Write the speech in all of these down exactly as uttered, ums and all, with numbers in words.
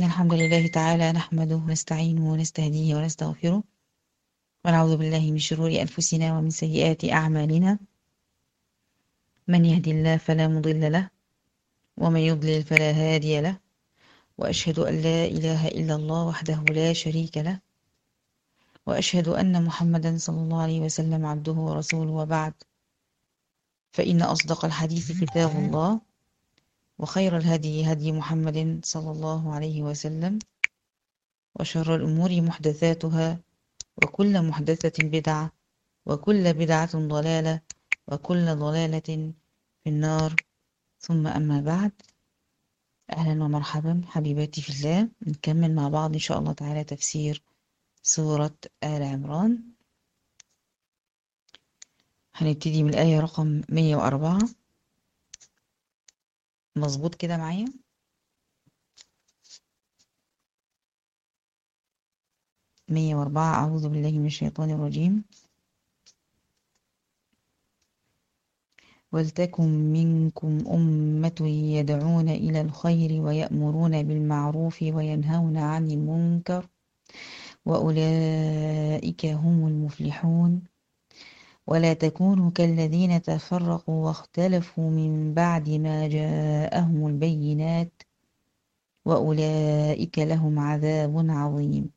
الحمد لله تعالى نحمده ونستعينه ونستهديه ونستغفره ونعوذ بالله من شرور أنفسنا ومن سيئات أعمالنا. من يهدي الله فلا مضل له ومن يضلل فلا هادي له، وأشهد أن لا إله إلا الله وحده لا شريك له، وأشهد أن محمدا صلى الله عليه وسلم عبده ورسوله، وبعد، فإن أصدق الحديث كتاب الله، وخير الهدي هدي محمد صلى الله عليه وسلم، وشر الأمور محدثاتها، وكل محدثة بدعة، وكل بدعة ضلالة، وكل ضلالة في النار. ثم أما بعد، أهلا ومرحبا حبيباتي في الله. نكمل مع بعض إن شاء الله تعالى تفسير سورة آل عمران. هنبتدي من الآية رقم مية وأربعة. مظبوط كده معايا؟ مية وأربعة. أعوذ بالله من الشيطان الرجيم. ولتكن منكم أمة يدعون إلى الخير ويأمرون بالمعروف وينهون عن المنكر وأولئك هم المفلحون. ولا تكونوا كالذين تفرقوا واختلفوا من بعد ما جاءهم البينات وأولئك لهم عذاب عظيم.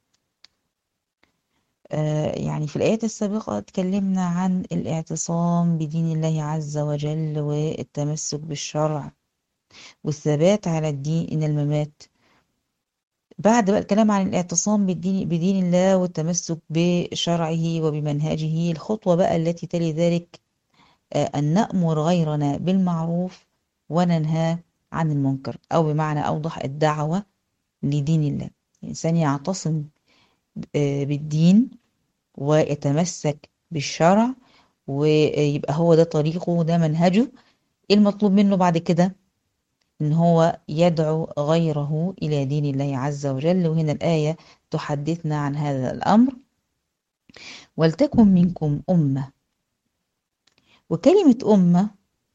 آه يعني في الآيات السابقة اتكلمنا عن الاعتصام بدين الله عز وجل والتمسك بالشرع والثبات على الدين إلى الممات. بعد بقى الكلام عن الاعتصام بالدين بدين الله والتمسك بشرعه وبمنهجه، الخطوة بقى التي تلي ذلك أن نأمر غيرنا بالمعروف وننهى عن المنكر، أو بمعنى أوضح الدعوة لدين الله. الإنسان يعتصم بالدين ويتمسك بالشرع ويبقى هو ده طريقه وده منهجه. المطلوب منه بعد كده إن هو يدعو غيره إلى دين الله عز وجل. وهنا الآية تحدثنا عن هذا الأمر. ولتكن منكم أمة. وكلمة أمة،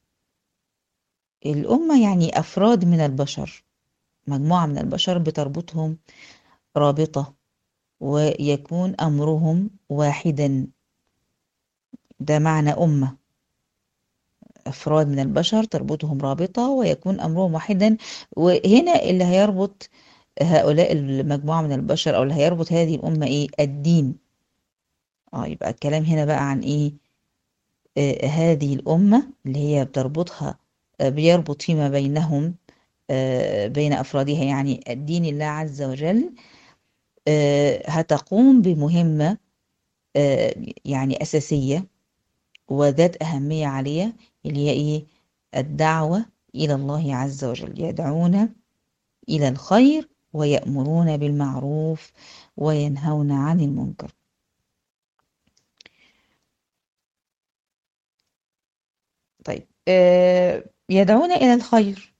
الأمة يعني أفراد من البشر، مجموعة من البشر بتربطهم رابطة ويكون أمرهم واحدا. ده معنى أمة، أفراد من البشر تربطهم رابطة ويكون أمرهم واحدا. وهنا اللي هيربط هؤلاء المجموعة من البشر أو اللي هيربط هذه الأمة إيه؟ الدين. آه يبقى الكلام هنا بقى عن إيه؟ آه هذه الأمة اللي هي بتربطها، آه بيربط فيما بينهم، آه بين أفرادها يعني الدين الله عز وجل. آه هتقوم بمهمة آه يعني أساسية وذات أهمية عالية، اللي هي إيه؟ الدعوة إلى الله عز وجل. يدعون إلى الخير ويأمرون بالمعروف وينهون عن المنكر. طيب، آه يدعون إلى الخير.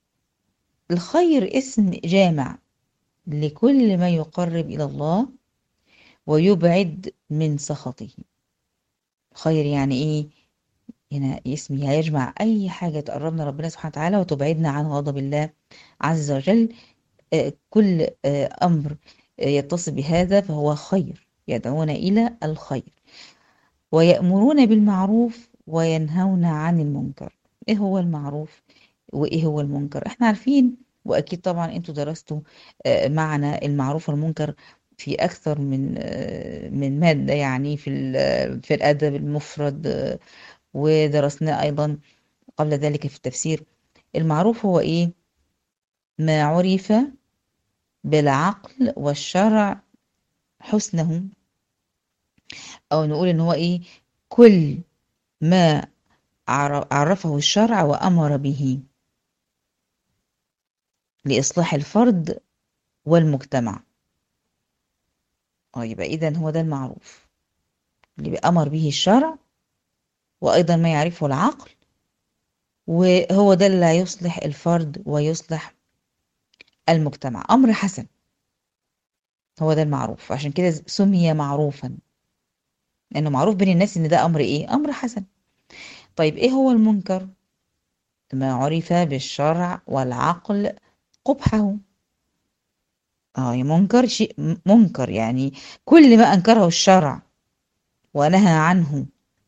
الخير اسم جامع لكل ما يقرب إلى الله ويبعد من سخطه. خير يعني إيه؟ هنا اسم هيجمع أي حاجة تقربنا ربنا سبحانه وتعالى وتبعدنا عن غضب الله عز وجل. آه كل آه أمر آه يتصل بهذا فهو خير. يدعون إلى الخير ويأمرون بالمعروف وينهون عن المنكر. إيه هو المعروف وإيه هو المنكر؟ إحنا عارفين، وأكيد طبعا أنتوا درستوا آه معنى المعروف والمنكر في أكثر من آه من مادة، يعني في في الأدب المفرد، آه ودرسناه أيضا قبل ذلك في التفسير. المعروف هو إيه؟ ما عرف بالعقل والشرع حسنه، أو نقول إن هو إيه؟ كل ما عرفه الشرع وأمر به لإصلاح الفرد والمجتمع. اه يبقى إذن هو ده المعروف اللي بأمر به الشرع، وأيضا ما يعرفه العقل، وهو ده اللي يصلح الفرد ويصلح المجتمع. أمر حسن هو ده المعروف، عشان كده سمي معروفا، لأنه معروف بين الناس إن ده أمر إيه؟ أمر حسن. طيب إيه هو المنكر؟ ما عرف بالشرع والعقل قبحه. اه يا منكر شيء م- منكر، يعني كل ما أنكره الشرع ونهى عنه.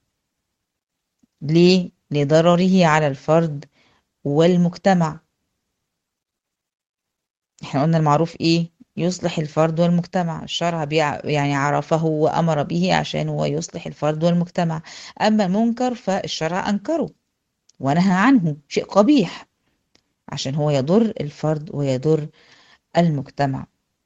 ليه؟ لضرره على الفرد والمجتمع. احنا قلنا المعروف ايه؟ يصلح الفرد والمجتمع. الشرع بيع يعني عرفه وأمر به عشان هو يصلح الفرد والمجتمع. أما المنكر فالشرع أنكره ونهى عنه، شيء قبيح عشان هو يضر الفرد ويضر المجتمع.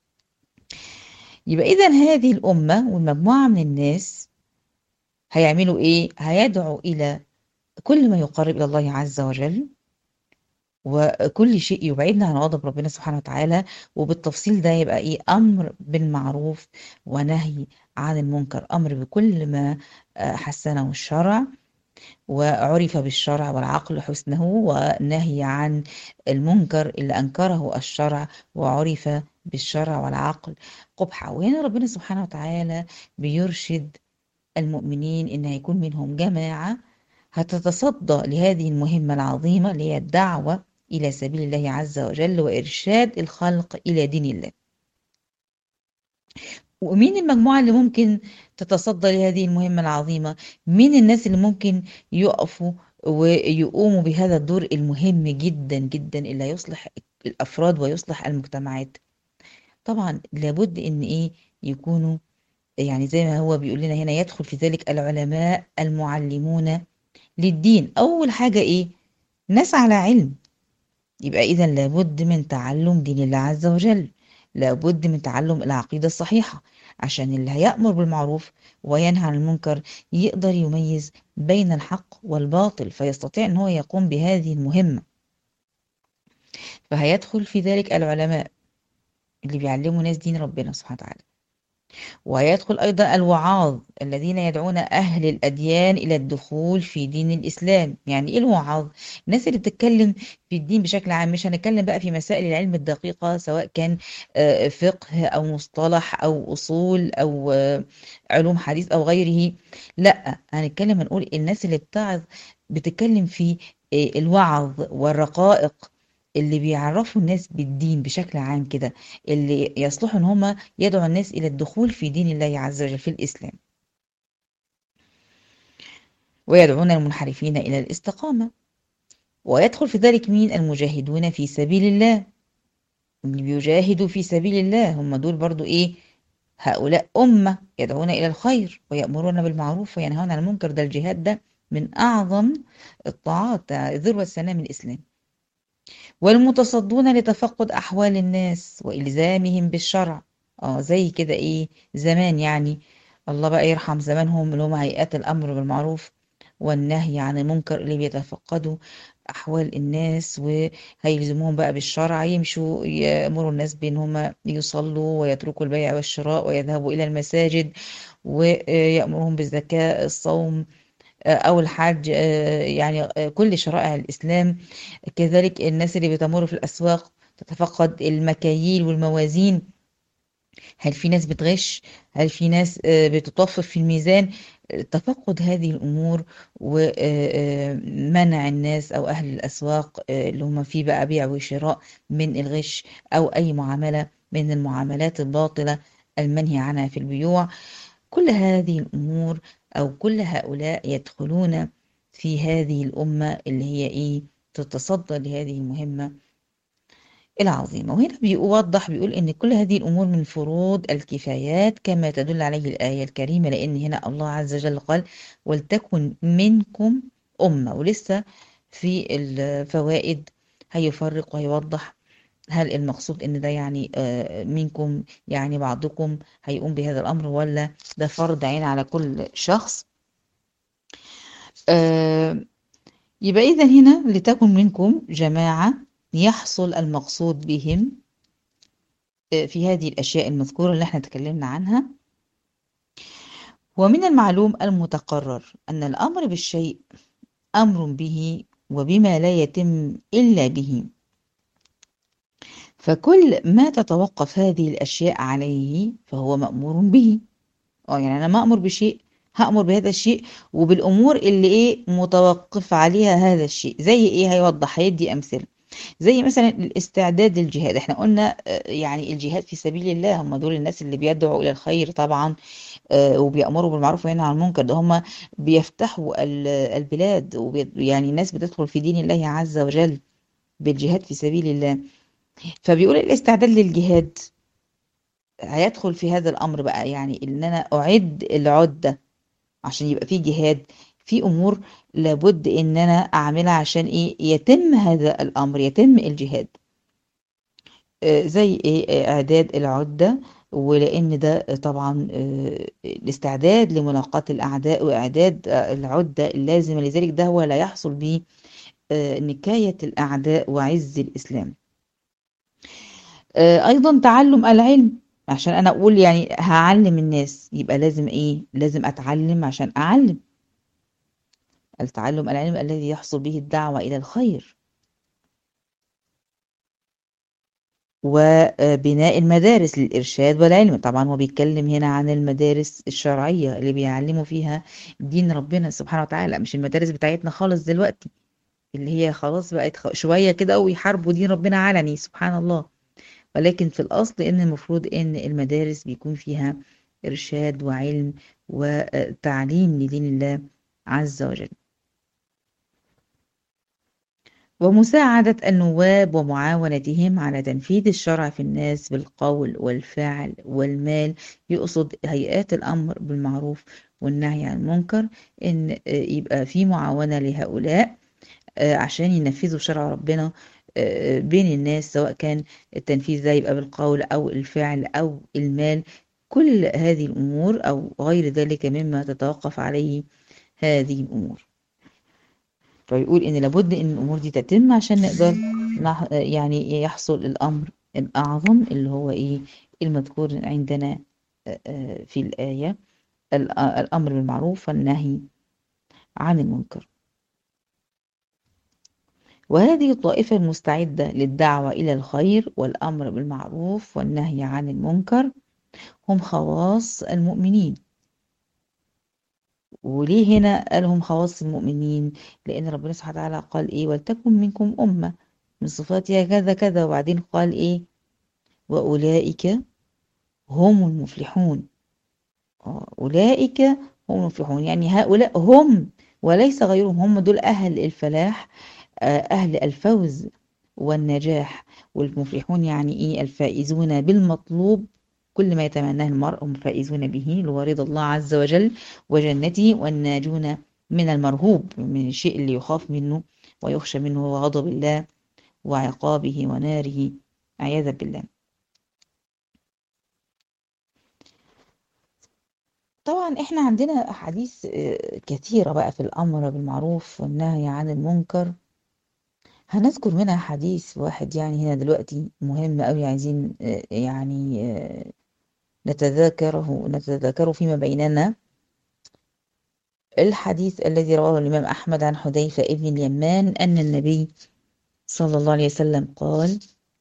يبقى إذا هذه الأمة والمجموعة من الناس هيعملوا إيه؟ هيدعوا إلى كل ما يقرب إلى الله عز وجل، وكل شيء يبعدنا عن غضب ربنا سبحانه وتعالى. وبالتفصيل ده يبقى إيه؟ أمر بالمعروف ونهي عن المنكر، أمر بكل ما آه، حسنه الشرع وعرف بالشرع والعقل حسنه، ونهي عن المنكر اللي أنكره الشرع وعرف بالشرع والعقل قبحه. وهنا ربنا سبحانه وتعالى بيرشد المؤمنين إن هيكون منهم جماعة هتتصدى لهذه المهمة العظيمة اللي هي الدعوة إلى سبيل الله عز وجل وإرشاد الخلق إلى دين الله. ومين المجموعة اللي ممكن تتصدى لهذه المهمة العظيمة؟ مين الناس اللي ممكن يقفوا ويقوموا بهذا الدور المهم جدا جدا اللي يصلح الأفراد ويصلح المجتمعات؟ طبعا لابد إن إيه يكونوا، يعني زي ما هو بيقول لنا هنا، يدخل في ذلك العلماء المعلمون للدين. أول حاجة إيه؟ ناس على علم. يبقى إذا لابد من تعلم دين الله عز وجل، لابد من تعلم العقيدة الصحيحة، عشان اللي هيأمر بالمعروف وينهى عن المنكر يقدر يميز بين الحق والباطل، فيستطيع أن هو يقوم بهذه المهمة. فهيدخل في ذلك العلماء اللي بيعلموا ناس دين ربنا سبحانه وتعالى، ويدخل أيضا الوعاظ الذين يدعون أهل الأديان إلى الدخول في دين الإسلام. يعني إيه الوعاظ؟ الناس اللي بتتكلم في الدين بشكل عام، مش هنتكلم بقى في مسائل العلم الدقيقة سواء كان آه، فقه أو مصطلح أو أصول أو آه، علوم حديث أو غيره. لا، هنتكلم هنقول الناس اللي بتعظ بتتكلم في آه، الوعظ والرقائق، اللي بيعرفوا الناس بالدين بشكل عام كده، اللي يصلحوا ان هم يدعو الناس الى الدخول في دين الله عز وجل في الاسلام، ويدعون المنحرفين الى الاستقامه. ويدخل في ذلك مين؟ المجاهدون في سبيل الله. اللي بيجاهدوا في سبيل الله هم دول برضو ايه؟ هؤلاء امه يدعون الى الخير ويأمرون بالمعروف وينهون عن المنكر. ده الجهاد ده من اعظم الطاعات، ده ذروه سنام الاسلام. والمتصدون لتفقد أحوال الناس وإلزامهم بالشرع. اه زي كده ايه زمان، يعني الله بقى يرحم زمانهم، اللي هم هيئات الأمر بالمعروف والنهي عن المنكر اللي بيتفقدوا أحوال الناس وهيلزموهم بقى بالشرع، يمشوا يأمروا الناس بأن هم يصلوا ويتركوا البيع والشراء ويذهبوا إلى المساجد، ويأمرهم بالزكاة، الصوم أو الحج، آه، يعني آه، كل شرائع الإسلام. كذلك الناس اللي بتمر في الأسواق تتفقد المكاييل والموازين، هل في ناس بتغش؟ هل في ناس آه، بتطفف في الميزان؟ آه، تفقد هذه الأمور ومنع الناس أو أهل الأسواق آه، اللي هم فيه بقى بيع وشراء من الغش أو أي معاملة من المعاملات الباطلة المنهي عنها في البيوع. كل هذه الأمور أو كل هؤلاء يدخلون في هذه الأمة اللي هي إيه؟ تتصدى لهذه المهمة العظيمة. وهنا بيوضح بيقول إن كل هذه الأمور من فروض الكفايات كما تدل عليه الآية الكريمة، لأن هنا الله عز وجل قال ولتكن منكم أمة. ولسه في الفوائد هيفرق ويوضح هل المقصود ان ده يعني آه، منكم يعني بعضكم هيقوم بهذا الامر، ولا ده فرض عين على كل شخص. آه، يبقى اذا هنا لتكن منكم جماعة يحصل المقصود بهم آه، في هذه الاشياء المذكورة اللي احنا تكلمنا عنها. ومن المعلوم المتقرر ان الامر بالشيء امر به وبما لا يتم الا به، فكل ما تتوقف هذه الاشياء عليه فهو مأمور به. اه يعني انا ما امر بشيء هامر بهذا الشيء وبالامور اللي ايه متوقف عليها هذا الشيء. زي ايه؟ هيوضح، هيدي امثله. زي مثلا الاستعداد للجهاد. احنا قلنا آه، يعني الجهاد في سبيل الله هم دول الناس اللي بيدعوا إلى الخير طبعا، آه، وبيأمروا بالمعروف وينهوا عن المنكر. ده هم بيفتحوا ال- البلاد، وبي يعني الناس بتدخل في دين الله عز وجل بالجهاد في سبيل الله. فبيقول الاستعداد للجهاد هيدخل في هذا الأمر بقى، يعني إن أنا أعد العدة عشان يبقى في جهاد. في أمور لابد إن أنا أعملها عشان إيه يتم هذا الأمر، يتم الجهاد. آه، زي إيه؟ آه، إعداد العدة. ولأن ده طبعا آه، الاستعداد لملاقاة الأعداء وإعداد آه، العدة اللازمة لذلك، ده هو لا يحصل به آه، نكاية الأعداء وعز الإسلام. آه، أيضا تعلم العلم. عشان أنا أقول يعني هعلم الناس، يبقى لازم إيه؟ لازم أتعلم عشان أعلم. التعلم العلم الذي يحصل به الدعوة إلى الخير. وبناء المدارس للإرشاد والعلم. طبعا هو بيتكلم هنا عن المدارس الشرعية اللي بيعلموا فيها دين ربنا سبحانه وتعالى، مش المدارس بتاعتنا خالص دلوقتي اللي هي خلاص بقت خ- شوية كده ويحاربوا دين ربنا علني سبحان الله. ولكن في الأصل إن المفروض إن المدارس بيكون فيها إرشاد وعلم وتعليم لدين الله عز وجل. ومساعدة النواب ومعاونتهم على تنفيذ الشرع في الناس بالقول والفعل والمال. يقصد هيئات الأمر بالمعروف والنهي عن المنكر، إن آه، يبقى في معاونة لهؤلاء آه، عشان ينفذوا شرع ربنا آه، بين الناس، سواء كان التنفيذ ده يبقى بالقول أو الفعل أو المال. كل هذه الأمور أو غير ذلك مما تتوقف عليه هذه الأمور. فيقول إن لابد إن الأمور دي تتم عشان نقدر نح- يعني يحصل الأمر الأعظم اللي هو إيه؟ المذكور عندنا آه، آه، في الآية، ال- آه، الأمر بالمعروف والنهي عن المنكر. وهذه الطائفة المستعدة للدعوة إلى الخير والأمر بالمعروف والنهي عن المنكر هم خواص المؤمنين. وليه هنا قالهم خواص المؤمنين؟ لأن ربنا سبحانه وتعالى قال إيه؟ ولتكن منكم أمة من صفاتها كذا كذا، وبعدين قال إيه؟ وأولئك هم المفلحون. آه، أولئك هم المفلحون، يعني هؤلاء هم وليس غيرهم، هم دول أهل الفلاح، آه، أهل الفوز والنجاح. والمفلحون يعني إيه؟ الفائزون بالمطلوب، كل ما يتمناه المرء هم فائزون به، اللي هو رضا الله عز وجل وجنته، والناجون من المرهوب، من الشيء اللي يخاف منه ويخشى منه، هو غضب الله وعقابه وناره، عياذا بالله. طبعا احنا عندنا أحاديث آه، كثيرة بقى في الأمر بالمعروف والنهي عن المنكر. هنذكر منها حديث واحد يعني هنا دلوقتي مهم أوي، عايزين آه، يعني آه، نتذاكره نتذاكره فيما بيننا. الحديث الذي رواه الإمام أحمد عن حذيفة ابن اليمان أن النبي صلى الله عليه وسلم قال: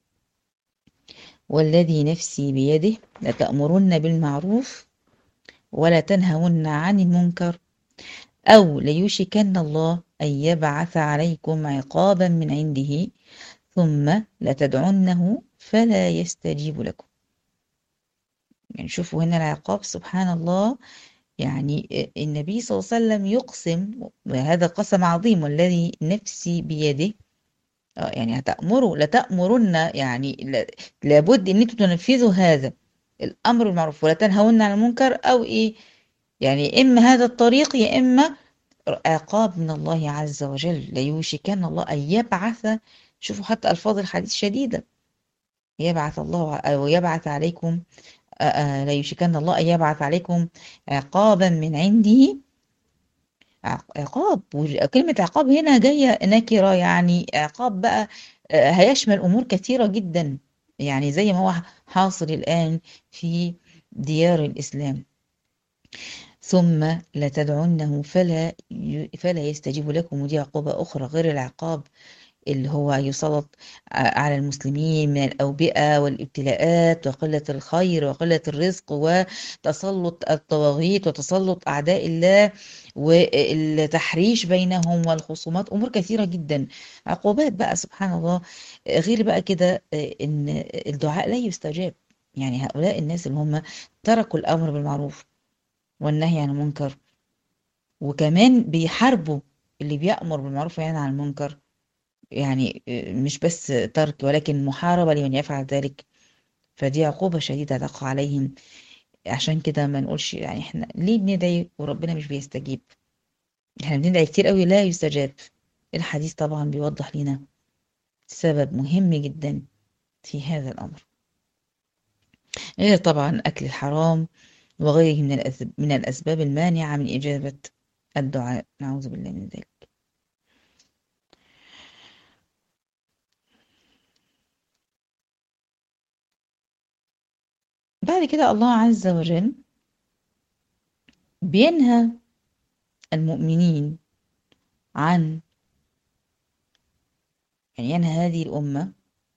والذي نفسي بيده لتأمرن بالمعروف ولا تنهون عن المنكر، أو ليوشكن الله أن يبعث عليكم عقابا من عنده ثم لتدعنه فلا يستجيب لكم. يعني شوفوا هنا العقاب سبحان الله. يعني النبي صلى الله عليه وسلم يقسم، وهذا قسم عظيم، والذي نفسي بيده. آه، يعني هتأمروا لتأمرن، يعني لا- لابد ان انتوا تنفذوا هذا الامر بالمعروف ولا تنهون عن المنكر، او ايه؟ يعني اما هذا الطريق يا اما عقاب من الله عز وجل. ليوشكن الله ان يبعث. شوفوا حتى الفاظ الحديث شديدة. يبعث الله او يبعث عليكم، آه، آه، لا يشركن الله أن يبعث عليكم عقابا من عنده. عق- عقاب، وكلمة عقاب هنا جاية نكرة، يعني عقاب بقى آه، هيشمل أمور كثيرة جدا، يعني زي ما هو حاصل الآن في ديار الإسلام. ثم لتدعنه فلا ي- فلا يستجيب لكم، ودي عقوبة أخرى غير العقاب اللي هو يسلط على المسلمين من الأوبئة والابتلاءات وقلة الخير وقلة الرزق وتسلط الطواغيت وتسلط أعداء الله والتحريش بينهم والخصومات، أمور كثيرة جدا، عقوبات بقى سبحان الله. غير بقى كده إن الدعاء لا يستجاب. يعني هؤلاء الناس اللي هم تركوا الأمر بالمعروف والنهي عن المنكر، وكمان بيحاربوا اللي بيأمر بالمعروف وينهى عن المنكر، يعني مش بس ترك ولكن محاربة لمن يفعل ذلك، فدي عقوبة شديدة تقع عليهم. عشان كده ما نقولش يعني احنا ليه بندعي وربنا مش بيستجيب؟ احنا بندعي كتير قوي لا يستجاب. الحديث طبعا بيوضح لنا سبب مهم جدا في هذا الأمر، غير طبعا أكل الحرام وغيره من الأسباب من الأسباب المانعة من إجابة الدعاء، نعوذ بالله من ذلك. بعد كده الله عز وجل بينهى المؤمنين عن، يعني ينهى هذه الأمة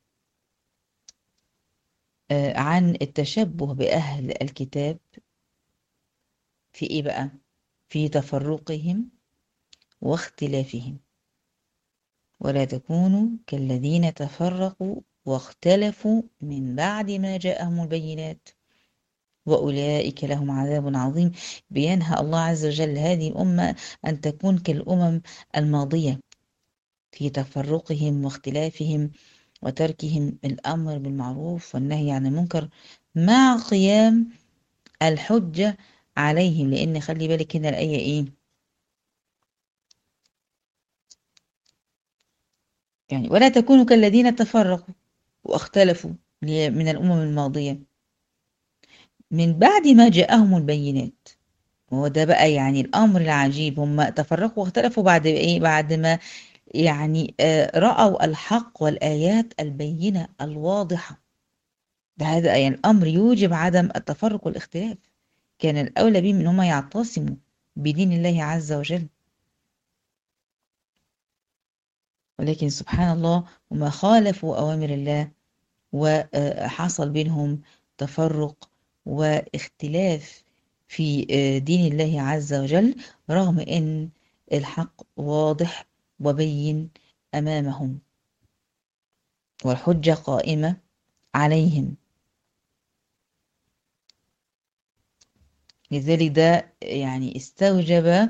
آه، عن التشبه بأهل الكتاب في إيه بقى؟ في تفرقهم واختلافهم، ولا تكونوا كالذين تفرقوا واختلفوا من بعد ما جاءهم البينات وأولئك لهم عذاب عظيم. بينهى الله عز وجل هذه الأمة أن تكون كالأمم الماضية في تفرقهم واختلافهم وتركهم الأمر بالمعروف والنهي عن المنكر مع قيام الحجة عليهم. لأن خلي بالك هنا الآية إيه؟ يعني ولا تكونوا كالذين تفرقوا واختلفوا من الأمم الماضية من بعد ما جاءهم البينات. وهو ده بقى يعني الأمر العجيب، هم تفرقوا واختلفوا بعد إيه؟ بعد ما يعني آه رأوا الحق والآيات البينة الواضحة. ده هذا يعني الأمر يوجب عدم التفرق والاختلاف. كان الأولى بهم إن هم يعتصموا بدين الله عز وجل، ولكن سبحان الله وما خالفوا أوامر الله وحصل بينهم تفرق واختلاف في دين الله عز وجل، رغم أن الحق واضح وبين أمامهم والحجة قائمة عليهم. لذلك ده يعني استوجب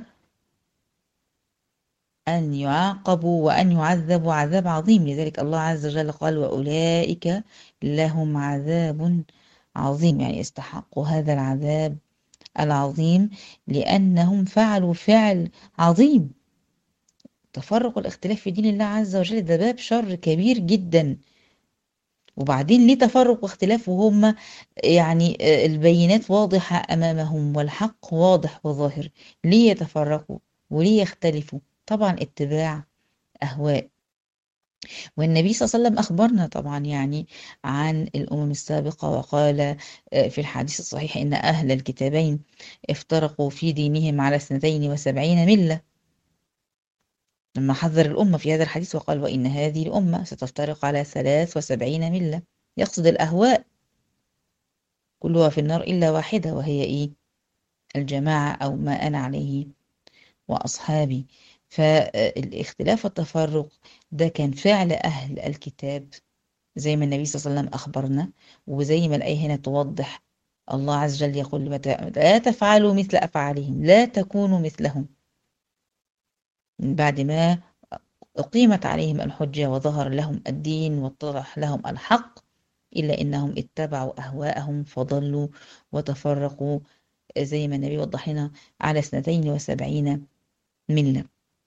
أن يعاقبوا وأن يعذبوا عذاب عظيم. لذلك الله عز وجل قال وأولئك لهم عذاب عظيم، يعني استحقوا هذا العذاب العظيم لأنهم فعلوا فعل عظيم. تفرق الاختلاف في دين الله عز وجل ده باب شر كبير جدا. وبعدين ليه تفرق واختلاف وهم يعني البينات واضحة أمامهم والحق واضح وظاهر؟ ليه يتفرقوا وليه يختلفوا؟ طبعا اتباع أهواء. والنبي صلى الله عليه وسلم أخبرنا طبعا يعني عن الأمم السابقة، وقال في الحديث الصحيح إن أهل الكتابين افترقوا في دينهم على اثنتين وسبعين ملة، لما حذر الأمة في هذا الحديث وقال وإن هذه الأمة ستفترق على ثلاث وسبعين ملة، يقصد الأهواء، كلها في النار إلا واحدة وهي إيه؟ الجماعة أو ما أنا عليه وأصحابي. فالاختلاف والتفرق ده كان فعل أهل الكتاب زي ما النبي صلى الله عليه وسلم أخبرنا، وزي ما الآية هنا توضح. الله عز وجل يقول لا تفعلوا مثل أفعالهم، لا تكونوا مثلهم، من بعد ما أقيمت عليهم الحجة وظهر لهم الدين واتضح لهم الحق، إلا إنهم اتبعوا أهواءهم فضلوا وتفرقوا زي ما النبي وضح لنا على اثنتين وسبعين ملة.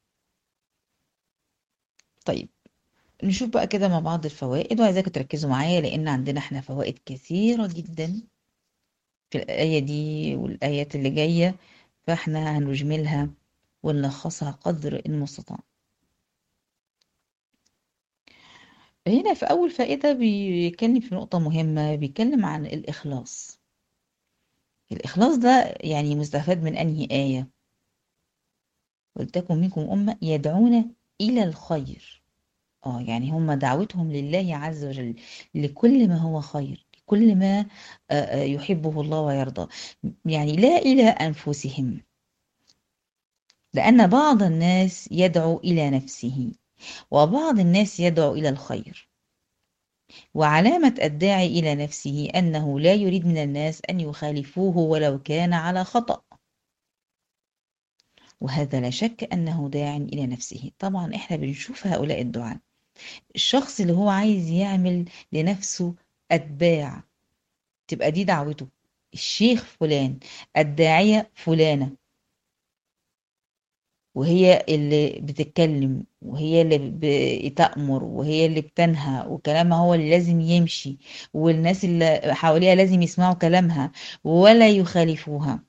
طيب نشوف بقى كده مع بعض الفوائد، وعايزاكم تركزوا معايا لأن عندنا احنا فوائد كثيرة جدا في الآية دي والآيات اللي جاية، فاحنا هنجملها ونلخصها قدر المستطاع. هنا في أول فائدة بيتكلم في نقطة مهمة، بيتكلم عن الإخلاص. الإخلاص ده يعني مستفاد من أنهي آية؟ ولتكن منكم أمة يدعون إلى الخير اه يعني هم دعوتهم لله عز وجل، لكل ما هو خير، كل ما آه، آه، يحبه الله ويرضى، يعني لا إلى أنفسهم. لأن بعض الناس يدعو إلى نفسه، وبعض الناس يدعو إلى الخير. وعلامة الداعي إلى نفسه أنه لا يريد من الناس أن يخالفوه ولو كان على خطأ، وهذا لا شك أنه داع إلى نفسه. طبعا إحنا بنشوف هؤلاء الدعاء، الشخص اللي هو عايز يعمل لنفسه أتباع، تبقى دي دعوته، الشيخ فلان، الداعية فلانة، وهي اللي بتتكلم وهي اللي بتأمر وهي اللي بتنهى، وكلامها هو اللي لازم يمشي، والناس اللي حواليها لازم يسمعوا كلامها ولا يخالفوها.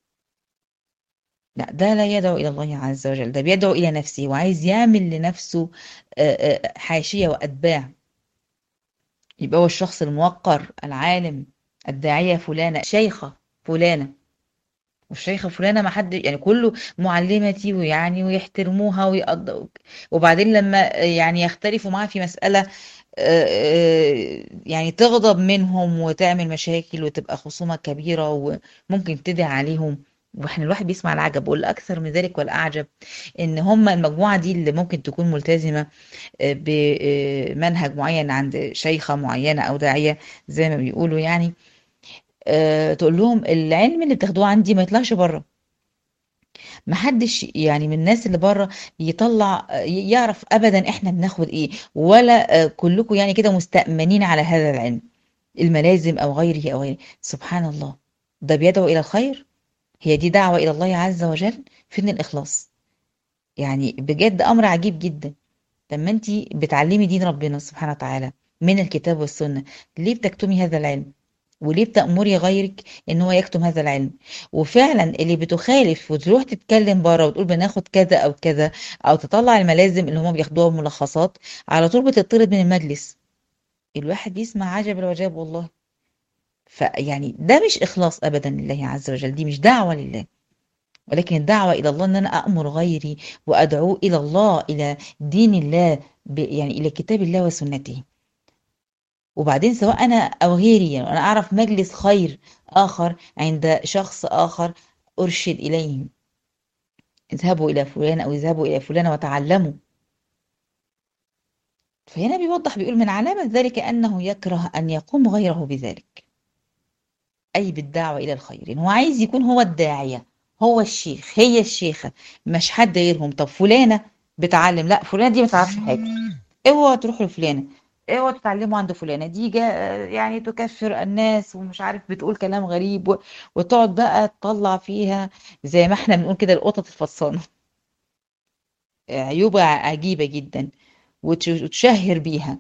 لا، ده لا يدعو إلى الله عز وجل، ده بيدعو إلى نفسه وعايز يعمل لنفسه آه، آه، حاشية وأتباع. يبقى هو الشخص الموقر العالم، الداعية فلانة، شيخة فلانة، والشيخة فلانة ما حد يعني كله معلمتي، ويعني ويحترموها ويقدروا. وبعدين لما يعني يختلفوا معاها في مسألة، آه، آه، يعني تغضب منهم وتعمل مشاكل وتبقى خصومة كبيرة وممكن تدعي عليهم. واحنا الواحد بيسمع العجب، والأكثر من ذلك والأعجب إن هم المجموعة دي اللي ممكن تكون ملتزمة آه، بمنهج معين عند شيخة معينة أو داعية زي ما بيقولوا يعني، آه، تقول لهم العلم اللي بتاخدوه عندي ما يطلعش بره. محدش يعني من الناس اللي بره يطلع يعرف ابدا احنا بناخد ايه، ولا آه، كلكم يعني كده مستأمنين على هذا العلم، الملازم او غيره او غيره. سبحان الله، ده بيدعو الى الخير؟ هي دي دعوة الى الله عز وجل؟ فين الاخلاص؟ يعني بجد امر عجيب جدا. لما انت بتعلمي دين ربنا سبحانه وتعالى من الكتاب والسنة، ليه بتكتمي هذا العلم؟ وليه بتأمري غيرك ان هو يكتم هذا العلم؟ وفعلا اللي بتخالف وتروح تتكلم بره وتقول بناخد كذا او كذا، او تطلع الملازم اللي هم بياخدوها ملخصات، على طول بتطرد من المجلس. الواحد يسمع عجب العجاب والله. فيعني ده مش اخلاص ابدا لله عز وجل، دي مش دعوة لله، ولكن الدعوة الى الله ان انا امر غيري وادعوه الى الله، الى دين الله، ب- يعني الى كتاب الله وسنته. وبعدين سواء انا او غيري، يعني انا اعرف مجلس خير اخر عند شخص اخر ارشد اليه، اذهبوا الى فلان او اذهبوا الى فلانة وتعلموا. فهنا بيوضح بيقول من علامة ذلك انه يكره ان يقوم غيره بذلك، اي بالدعوة الى الخير. يعني هو عايز يكون هو الداعية، هو الشيخ، هي الشيخة، مش حد غيرهم. طب فلانة بتعلم، لا فلانة دي ما تعرفش حاجة، اوعوا تروحوا لفلانة، اوعوا تتعلموا عند فلانة، دي جا يعني تكفر الناس ومش عارف بتقول كلام غريب و... وتقعد بقى تطلع فيها زي ما احنا بنقول كده القطط الفطسانة، عيوبة عجيبة جدا، وتش- وتشهر بيها.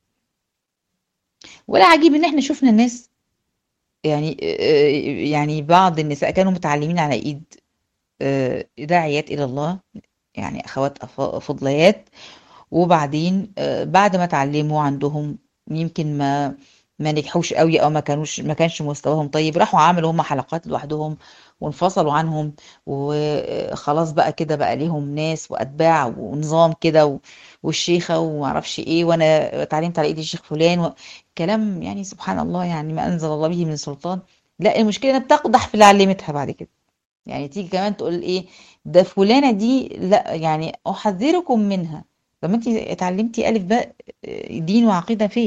ولا عجيب ان احنا شفنا الناس، يعني آه، يعني بعض النساء كانوا متعلمين على ايد آه، داعيات الى الله، يعني اخوات أف- فضليات، وبعدين آه، بعد ما اتعلموا عندهم يمكن ما ما نجحوش قوي، او ما كانوش ما كانش مستواهم طيب، راحوا عملوا هم حلقات لوحدهم وانفصلوا عنهم، وخلاص بقى كده بقى ليهم ناس واتباع ونظام كده و- والشيخة وما اعرفش ايه، وانا اتعلمت على ايدي الشيخ فلان و- كلام يعني سبحان الله، يعني ما انزل الله به من سلطان. لا، المشكلة انها بتقدح في اللي علمتها بعد كده. يعني تيجي كمان تقول ايه، ده فلانة دي لا يعني احذركم منها. طب ما انت اتعلمتي الف باء آه، دين وعقيدة فين؟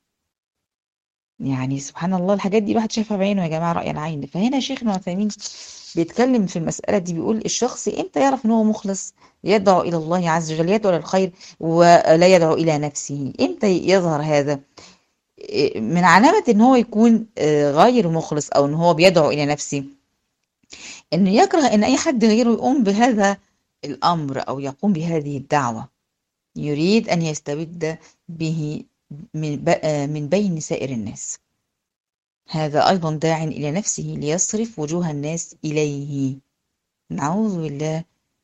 يعني سبحان الله، الحاجات دي الواحد شايفها بعينه يا جماعة رأي العين. فهنا شيخنا عثيمين بيتكلم في المسألة دي، بيقول الشخص امتى يعرف ان هو مخلص، يدعو الى الله عز وجل، يدعو للخير ولا يدعو الى نفسه؟ امتى يظهر هذا؟ إيه، من علامة ان هو يكون آه، غير مخلص او ان هو بيدعو الى نفسه، انه يكره ان اي حد غيره يقوم بهذا الامر او يقوم بهذه الدعوة، يريد ان يستبد به من ب- من بين سائر الناس. هذا ايضا داع الى نفسه ليصرف وجوه الناس اليه. نعوذ بالله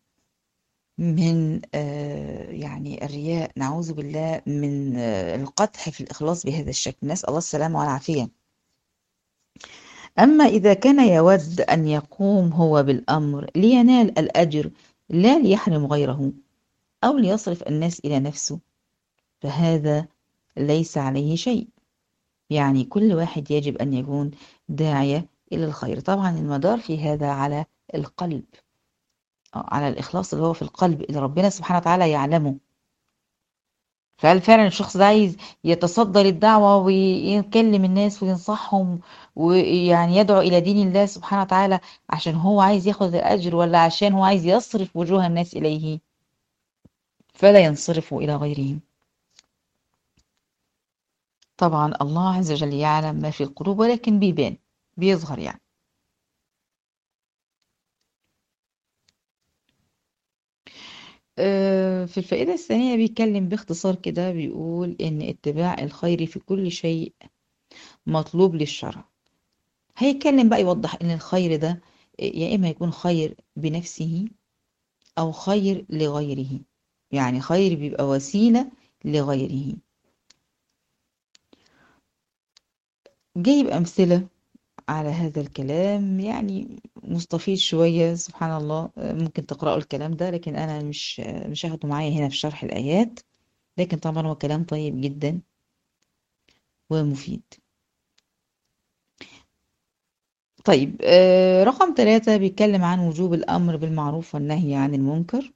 من آه، يعني الرياء، نعوذ بالله من آه، القدح في الاخلاص بهذا الشكل، نسال الله السلامه والعافيه. اما اذا كان يود ان يقوم هو بالامر لينال الاجر لا ليحرم غيره، أو ليصرف الناس إلى نفسه، فهذا ليس عليه شيء. يعني كل واحد يجب أن يكون داعية إلى الخير. طبعا المدار في هذا على القلب، على الإخلاص اللي هو في القلب اللي ربنا سبحانه وتعالى يعلمه. فهل فعلا الشخص ده عايز يتصدى للدعوة ويكلم الناس وينصحهم ويعني يدعو إلى دين الله سبحانه وتعالى عشان هو عايز ياخد الأجر، ولا عشان هو عايز يصرف وجوه الناس إليه فلا ينصرفوا إلى غيرهم؟ طبعا الله عز وجل يعلم ما في القلوب، ولكن بيبان، بيظهر يعني. آه، في الفائدة الثانية بيتكلم باختصار كده، بيقول إن اتباع الخير في كل شيء مطلوب للشرع. هيتكلم بقى يوضح إن الخير ده يا إما يكون خير بنفسه أو خير لغيره، يعني خير بيبقى وسيلة لغيره. جايب أمثلة على هذا الكلام، يعني مستفيض شوية سبحان الله. ممكن تقرأوا الكلام ده، لكن أنا مش مش هاخده معايا هنا في شرح الآيات، لكن طبعا هو كلام طيب جدا ومفيد. طيب، آه، رقم ثلاثة بيتكلم عن وجوب الأمر بالمعروف والنهي عن المنكر.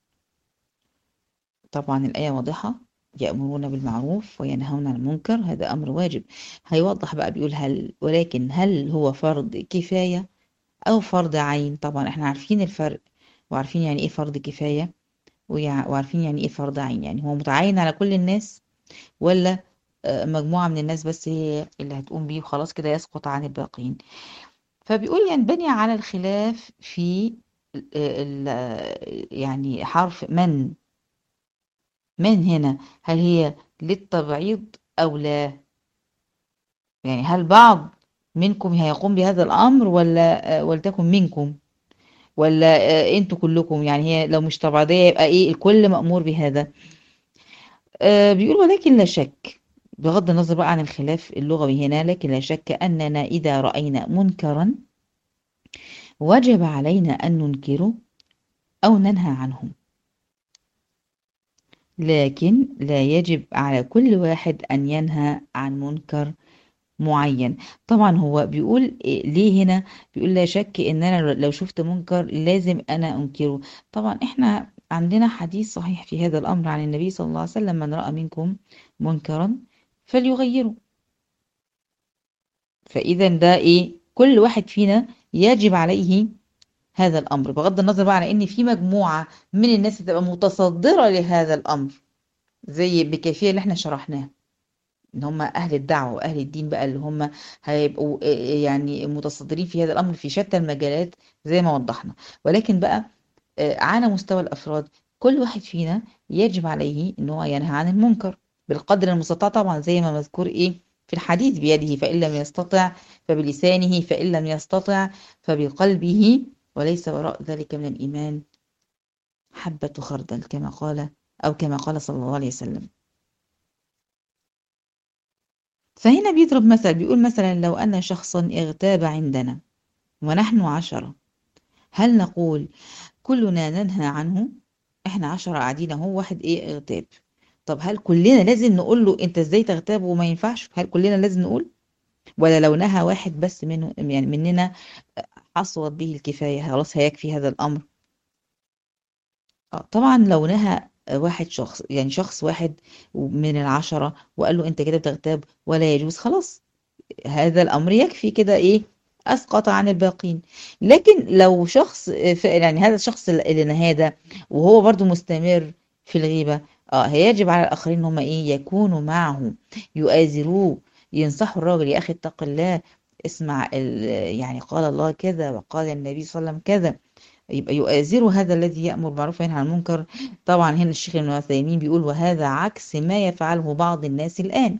طبعا الآية واضحة، يأمرون بالمعروف وينهون عن المنكر، هذا أمر واجب. هيوضح بقى بيقول هل، ولكن هل هو فرض كفاية أو فرض عين؟ طبعا احنا عارفين الفرق، وعارفين يعني ايه فرض كفاية، ويع- وعارفين يعني ايه فرض عين. يعني هو متعين على كل الناس، ولا آه، مجموعة من الناس بس هي اللي هتقوم بيه وخلاص كده يسقط عن الباقين؟ فبيقول ينبني على الخلاف في ال ال- يعني حرف من. من هنا هل هي للتبعيض أو لا؟ يعني هل بعض منكم هيقوم بهذا الأمر، ولا آه، ولتكن منكم، ولا آه، انتوا كلكم؟ يعني هي لو مش تبعيضية يبقى ايه الكل مأمور بهذا؟ آه بيقول ولكن لا شك، بغض النظر بقى عن الخلاف اللغوي هنا، لكن لا شك أننا إذا رأينا منكرا وجب علينا أن ننكره أو ننهى عنه، لكن لا يجب على كل واحد أن ينهى عن منكر معين. طبعا هو بيقول إيه- ليه هنا بيقول لا شك ان انا لو شفت منكر لازم انا انكره؟ طبعا احنا عندنا حديث صحيح في هذا الامر عن النبي صلى الله عليه وسلم: من رأى منكم منكرا فليغيره. فاذا ده ايه، كل واحد فينا يجب عليه هذا الامر، بغض النظر بقى عن ان في مجموعة من الناس تبقى متصدرة لهذا الامر، زي بكيفية اللي احنا شرحناه، ان هم اهل الدعوه واهل الدين بقى اللي هم هيبقوا آه، آه، يعني متصدرين في هذا الامر في شتى المجالات زي ما وضحنا. ولكن بقى آه، على مستوى الافراد، كل واحد فينا يجب عليه ان هو ينهى عن المنكر بالقدر المستطاع، طبعا زي ما مذكور ايه في الحديث: بيده فان لم يستطع فبلسانه فان لم يستطع فبقلبه، وليس وراء ذلك من الايمان حبة خردل، كما قال او كما قال صلى الله عليه وسلم. فهنا بيضرب مثل، بيقول مثلا لو أن شخصا اغتاب عندنا ونحن عشرة، هل نقول كلنا ننهى عنه؟ احنا عشرة قاعدين اهو، واحد ايه اغتاب، طب هل كلنا لازم نقول له انت ازاي تغتاب وما ينفعش؟ هل كلنا لازم نقول؟ ولا لو نهى واحد بس منه يعني مننا حصلت به الكفاية، خلاص هيكفي هذا الأمر؟ آه، طبعا لو نهى واحد شخص، يعني شخص واحد من العشرة، وقال له انت كده بتغتاب ولا يجوز، خلاص هذا الأمر يكفي كده إيه، أسقط عن الباقين. لكن لو شخص ف- يعني هذا الشخص اللي نهى ده وهو برضو مستمر في الغيبة، اه هيجب على الآخرين إن هم إيه يكونوا معه، يؤازروه، ينصحوا الراجل: يا أخي اتق الله، اسمع ال- يعني قال الله كذا وقال النبي صلى الله عليه وسلم كذا. يبقى يؤازروا هذا الذي يأمر بالمعروف وينهى عن المنكر. طبعا هنا الشيخ ابن عثيمين بيقول: وهذا عكس ما يفعله بعض الناس الآن،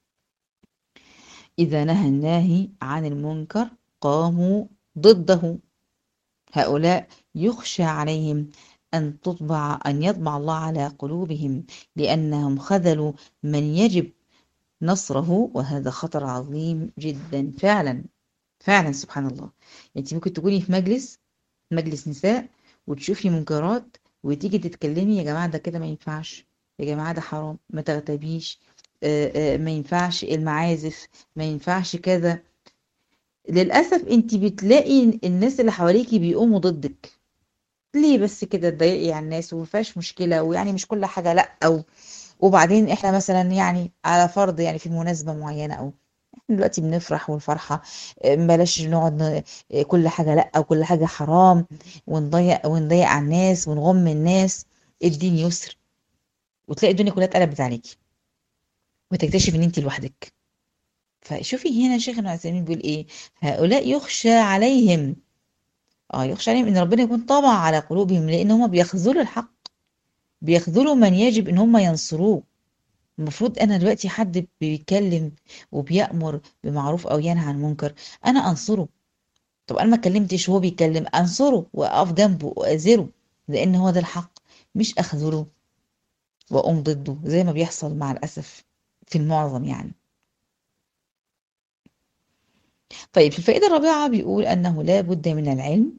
إذا نهى الناهي عن المنكر قاموا ضده. هؤلاء يخشى عليهم أن تطبع أن يطبع الله على قلوبهم، لأنهم خذلوا من يجب نصره، وهذا خطر عظيم جدا. فعلا فعلا سبحان الله. انت ممكن تكوني في مجلس مجلس نساء وتشوفي منكرات وتيجي تتكلمي: يا جماعة ده كده ما ينفعش، يا جماعة ده حرام، ما تغتابيش، آه، آه، ما ينفعش المعازف، ما ينفعش كذا. للأسف انت بتلاقي الناس اللي حواليكي بيقوموا ضدك. ليه بس كده تضايقي على الناس وما فيهاش مشكلة، ويعني مش كل حاجة لا، أو وبعدين احنا مثلا يعني على فرض يعني في مناسبة معينة، او احنا دلوقتي بنفرح والفرحة آه، بلاش نقعد ن- آه، كل حاجة لا، او كل حاجة حرام، ونضيق ونضيق على الناس ونغم الناس. الدين يسر، وتلاقي الدنيا كلها اتقلبت عليكي، وتكتشف ان انت لوحدك. فشوفي هنا شيخ ابن عثيمين بيقول ايه: هؤلاء يخشى عليهم، اه يخشى عليهم ان ربنا يكون طبع على قلوبهم، لان هم بيخذلوا الحق، بيخذلوا من يجب ان هم ينصروه. المفروض انا دلوقتي حد بيتكلم وبيأمر بمعروف او ينهى عن منكر، انا انصره. طب انا ما اتكلمتش وهو بيتكلم، انصره واقف جنبه واذره، لان هو ده الحق، مش اخذله واقوم ضده زي ما بيحصل مع الاسف في المعظم يعني. طيب في الفائدة الرابعة بيقول أنه لا بد من العلم،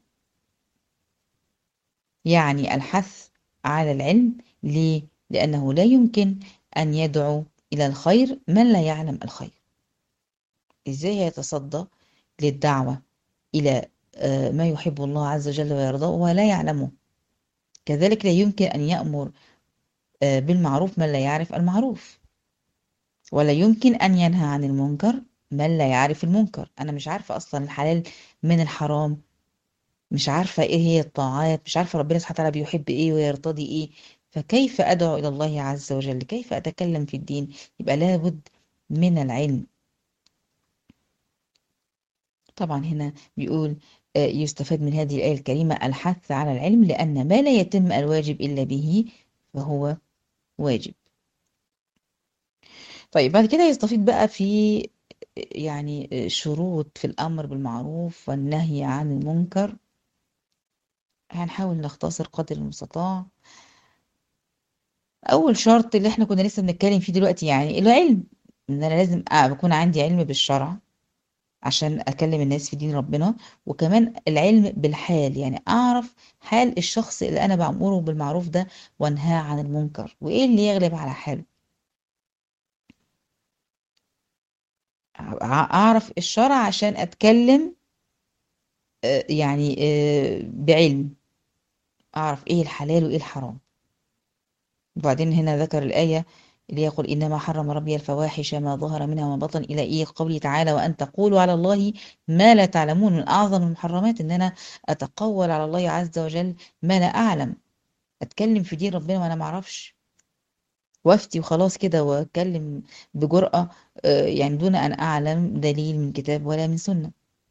يعني الحث على العلم. ليه؟ لأنه لا يمكن أن يدعو إلى الخير من لا يعلم الخير. إزاي هيتصدى للدعوة إلى آه، ما يحب الله عز وجل ويرضاه ولا يعلمه؟ كذلك لا يمكن أن يأمر آه، بالمعروف من لا يعرف المعروف، ولا يمكن أن ينهى عن المنكر من لا يعرف المنكر. أنا مش عارفة أصلا الحلال من الحرام، مش عارفة ايه هي الطاعات، مش عارفة ربنا سبحانه وتعالى بيحب ايه ويرتضي ايه، فكيف ادعو الى الله عز وجل؟ كيف اتكلم في الدين؟ يبقى لابد من العلم. طبعا هنا بيقول آه، يستفاد من هذه الآية الكريمة الحث على العلم، لأن ما لا يتم الواجب إلا به فهو واجب. طيب بعد كده يستفيد بقى في يعني شروط في الأمر بالمعروف والنهي عن المنكر. هنحاول نختصر قدر المستطاع. اول شرط اللي احنا كنا لسه بنتكلم فيه دلوقتي يعني العلم، ان انا لازم أ- بكون عندي علم بالشرع عشان اكلم الناس في دين ربنا، وكمان العلم بالحال، يعني اعرف حال الشخص اللي انا بأمره بالمعروف ده وانهاه عن المنكر، وايه اللي يغلب على حاله. أع- اعرف الشرع عشان اتكلم آه، يعني آه، بعلم، اعرف ايه الحلال وايه الحرام. وبعدين هنا ذكر الآية اللي يقول إنما حرم ربي الفواحش ما ظهر منها وما بطن، إلى إيه قوله تعالى وأن تقولوا على الله ما لا تعلمون. من أعظم المحرمات إن أنا أتقول على الله عز وجل ما لا أعلم، أتكلم في دين ربنا وأنا ما أعرفش، وافتي وخلاص كده وأتكلم بجرأة آه، يعني دون أن أعلم دليل من كتاب ولا من سنة.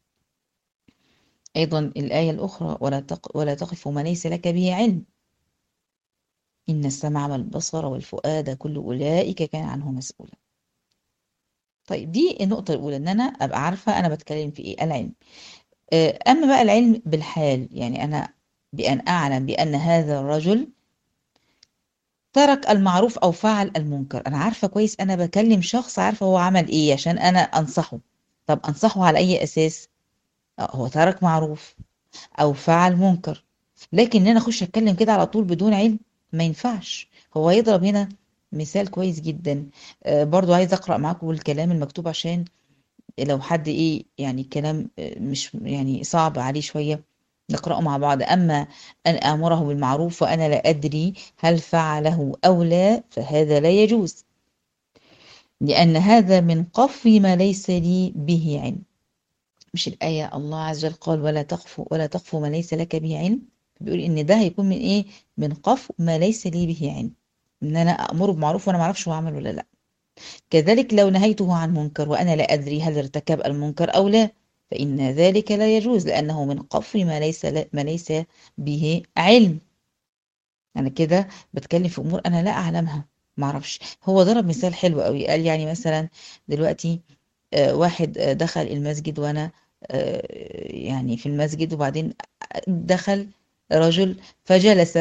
أيضا الآية الأخرى ولا تق ولا تقف ما ليس لك به علم، إن السمع والبصر والفؤاد كل أولئك كان عنه مسؤولا. طيب دي النقطة الأولى، إن أنا أبقى عارفة أنا بتكلم في إيه، العلم. آه، أما بقى العلم بالحال، يعني أنا بأن أعلم بأن هذا الرجل ترك المعروف أو فعل المنكر. أنا عارفة كويس، أنا بكلم شخص عارفة هو عمل إيه عشان أنا أنصحه. طب أنصحه على أي أساس؟ آه، هو ترك معروف أو فعل منكر. لكن إن أنا أخش أتكلم كده على طول بدون علم ما ينفعش. هو يضرب هنا مثال كويس جدا. آه، برضو عايز أقرأ معاكم الكلام المكتوب عشان لو حد ايه يعني كلام آه، مش يعني صعب عليه شوية نقرأه مع بعض. أما أن آمره بالمعروف وأنا لا أدري هل فعله أو لا فهذا لا يجوز، لأن هذا من قف ما ليس لي به علم. مش الآية الله عز وجل قال ولا تقف ولا تقف ما ليس لك به علم؟ بيقول إن ده هيكون من إيه؟ من قف ما ليس لي به علم، إن أنا أأمره بمعروف وأنا معرفش هو عمل ولا لا. كذلك لو نهيته عن منكر وأنا لا أدري هل ارتكب المنكر أو لا فإن ذلك لا يجوز، لأنه من قفر ما ليس ما ليس به علم. أنا كده بتكلم في أمور أنا لا أعلمها، معرفش. هو ضرب مثال حلو قوي، قال يعني مثلا دلوقتي آه، واحد آه، دخل المسجد وأنا آه، يعني في المسجد، وبعدين دخل رجل فجلس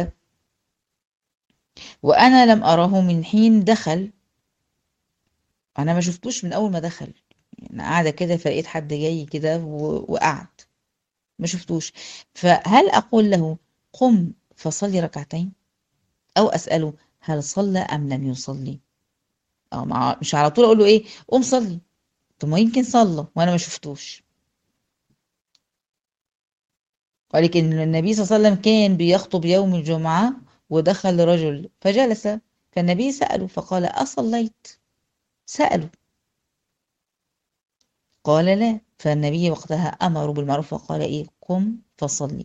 وأنا لم أراه من حين دخل، أنا ما شفتوش من أول ما دخل، انا قاعده كده فلقيت حد جاي كده و- وقعد، ما شفتوش. فهل اقول له قم فصلي ركعتين، او اساله هل صلى أم لم يصلي. اه مع- مش على طول اقول له ايه قوم صلي، طب ما يمكن صلى وانا ما شفتوش. ولكن النبي صلى الله عليه وسلم كان بيخطب يوم الجمعة ودخل رجل فجلس، فالنبي سأله فقال أصليت؟ سأله قال لا، فالنبي وقتها أمره بالمعروف وقال إيه قم فصلي.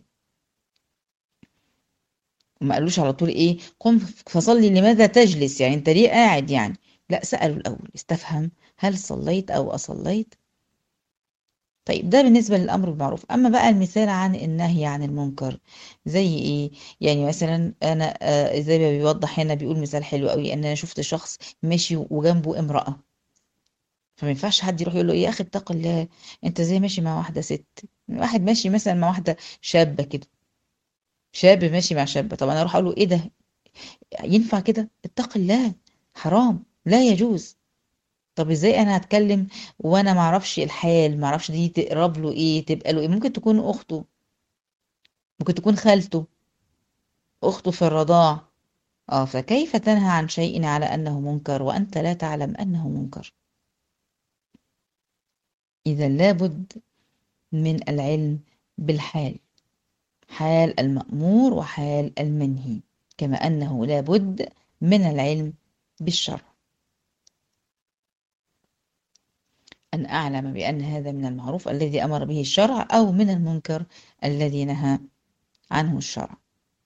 وما قالوش على طول إيه قم فصلي لماذا تجلس، يعني أنت ليه قاعد يعني. لا، سأله الأول استفهم هل صليت أو أصليت. طيب ده بالنسبة للأمر بالمعروف. أما بقى المثال عن النهي عن المنكر زي إيه؟ يعني مثلا أنا آه، زي ما بيوضح هنا بيقول مثال حلو قوي، أن أنا شفت شخص ماشي وجنبه امرأة، فما ينفعش حد يروح يقول له إيه يا أخي اتق الله، أنت زي ماشي مع واحدة ست. واحد ماشي مثلا مع واحدة شابة كده، شاب ماشي مع شابة، طب أنا أروح أقول له إيه ده، ينفع كده؟ اتق الله، حرام لا يجوز. طب ازاي انا هتكلم وانا معرفش الحال، معرفش دي تقرب له ايه تبقى له ايه، ممكن تكون اخته، ممكن تكون خالته، أخته في الرضاع. اه فكيف تنهى عن شيء على أنه منكر وأنت لا تعلم أنه منكر. إذا لابد من العلم بالحال، حال المأمور وحال المنهي، كما أنه لابد من العلم بالشرع، أن أعلم بأن هذا من المعروف الذي أمر به الشرع أو من المنكر الذي نهى عنه الشرع.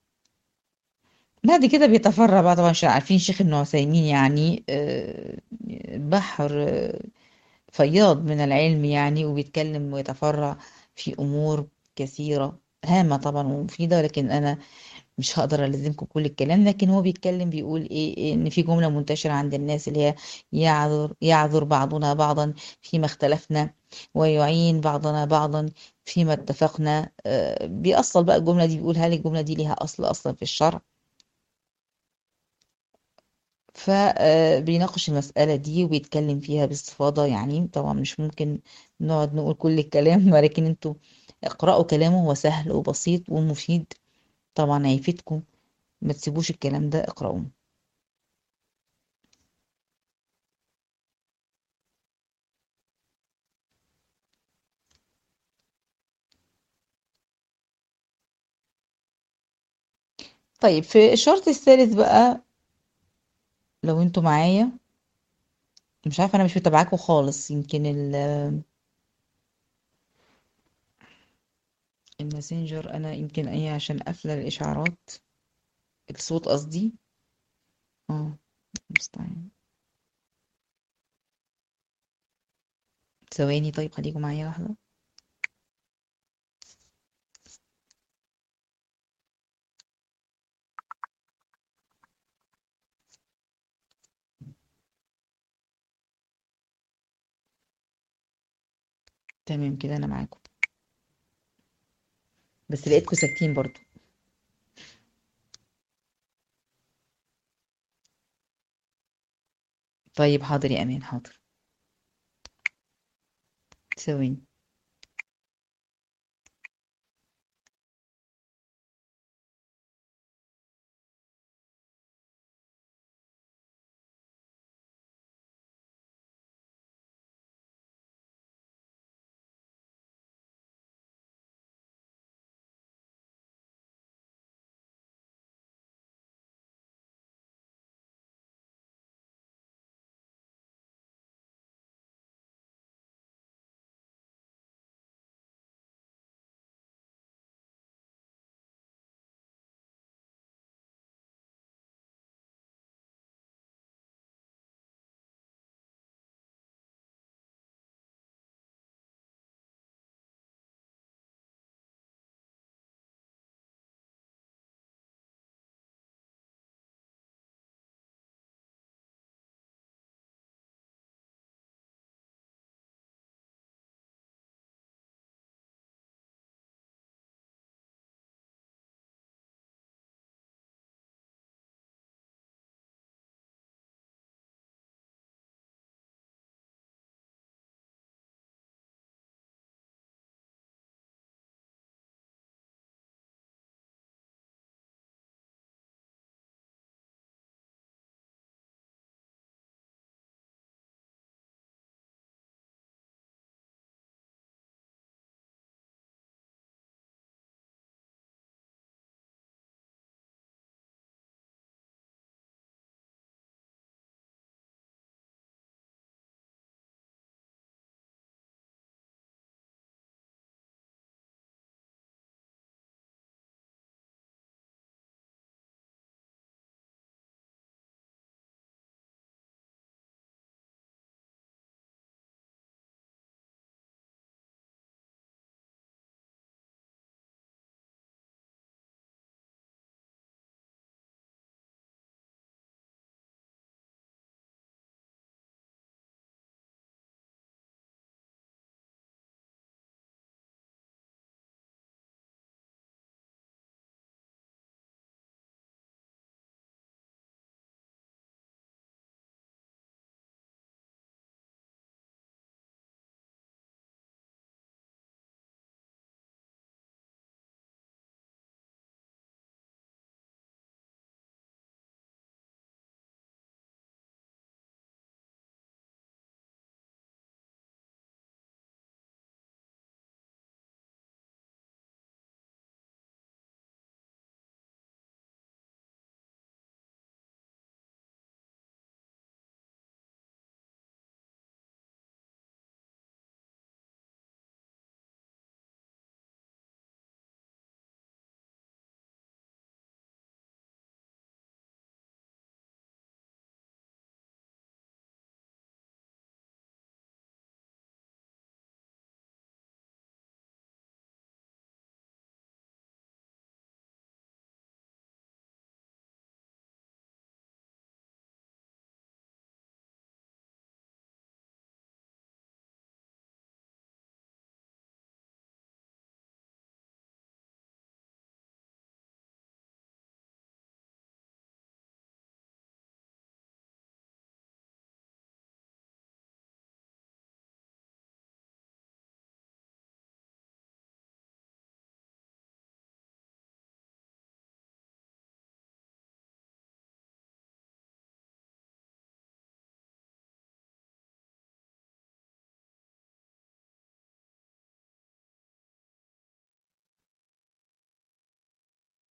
بعد كده بيتفرع بقى، طبعا مش عارفين شيخ ابن عثيمين يعني آه، بحر آه، فياض من العلم يعني، وبيتكلم ويتفرع في أمور كثيرة هامة طبعا ومفيدة، ولكن أنا مش هقدر ألزمكم كل الكلام. لكن هو بيتكلم بيقول إيه إيه، إن في جملة منتشرة عند الناس اللي هي يعذر يعذر بعضنا بعضا فيما اختلفنا، ويعين بعضنا بعضا فيما اتفقنا. آه، بيأصل بقى الجملة دي، بيقول هل الجملة دي ليها أصل أصلا في الشرع؟ فبيناقش المسألة دي وبيتكلم فيها باستفاضة، يعني طبعا مش ممكن نقعد نقول كل الكلام ولكن انتوا اقرأوا كلامه، هو سهل وبسيط ومفيد، طبعا هيفيدكم، ما تسيبوش الكلام ده اقرأوه. طيب في الشرط الثالث بقى، لو انتوا معايا، مش عارفة انا مش متابعاكم خالص، يمكن ال- الماسنجر انا يمكن ايه عشان قافلة الاشعارات، الصوت قصدي. اه مستعين، ثواني طيب خليكم معايا واحدة. تمام كده انا معاكم، بس لقيتكم ساكتين برضو. طيب حاضر يا امان، حاضر، ثواني.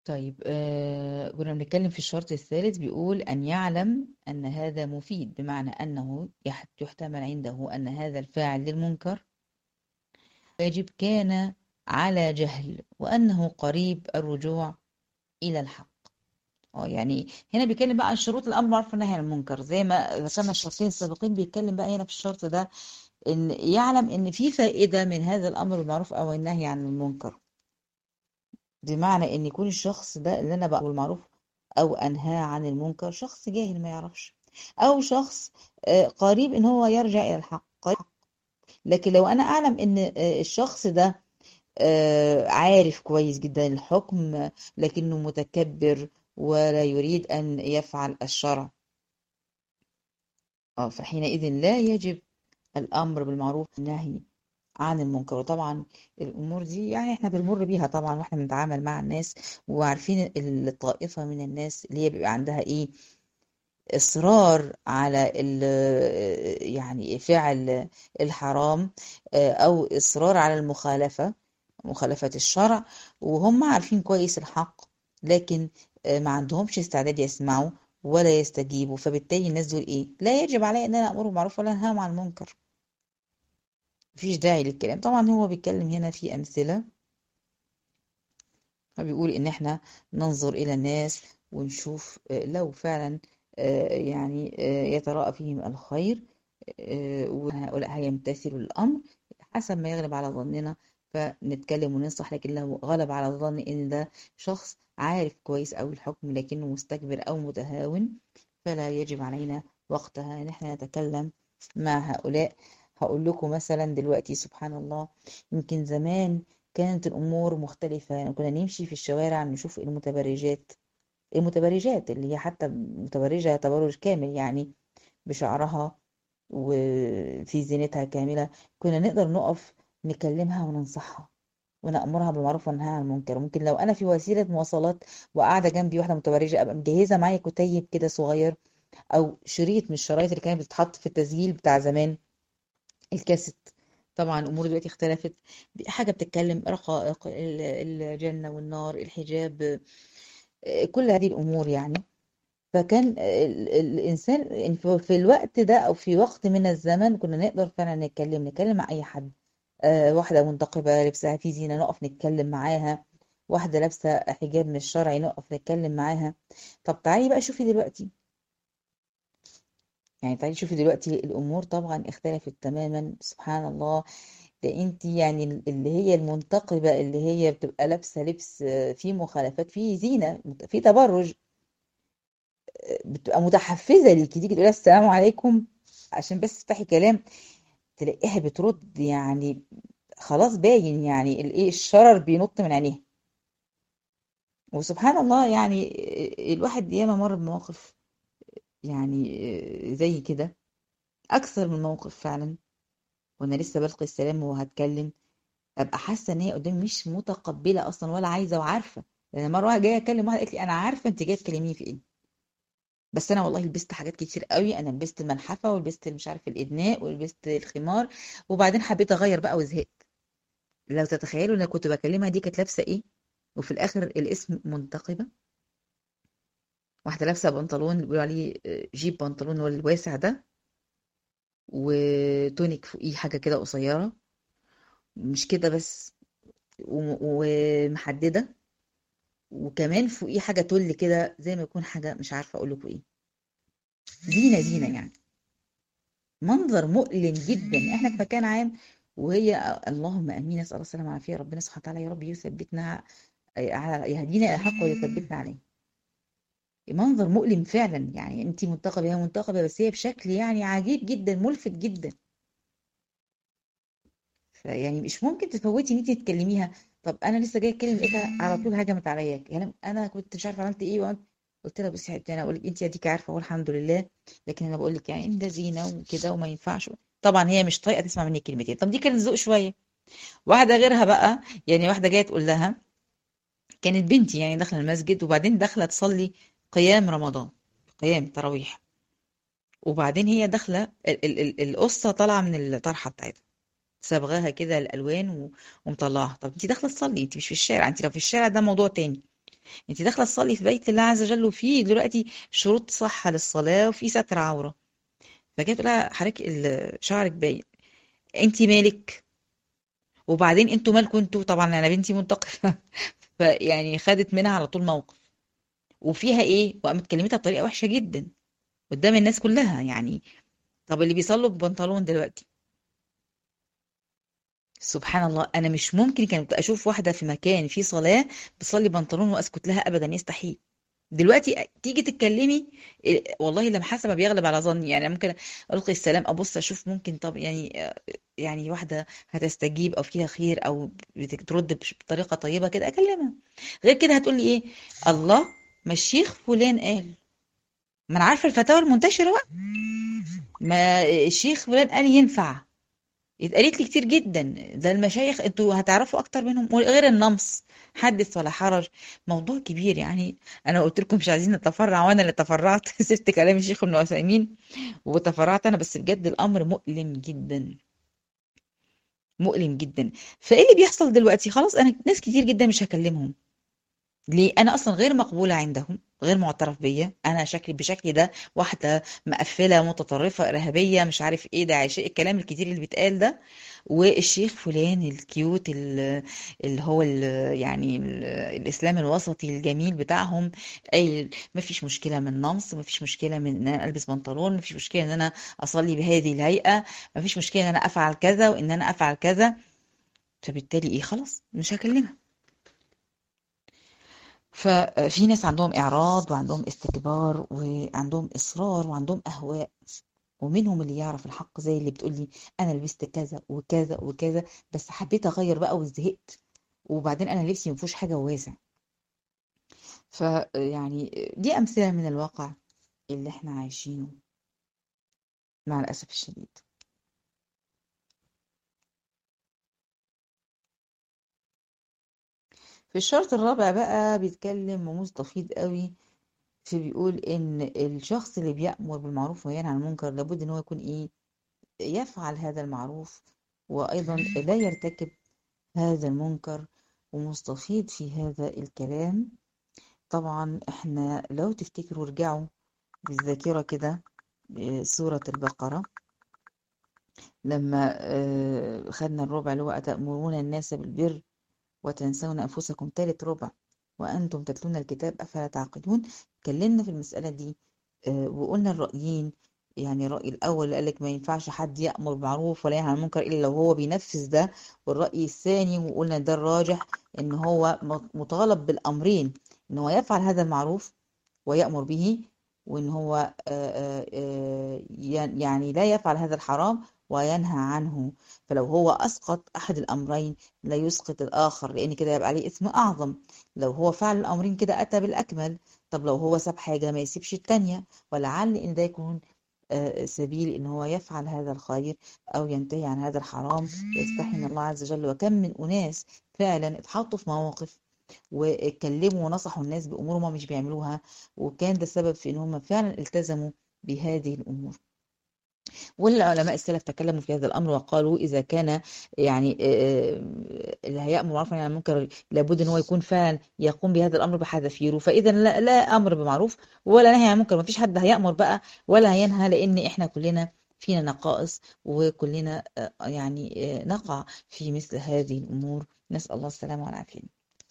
طيب آه كنا بنتكلم في الشرط الثالث، بيقول أن يعلم أن هذا مفيد، بمعنى أنه يح- يحتمل عنده أن هذا الفاعل للمنكر واجب كان على جهل، وأنه قريب الرجوع إلى الحق. اه يعني هنا بيتكلم بقى عن شروط الأمر بالمعروف والنهي عن المنكر، زي ما ذكرنا الشرطين السابقين. بيتكلم بقى هنا في الشرط ده إن يعلم إن في فائدة من هذا الأمر بالمعروف أو النهي عن المنكر، بمعنى ان يكون الشخص ده اللي انا بقى بالمعروف او انهاه عن المنكر شخص جاهل ما يعرفش، او شخص آه، قريب ان هو يرجع الى الحق قريب. لكن لو انا اعلم ان آه، الشخص ده آه، عارف كويس جدا الحكم، آه، لكنه متكبر ولا يريد ان يفعل الشرع، اه فحينئذ لا يجب الامر بالمعروف والنهي عن المنكر. وطبعا الامور دي يعني احنا بنمر بيها طبعا واحنا بنتعامل مع الناس، وعارفين الطائفة من الناس اللي هي بيبقى عندها ايه، اصرار على ال يعني فعل الحرام، آه، او اصرار على المخالفة، مخالفة الشرع، وهم عارفين كويس الحق، لكن آه، ما عندهمش استعداد يسمعوا ولا يستجيبوا. فبالتالي الناس دول ايه، لا يجب علي ان انا امر بالمعروف ولا انهاهم عن المنكر. مفيش داعي للكلام. طبعا هو بيتكلم هنا في امثله، فبيقول إن إحنا ننظر إلى الناس ونشوف آه، لو فعلا آه، يعني آه، يتراءى فيهم الخير، آه، وهؤلاء هيمتثلوا الأمر حسب ما يغلب على ظننا، فنتكلم وننصح. لكن لو غلب على الظن إن ده شخص عارف كويس أوي الحكم لكنه مستكبر أو متهاون، فلا يجب علينا وقتها إن إحنا نتكلم مع هؤلاء. هقول لكم مثلا دلوقتي سبحان الله، يمكن زمان كانت الأمور مختلفة. يعني كنا نمشي في الشوارع نشوف المتبرجات، المتبرجات اللي هي حتى متبرجة تبرج كامل، يعني بشعرها وفي زينتها كاملة، كنا نقدر نقف نكلمها وننصحها ونأمرها بالمعروف والنهي عن المنكر. ممكن لو أنا في وسيلة مواصلات وقاعدة جنبي واحدة متبرجة، أبقى مجهزة معايا كتيب كده صغير أو شريط من الشرايط اللي كانت بتتحط في التسجيل بتاع زمان، الكاسيت. طبعا الامور دلوقتي اختلفت، حاجه بتتكلم رقائق ال- الجنه والنار، الحجاب، آه، كل هذه الامور يعني. فكان ال- ال- الانسان يعني في في الوقت ده او في وقت من الزمن كنا نقدر فعلا نتكلم نتكلم مع اي حد. آه، واحده منتقبه لبسها في زينه نقف نتكلم معاها، واحده لابسه حجاب من الشرع نقف نتكلم معاها. طب تعالي بقى شوفي دلوقتي، يعني تعالي شوفي دلوقتي الامور طبعا اختلفت تماما سبحان الله. ده انت يعني اللي هي المنتقبة اللي هي بتبقى لابسة لبس آه، فيه مخالفات فيه زينة فيه تبرج، آه، بتبقى متحفزة ليكي، تيجي تقولي السلام عليكم عشان بس تفتحي كلام، تلاقيها بترد يعني خلاص باين يعني الايه الشرر بينط من عينيها. وسبحان الله يعني آه، الواحد ياما مر بمواقف يعني آه، زي كده، اكثر من موقف فعلا. وانا لسه بلقي السلام وهتكلم، ابقى حاسه ان هي قدامي مش متقبله اصلا ولا عايزه وعارفه. يعني مره واحده جايه اكلم واحده قالت لي انا عارفه انت جايه تكلميني في ايه، بس انا والله لبست حاجات كتير قوي، انا لبست الملحفه ولبست مش عارف الادناء ولبست الخمار، وبعدين حبيت اغير بقى وزهقت. لو تتخيلوا ان انا كنت بكلمها دي كانت لابسه ايه، وفي الاخر الاسم منتقبه. واحده لابسه بنطلون بيقولوا عليه آه، جيب بنطلون اللي هو الواسع ده، وتونيك فوقيه حاجه كده قصيره، مش كده بس، وم- ومحدده، وكمان فوقيه حاجة تل كده زي ما يكون حاجة مش عارفة أقول لكم إيه، زينة زينة يعني. منظر مؤلم جدا. إحنا في مكان عام وهي اللهم آمين، أسأل الله السلامة والعافية، ربنا سبحانه وتعالى يا رب يثبتنا على يهدينا إلى الحق ويثبتنا عليه. منظر مؤلم فعلا، يعني أنت منتقبة هي منتقبة بس هي بشكل يعني عجيب جدا ملفت جدا. فيعني مش ممكن تفوتي ان انت تكلميها. طب انا لسه جايه اتكلم لقيتها على طول هجمت عليا، يعني انا كنت مش عارفه عملت ايه وعملت. قلت لها بصي يا حبيبتي انا اقول لك انت اديك عارفه والحمد لله، لكن انا بقول لك يعني ان ده زينه وكده وما ينفعش. طبعا هي مش طايقه تسمع مني كلمتين. طب دي كانت ذوق شويه. واحده غيرها بقى، يعني واحده جايه تقول لها، كانت بنتي يعني داخله المسجد وبعدين داخله تصلي قيام رمضان، قيام تراويح، وبعدين هي داخله ال- ال- ال- القصه طالعه من الطرحه بتاعتها، صبغاها كده الالوان و- ومطلعها. طب انت داخله تصلي، انت مش في الشارع، انت لو في الشارع ده موضوع تاني، انت داخله تصلي في بيت الله عز وجل، وفيه دلوقتي شروط صحه للصلاه وفي ستر عوره. فكانت تقول لها حضرتك ال- شعرك باين، انت مالك؟ وبعدين انتوا مالكم انتوا؟ طبعا انا بنتي منتقبه فيعني خدت منها على طول موقف. وفيها ايه، وقامت كلمتها بطريقه وحشه جدا قدام الناس كلها يعني. طب اللي بيصلوا ببنطلون دلوقتي، سبحان الله، انا مش ممكن كانت اشوف واحده في مكان فيه صلاه بتصلي بنطلون واسكت لها ابدا، يستحيل. دلوقتي تيجي تتكلمي إيه، والله لما حسب ما بيغلب على ظني، يعني ممكن القي السلام ابص اشوف ممكن، طب يعني آه، يعني واحده هتستجيب او فيها خير او بترد بش- بطريقه طيبه كده اكلمها. غير كده هتقولي ايه؟ الله، ما الشيخ فلان قال. ما انا عارفه الفتاوى المنتشره بقى، ما الشيخ فلان قال ينفع. اتقالت لي كتير جدا، ده المشايخ انتوا هتعرفوا اكتر منهم، غير النمص، حدث ولا حرج. موضوع كبير يعني. انا قلت لكم مش عايزين نتفرع، وانا اللي تفرعت سبت كلام الشيخ ابن عثيمين وتفرعت انا. بس بجد الامر مؤلم جدا، مؤلم جدا. فايه اللي بيحصل دلوقتي؟ خلاص انا ناس كتير جدا مش هكلمهم. ليه؟ انا اصلا غير مقبوله عندهم، غير معترف بيا، انا شكلي بشكلي ده واحده مقفله متطرفه ارهابيه مش عارف ايه ده عشان الكلام الكتير اللي بيتقال ده. والشيخ فلان الكيوت ال- اللي هو ال يعني ال الاسلام الوسطي الجميل بتاعهم، اي ما فيش مشكله من نمص، ما فيش مشكله من ان انا البس بنطلون، ما فيش مشكله ان انا اصلي بهذه الهيئه، ما فيش مشكله ان انا افعل كذا وان انا افعل كذا. فبالتالي ايه، خلاص مش هكلمها. ففي ناس عندهم إعراض وعندهم استكبار وعندهم إصرار وعندهم أهواء، ومنهم اللي يعرف الحق زي اللي بتقولي أنا لبست كذا وكذا وكذا بس حبيت أغير بقى وزهقت، وبعدين أنا لبسي مفيهوش حاجة واسع. فيعني دي أمثلة من الواقع اللي احنا عايشينه مع الأسف الشديد. في الشرط الرابع بقى بيتكلم ومستفيض قوي، فبيقول إن الشخص اللي بيأمر بالمعروف وينهى عن المنكر لابد إن هو يكون إيه، يفعل هذا المعروف وأيضا لا يرتكب هذا المنكر. ومستفيض في هذا الكلام. طبعا احنا لو تفتكروا ارجعوا بالذاكرة كده سورة البقرة، لما آه، خدنا الربع اللي هو أتأمرون الناس بالبر وتنسون أنفسكم، تالت ربع، وأنتم تتلون الكتاب أفلا تعقلون. اتكلمنا في المسألة دي آه، وقلنا الرأيين. يعني الرأي الأول اللي قالك ما ينفعش حد يأمر بالمعروف ولا ينهى عن المنكر إلا لو هو بينفذ ده. والرأي الثاني وقلنا ده الراجح، إن هو مطالب بالأمرين، إن هو يفعل هذا المعروف ويأمر به، وإن هو آه، آه، آه، يعني لا يفعل هذا الحرام وينهى عنه. فلو هو أسقط أحد الأمرين لا يسقط الآخر، لأن كده يبقى عليه إثم أعظم. لو هو فعل الأمرين كده أتى بالأكمل. طب لو هو ساب حاجة ما يسيبش التانية، ولعل إن ده يكون آه، سبيل إن هو يفعل هذا الخير أو ينتهي عن هذا الحرام، يستحي من الله عز وجل. وكم من أناس فعلا اتحطوا في مواقف واتكلموا ونصحوا الناس بأمور هم مش بيعملوها، وكان ده السبب في إن هم فعلا التزموا بهذه الأمور. والعلماء السلف تكلموا في هذا الأمر وقالوا إذا كان يعني آه، اللي هيأمر بالمعروف والنهي عن المنكر لابد إن هو يكون فعلا يقوم بهذا الأمر بحذافيره، فإذا لا, لا أمر بمعروف ولا نهي عن المنكر، ما فيش حد هيأمر بقى ولا هينهى، لأن إحنا كلنا فينا نقائص وكلنا آه، يعني آه، نقع في مثل هذه الأمور. نسأل الله السلامة والعافية.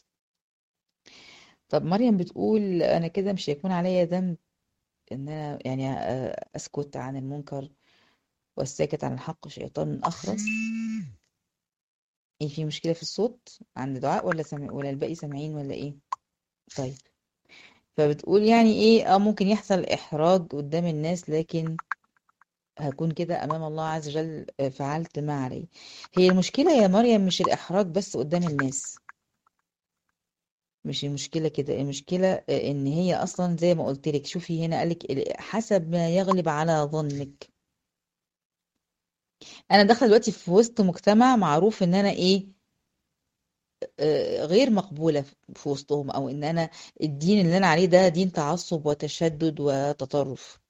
طب مريم بتقول أنا كده مش هيكون عليا ذنب إن أنا يعني آه، أسكت عن المنكر، والساكت عن الحق شيطان أخرس. ايه، في مشكلة في الصوت عند دعاء ولا سمع ولا الباقي سامعين ولا ايه؟ طيب. فبتقول يعني ايه، اه ممكن يحصل احراج قدام الناس، لكن هكون كده امام الله عز وجل آه، فعلت ما علي. هي المشكلة يا مريم مش الاحراج بس قدام الناس، مش المشكلة كده. المشكلة آه، ان هي اصلا زي ما قلت لك، شوفي هنا قالك ال- حسب ما يغلب على ظنك. انا داخله دلوقتي في وسط مجتمع معروف ان انا ايه، آه، غير مقبولة في وسطهم، أو إن أنا الدين اللي أنا عليه ده دين تعصب وتشدد وتطرف،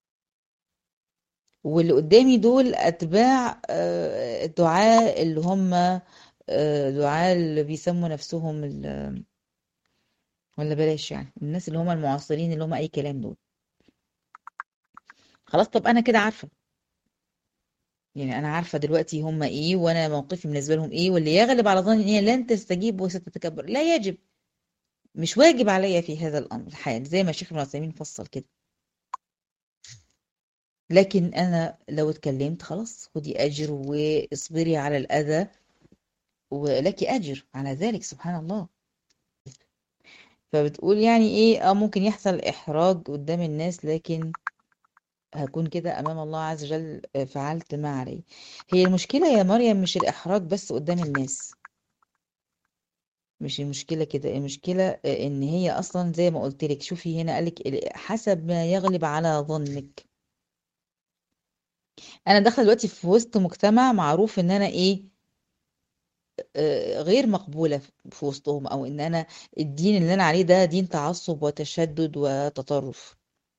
واللي قدامي دول أتباع آه، الدعاة اللي هم آه، دعاة اللي بيسموا نفسهم ال- ولا بلاش يعني الناس اللي هم المعاصرين اللي هم اي كلام دول. خلاص طب انا كده عارفه، يعني انا عارفه دلوقتي هم ايه وانا موقفي بالنسبه لهم ايه، واللي يغلب على ظني ان هي لن تستجيب وستتكبر. لا يجب، مش واجب عليا في هذا الامر الحال زي ما الشيخ ابن عثيمين فصل كده. لكن انا لو اتكلمت خلاص خدي اجر واصبري على الاذى ولك اجر على ذلك سبحان الله. فبتقول يعني ايه اه ممكن يحصل احراج قدام الناس، لكن هكون كده امام الله عز وجل آه، فعلت ما علي. هي المشكلة يا مريم مش الاحراج بس قدام الناس، مش المشكلة كده، المشكلة آه، ان هي اصلا زي ما قلت لك، شوفي هنا قالك ال- حسب ما يغلب على ظنك. انا داخله دلوقتي في وسط مجتمع معروف ان انا ايه آه، غير مقبولة في وسطهم، او ان انا الدين اللي انا عليه ده دين تعصب وتشدد وتطرف،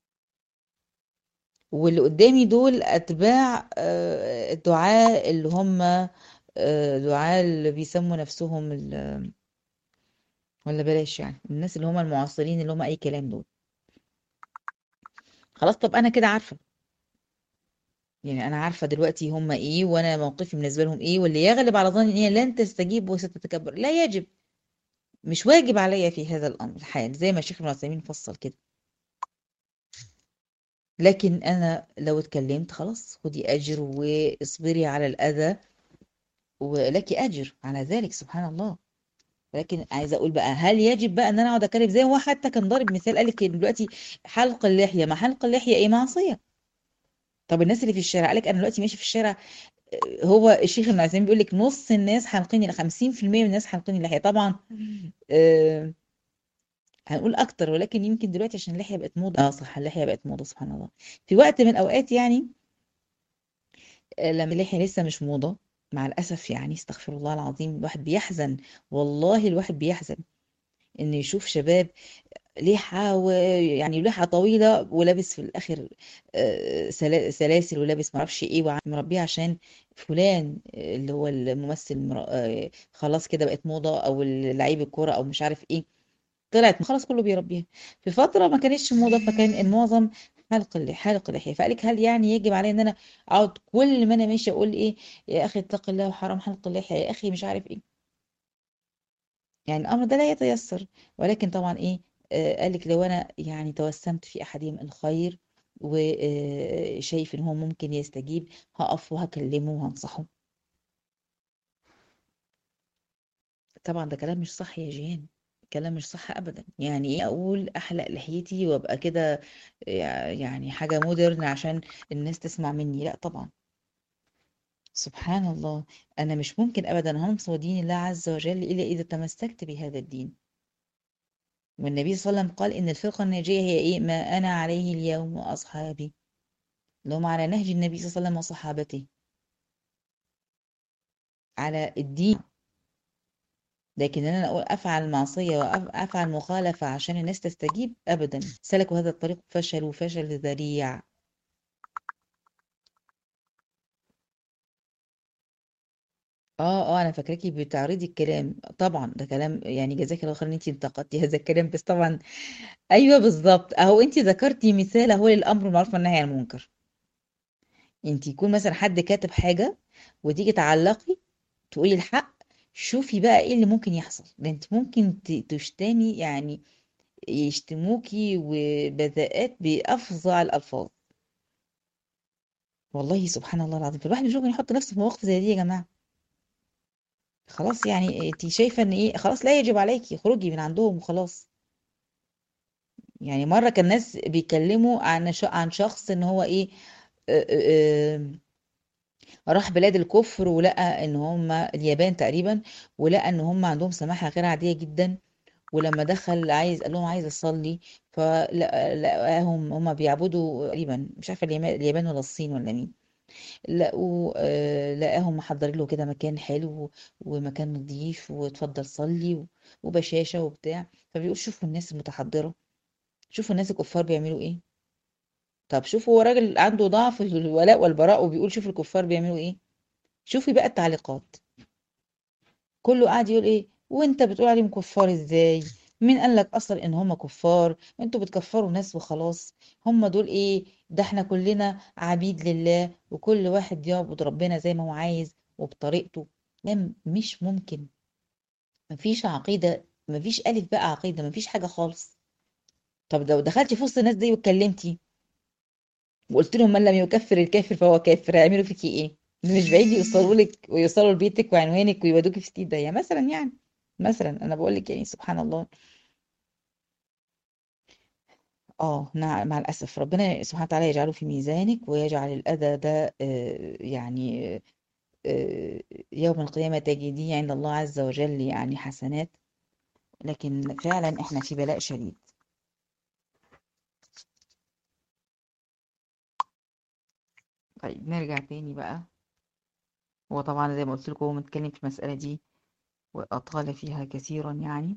واللي قدامي دول اتباع آه، الدعاة اللي هم آه، دعاة اللي بيسموا نفسهم ال- ولا بلاش يعني الناس اللي هم المعاصرين اللي هم اي كلام دول. خلاص طب انا كده عارفة، يعني انا عارفة دلوقتي هم ايه وانا موقفي بالنسبة لهم ايه، واللي يغلب على ظني ان هي لن تستجيب وستتكبر. لا يجب، مش واجب عليا في هذا الامر الحال زي ما الشيخ ابن عثيمين فصل كده. لكن انا لو اتكلمت خلاص خدي اجر واصبري على الاذى ولك اجر على ذلك سبحان الله. لكن عايزه اقول بقى هل يجب بقى ان انا اقعد اتكلم زي ما هو حتى كان ضارب مثال قال لك دلوقتي حلق اللحيه، ما حلق اللحيه ايه معصيه. طب الناس اللي في الشارع قال لك انا دلوقتي ماشي في الشارع آه، هو الشيخ ابن عثيمين بيقول لك نص الناس حالقين، خمسين في المية من الناس حالقين اللحيه طبعا. آه هنقول اكتر، ولكن يمكن دلوقتي عشان اللحيه بقت موضه. اه صح اللحيه بقت موضه سبحان الله. في وقت من الاوقات يعني آه، لما اللحيه لسه مش موضه، مع الاسف يعني استغفر الله العظيم الواحد بيحزن، والله الواحد بيحزن ان يشوف شباب لحى ويعني لحى طويلة ولابس في الآخر آه، سلا- سلاسل، ولابس معرفش ايه ومربيه عشان فلان آه، اللي هو الممثل مر- آه، خلاص كده بقت موضة، او لعيب الكورة او مش عارف ايه، طلعت خلاص كله بيربيها. في فترة ما كانتش موضة فكان المعظم حلق اللحية حلق اللحية. فقالك هل يعني يجب علي ان انا اقعد كل ما انا ماشية اقول ايه يا اخي اتق الله وحرام حلق اللحية يا اخي مش عارف ايه. يعني الأمر ده لا يتيسر. ولكن طبعا إيه آه قال لك لو أنا يعني توسمت في أحدهم الخير وشايف إن هو ممكن يستجيب هقف وهكلمه وهنصحه. طبعا ده كلام مش صح يا جيهان، كلام مش صح أبدا. يعني إيه أقول أحلق لحيتي وأبقى كده يع- يعني حاجة مودرن عشان الناس تسمع مني؟ لا طبعا سبحان الله. أنا مش ممكن أبدا هنصر دين الله عز وجل إلا إذا تمسكت بهذا الدين. والنبي صلى الله عليه وسلم قال إن الفرقة الناجية هي إيه؟ ما أنا عليه اليوم وأصحابي، اللي هم على نهج النبي صلى الله عليه وسلم وصحابته، على الدين. لكن أنا أقول أفعل معصية وأفعل مخالفة عشان الناس تستجيب أبدا. سلكوا هذا الطريق فشلوا فشل ذريع. اه اه انا فاكراكي بتعرضي الكلام، طبعا ده كلام يعني جزاك الله خير ان انت انتقدتي هذا الكلام، بس طبعا ايوه بالظبط اهو انت ذكرتي مثال اهو للامر بالمعروف والنهي عن المنكر. انت يكون مثلا حد كاتب حاجه وتيجي تعلقي تقولي الحق، شوفي بقى ايه اللي ممكن يحصل. ده انت ممكن ت- تشتمي يعني يشتموكي وبذاءات بأفظع الألفاظ. والله سبحان الله العظيم. فالواحد مش ممكن يحط نفسه في مواقف زي دي يا جماعة. خلاص يعني انت شايفة ان ايه خلاص لا يجب عليكي خروجي من عندهم وخلاص. يعني مرة كان ناس بيتكلموا عن ش- عن شخص ان هو ايه آه، آه، آه، راح بلاد الكفر ولقى ان هم اليابان تقريبا، ولقى ان هم عندهم سماحة غير عادية جدا. ولما دخل عايز قال لهم عايز اصلي، فلقاهم هم بيعبدوا تقريبا مش عارفه اليما- اليابان ولا الصين ولا مين. لقوا آه، لقاهم محضرين له كده مكان حلو ومكان نظيف وتفضل صلي و- وبشاشه وبتاع. فبيقول شوفوا الناس المتحضره، شوفوا الناس الكفار بيعملوا ايه. طب شوفوا هو راجل عنده ضعف في الولاء والبراء وبيقول شوفوا الكفار بيعملوا ايه. شوفي بقى التعليقات، كله قاعد يقول ايه وانت بتقول عليهم كفار ازاي، مين قال لك اصلا ان هم كفار؟ انتوا بتكفروا ناس وخلاص. هم دول ايه؟ ده احنا كلنا عبيد لله، وكل واحد يعبد ربنا زي ما هو عايز وبطريقته. لا، مش ممكن. مفيش عقيدة، مفيش ألف بقى عقيدة، مفيش حاجة خالص. طب لو دخلتي في وسط الناس دي واتكلمتي وقلت لهم من لم يكفر الكافر فهو كافر، هيعملوا فيكي ايه؟ ده مش بعيد يوصلوا لك ويوصلوا لبيتك وعنوانك ويودوكي في ستين داهية مثلا يعني. مثلا انا بقول لك يعني سبحان الله. اه نعم، مع الاسف ربنا سبحانه وتعالى يجعله في ميزانك ويجعل الاذى ده آه، يعني آه، يوم القيامة تجديه عند الله عز وجل يعني حسنات. لكن فعلا احنا في بلاء شديد. طيب نرجع تاني بقى. هو طبعا زي ما قلت لكم هو متكلم في المسألة دي وأطال فيها كثيرا يعني.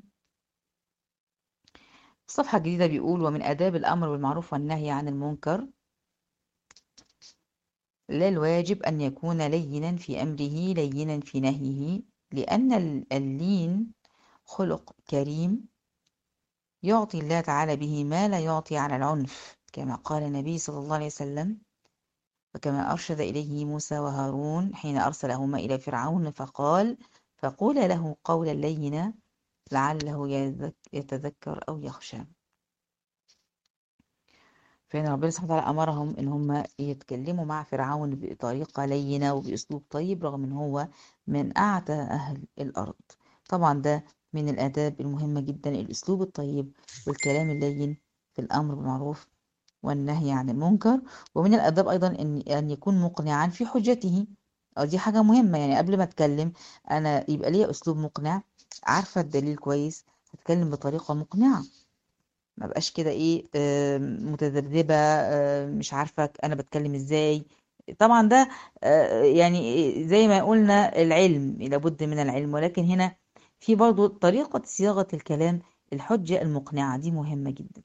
الصفحة الجديدة بيقول: ومن آداب الأمر بالمعروف والنهي عن المنكر، لا الواجب أن يكون لينا في أمره لينا في نهيه، لأن ال- اللين خلق كريم يعطي الله تعالى به ما لا يعطي على العنف، كما قال النبي صلى الله عليه وسلم، وكما أرشد إليه موسى وهارون حين أرسلهما إلى فرعون فقال: فقول له قولا لينا لعله يذك- يتذكر أو يخشى. فإن ربنا سبحانه وتعالى أمرهم إن هم يتكلموا مع فرعون بطريقة لينة وبأسلوب طيب، رغم إن هو من أعتى أهل الأرض. طبعا ده من الآداب المهمة جدا، الأسلوب الطيب والكلام اللين في الأمر بالمعروف والنهي عن المنكر. ومن الآداب أيضا أن أن يكون مقنعا في حجته. أو دي حاجة مهمة يعني، قبل ما أتكلم أنا يبقى ليا أسلوب مقنع، عارفة الدليل كويس، هتكلم بطريقة مقنعة. ما بقاش كده ايه آم، متذبذبة، آم، مش عارفة انا بتكلم ازاي. طبعا ده آه، يعني زي ما قلنا العلم لابد من العلم، ولكن هنا في برضو طريقة صياغة الكلام، الحجة المقنعة دي مهمة جدا.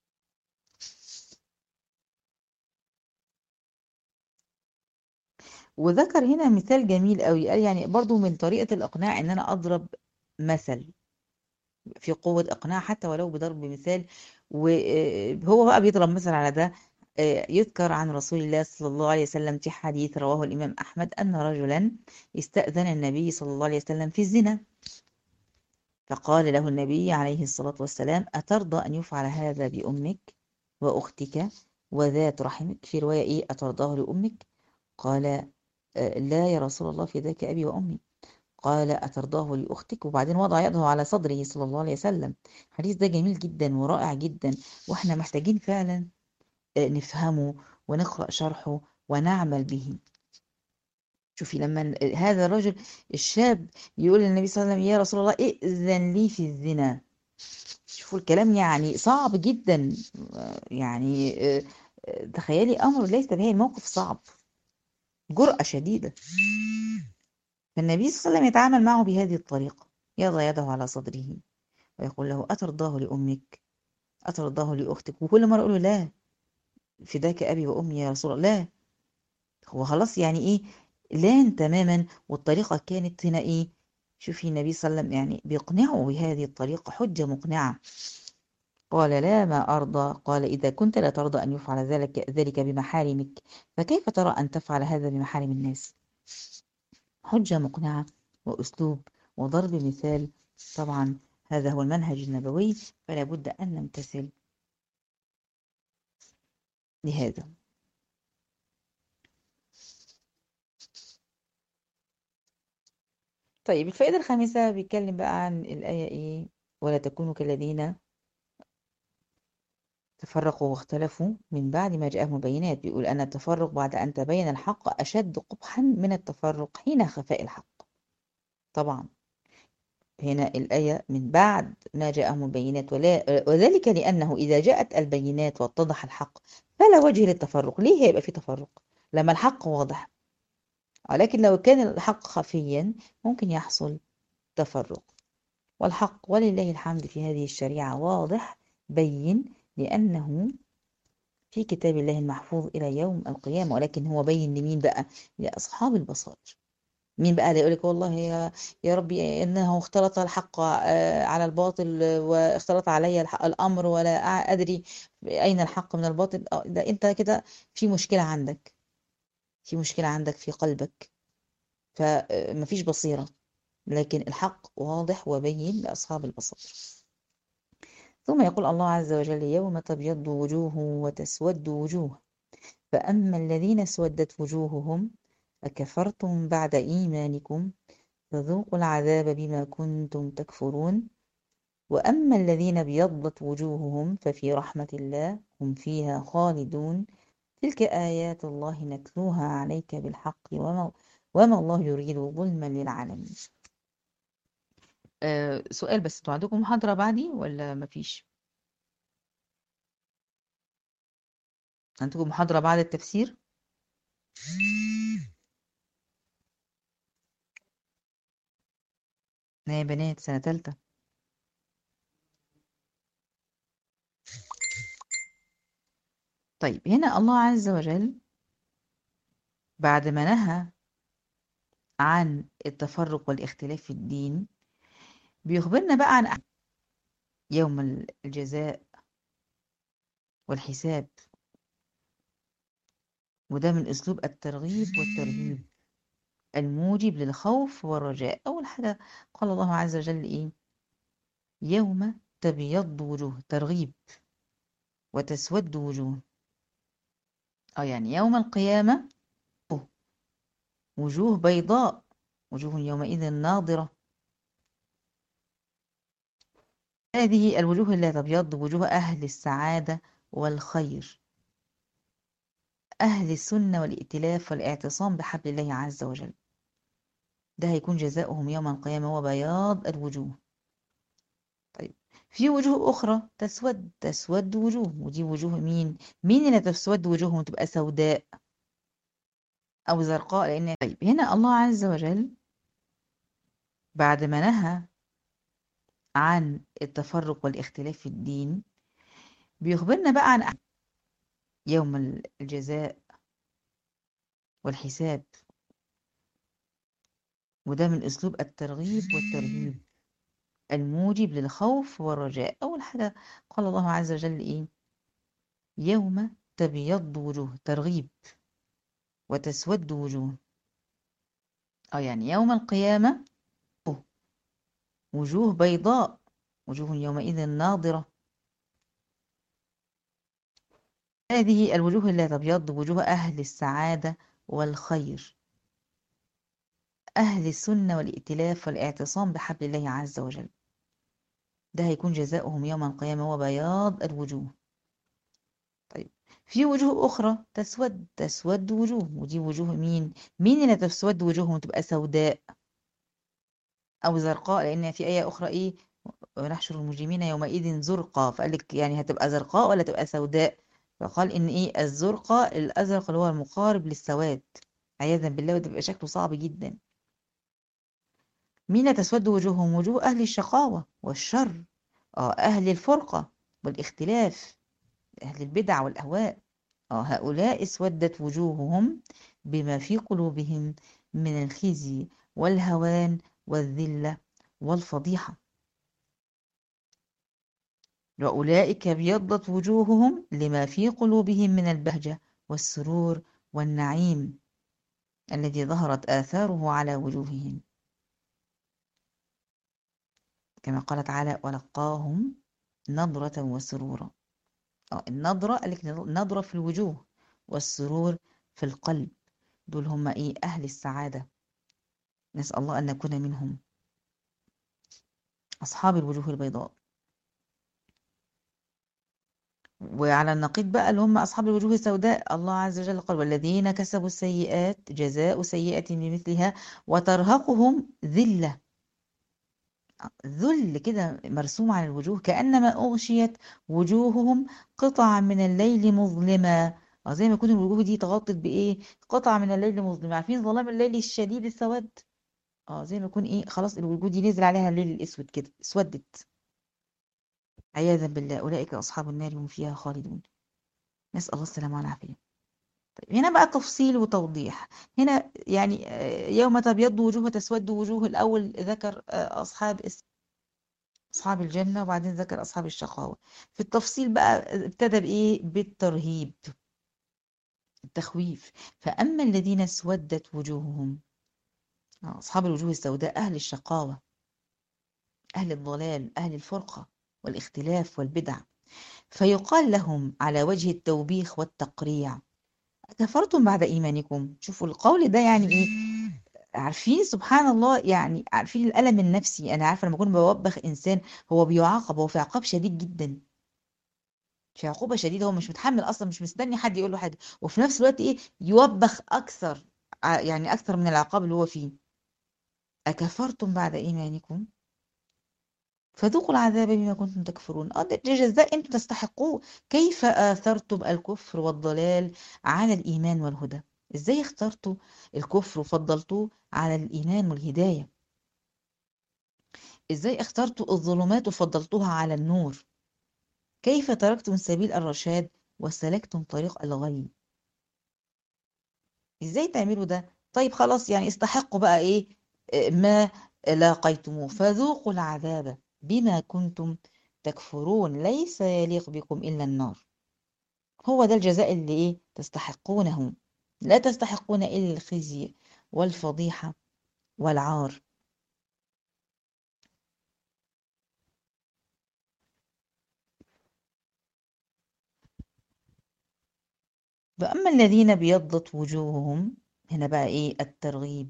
وذكر هنا مثال جميل قوي، قال يعني برضو من طريقة الإقناع إن أنا أضرب مثل، في قوة إقناع حتى ولو بضرب مثال. وهو بقى بيضرب مثل على ده. آه، يذكر عن رسول الله صلى الله عليه وسلم في حديث رواه الإمام أحمد أن رجلا استأذن النبي صلى الله عليه وسلم في الزنا، فقال له النبي عليه الصلاة والسلام: أترضى أن يفعل هذا بأمك وأختك وذات رحمك؟ في رواية إيه، أترضاه لأمك؟ قال: آه، لا يا رسول الله، في ذاك أبي وأمي. قال: أترضاه لأختك؟ وبعدين وضع يده على صدره صلى الله عليه وسلم. الحديث ده جميل جدا ورائع جدا، واحنا محتاجين فعلا آه، نفهمه ونقرأ شرحه ونعمل به. شوفي لما ال- هذا الرجل الشاب يقول للنبي صلى الله عليه وسلم: يا رسول الله ائذن لي في الزنا. شوفوا الكلام يعني صعب جدا. آه، يعني آه، آه، تخيلي أمر ليس به، الموقف صعب، جرأة شديدة. فالنبي صلى الله عليه وسلم يتعامل معه بهذه الطريقة، يضع يده على صدره ويقول له: أترضاه لأمك؟ أترضاه لأختك؟ وكل مرة يقول له: لا، فداك أبي وأمي يا رسول الله. لا، هو خلاص يعني إيه، لان تماما. والطريقة كانت هنا إيه، شوفي النبي صلى الله عليه وسلم يعني بيقنعه بهذه الطريقة، حجة مقنعة. قال: لا ما أرضى. قال: إذا كنت لا ترضى أن يفعل ذلك ذلك بمحارمك، فكيف ترى أن تفعل هذا بمحارم الناس؟ حجة مقنعة وأسلوب وضرب مثال. طبعا هذا هو المنهج النبوي، فلا بد أن نمتثل لهذا. طيب الفائدة الخامسة بيتكلم بقى عن الآية إيه: ولا تكونوا كالذين تفرقوا واختلفوا من بعد ما جاءهم البينات. بيقول أن التفرق بعد أن تبين الحق أشد قبحا من التفرق حين خفاء الحق. طبعا هنا الآية من بعد ما جاءهم البينات، ولا وذلك لأنه إذا جاءت البينات واتضح الحق فلا وجه للتفرق. ليه هيبقى في تفرق لما الحق واضح؟ ولكن لو كان الحق خفيا ممكن يحصل تفرق. والحق ولله الحمد في هذه الشريعة واضح بين، لأنه في كتاب الله المحفوظ إلى يوم القيامة. ولكن هو بين لمين بقى؟ لأصحاب البصائر. مين بقى اللي يقولك والله يا يا ربي انه اختلط الحق آه، على الباطل، آه، واختلط علي الح- الامر ولا أع- ادري اين الحق من الباطل. آه، ده انت كده في مشكلة عندك، في مشكلة عندك في قلبك، فمفيش بصيرة. لكن الحق واضح وبين لأصحاب البصائر. ثم يقول الله عز وجل: يوم تبيض وجوه وتسود وجوه، فأما الذين اسودت وجوههم أكفرتم بعد إيمانكم فذوقوا العذاب بما كنتم تكفرون، وأما الذين ابيضت وجوههم ففي رحمة الله هم فيها خالدون، تلك آيات الله نتلوها عليك بالحق وما, وما الله يريد ظلما للعالمين. أه سؤال بس، انتوا عندكم محاضرة بعدي ولا مفيش؟ عندكم محاضرة بعد التفسير؟ يا بنات سنة تالتة. طيب هنا الله عز وجل بعد ما نهى عن التفرق والاختلاف في الدين بيخبرنا بقى عن يوم الجزاء والحساب، وده من أسلوب الترغيب والترهيب الموجب للخوف والرجاء. أول حاجة قال الله عز وجل إيه؟ يوم تبيض وجوه، ترغيب، وتسود وجوه. أو يعني يوم القيامة وجوه بيضاء، وجوه يومئذ ناضرة. هذه الوجوه التي تبيض وجوه أهل السعادة والخير، أهل السنة والائتلاف والاعتصام بحبل الله عز وجل. ده هيكون جزاؤهم يوم القيامة هو بياض الوجوه. طيب في وجوه أخرى تسود، تسود وجوه، ودي وجوه مين؟ مين اللي تسود وجوههم تبقى سوداء أو زرقاء؟ لأن طيب هنا الله عز وجل بعد ما نهى عن التفرق والاختلاف في الدين بيخبرنا بقى عن يوم الجزاء والحساب، وده من أسلوب الترغيب والترهيب الموجب للخوف والرجاء. أول حاجة قال الله عز وجل إيه؟ يوم تبيض وجوه، ترغيب، وتسود وجوه. أو يعني يوم القيامة وجوه بيضاء، وجوه يومئذ ناضرة. هذه الوجوه التي تبيض وجوه أهل السعادة والخير، أهل السنة والائتلاف والاعتصام بحبل الله عز وجل. ده هيكون جزاؤهم يوم القيامة هو بياض الوجوه. طيب في وجوه أخرى تسود، تسود وجوه، ودي وجوه مين؟ مين اللي تسود وجوههم تبقى سوداء أو زرقاء؟ لأن في آية أخرى إيه؟ ونحشر المجرمين يومئذ زرقا، فقال لك يعني هتبقى زرقاء ولا تبقى سوداء؟ فقال إن إيه الزرقاء، الأزرق اللي هو المقارب للسواد، عياذا بالله، وده بيبقى شكله صعب جدا. مين تسود وجوههم؟ وجوه أهل الشقاوة والشر، آه أهل الفرقة والاختلاف، أهل البدع والأهواء. آه هؤلاء اسودت وجوههم بما في قلوبهم من الخزي والهوان والذلة والفضيحة. وأولئك ابيضت وجوههم لما في قلوبهم من البهجة والسرور والنعيم الذي ظهرت آثاره على وجوههم، كما قال تعالى: ولقاهم نضرة وسرورا. آه النضرة قال لك نضرة في الوجوه، والسرور في القلب. دول هم إيه؟ أهل السعادة، نسأل الله أن نكون منهم، أصحاب الوجوه البيضاء. وعلى النقيض بقى اللي هم أصحاب الوجوه السوداء، الله عز وجل قال: والذين كسبوا السيئات جزاء سيئة بمثلها وترهقهم ذلة. ذل كده مرسوم على الوجوه، كأنما أغشيت وجوههم قطعا من الليل مظلمة. اه زي ما يكون الوجوه دي تغطت بإيه؟ قطعة من الليل مظلمة. عارفين ظلام الليل الشديد السواد؟ اه زي ما يكون إيه، خلاص الوجوه دي نزل عليها الليل الأسود كده، اسودت، عياذا بالله. أولئك أصحاب النار هم فيها خالدون. نسأل الله السلامة والعافية. طيب هنا بقى تفصيل وتوضيح. هنا يعني آه، يوم تبيض وجوه وتسود وجوه. الأول ذكر آه، أصحاب أصحاب الجنة، وبعدين ذكر أصحاب الشقاوة. في التفصيل بقى ابتدى بإيه؟ بالترهيب، التخويف. فأما الذين اسودت وجوههم، آه، أصحاب الوجوه السوداء، أهل الشقاوة، أهل الضلال، أهل الفرقة والاختلاف والبدع، فيقال لهم على وجه التوبيخ والتقريع: أكفرتم بعد إيمانكم؟ شوفوا القول ده يعني إيه. عارفين سبحان الله، يعني عارفين الألم النفسي. أنا عارفة لما أكون بوبخ إنسان، هو بيعاقب، هو في عقاب شديد جدا، في عقوبة شديدة، هو مش متحمل أصلا، مش مستني حد يقول له حاجة، وفي نفس الوقت إيه، يوبخ أكثر، ع- يعني أكثر من العقاب اللي هو فيه. أكفرتم بعد إيمانكم فذوقوا العذاب بما كنتم تكفرون. اه ده ده جزاء انتم تستحقوه. كيف آثرتم الكفر والضلال على الإيمان والهدى؟ ازاي اخترتوا الكفر وفضلتوه على الإيمان والهداية؟ ازاي اخترتوا الظلمات وفضلتوها على النور؟ كيف تركتم سبيل الرشاد وسلكتم طريق الغي؟ ازاي تعملوا ده؟ طيب خلاص، يعني استحقوا بقى ايه؟ آه، ما لاقيتموه، فذوقوا العذاب بما كنتم تكفرون، ليس يليق بكم إلا النار. هو ده الجزاء اللي ايه تستحقونه. لا تستحقون إلا الخزي والفضيحة والعار. فأما الذين بيضت وجوههم، هنا بقى ايه الترغيب.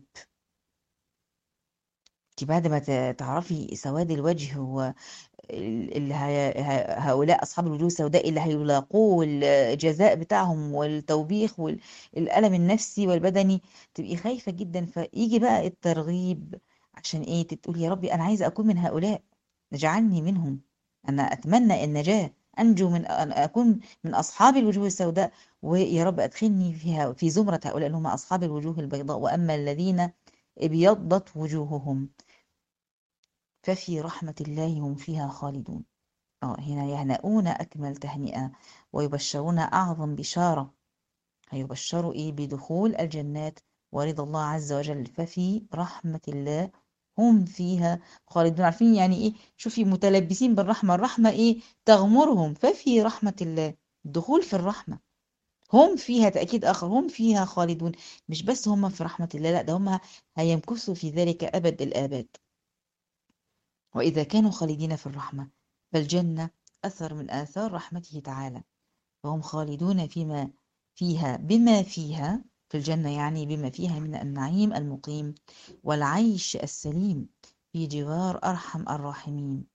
انت بعد ما ت- تعرفي سواد الوجه اللي هي- ه- هؤلاء أصحاب الوجوه السوداء اللي هيلاقوه الجزاء بتاعهم والتوبيخ والألم النفسي والبدني، تبقي خايفة جدا. فيجي بقى الترغيب، عشان ايه؟ تقول يا ربي أنا عايزة أكون من هؤلاء، اجعلني منهم. أنا أتمنى النجاة، أنجو من أن أكون من أصحاب الوجوه السوداء، ويا رب أدخلني فيها في زمرة هؤلاء اللي هم أصحاب الوجوه البيضاء. وأما الذين ابيضت وجوههم ففي رحمة الله هم فيها خالدون. اه هنا يهنؤون أكمل تهنئة، ويبشرون أعظم بشارة. هيبشروا إيه؟ بدخول الجنات ورضا الله عز وجل. ففي رحمة الله هم فيها خالدون. عارفين يعني إيه؟ شوفي، متلبسين بالرحمة، الرحمة إيه؟ تغمرهم. ففي رحمة الله، الدخول في الرحمة. هم فيها تأكيد آخر، هم فيها خالدون. مش بس هم في رحمة الله، لا، ده هم هيمكثوا في ذلك أبد الآباد. وإذا كانوا خالدين في الرحمة، فالجنة أثر من آثار رحمته تعالى، فهم خالدون فيما فيها بما فيها في الجنة، يعني بما فيها من النعيم المقيم والعيش السليم في جوار أرحم الراحمين.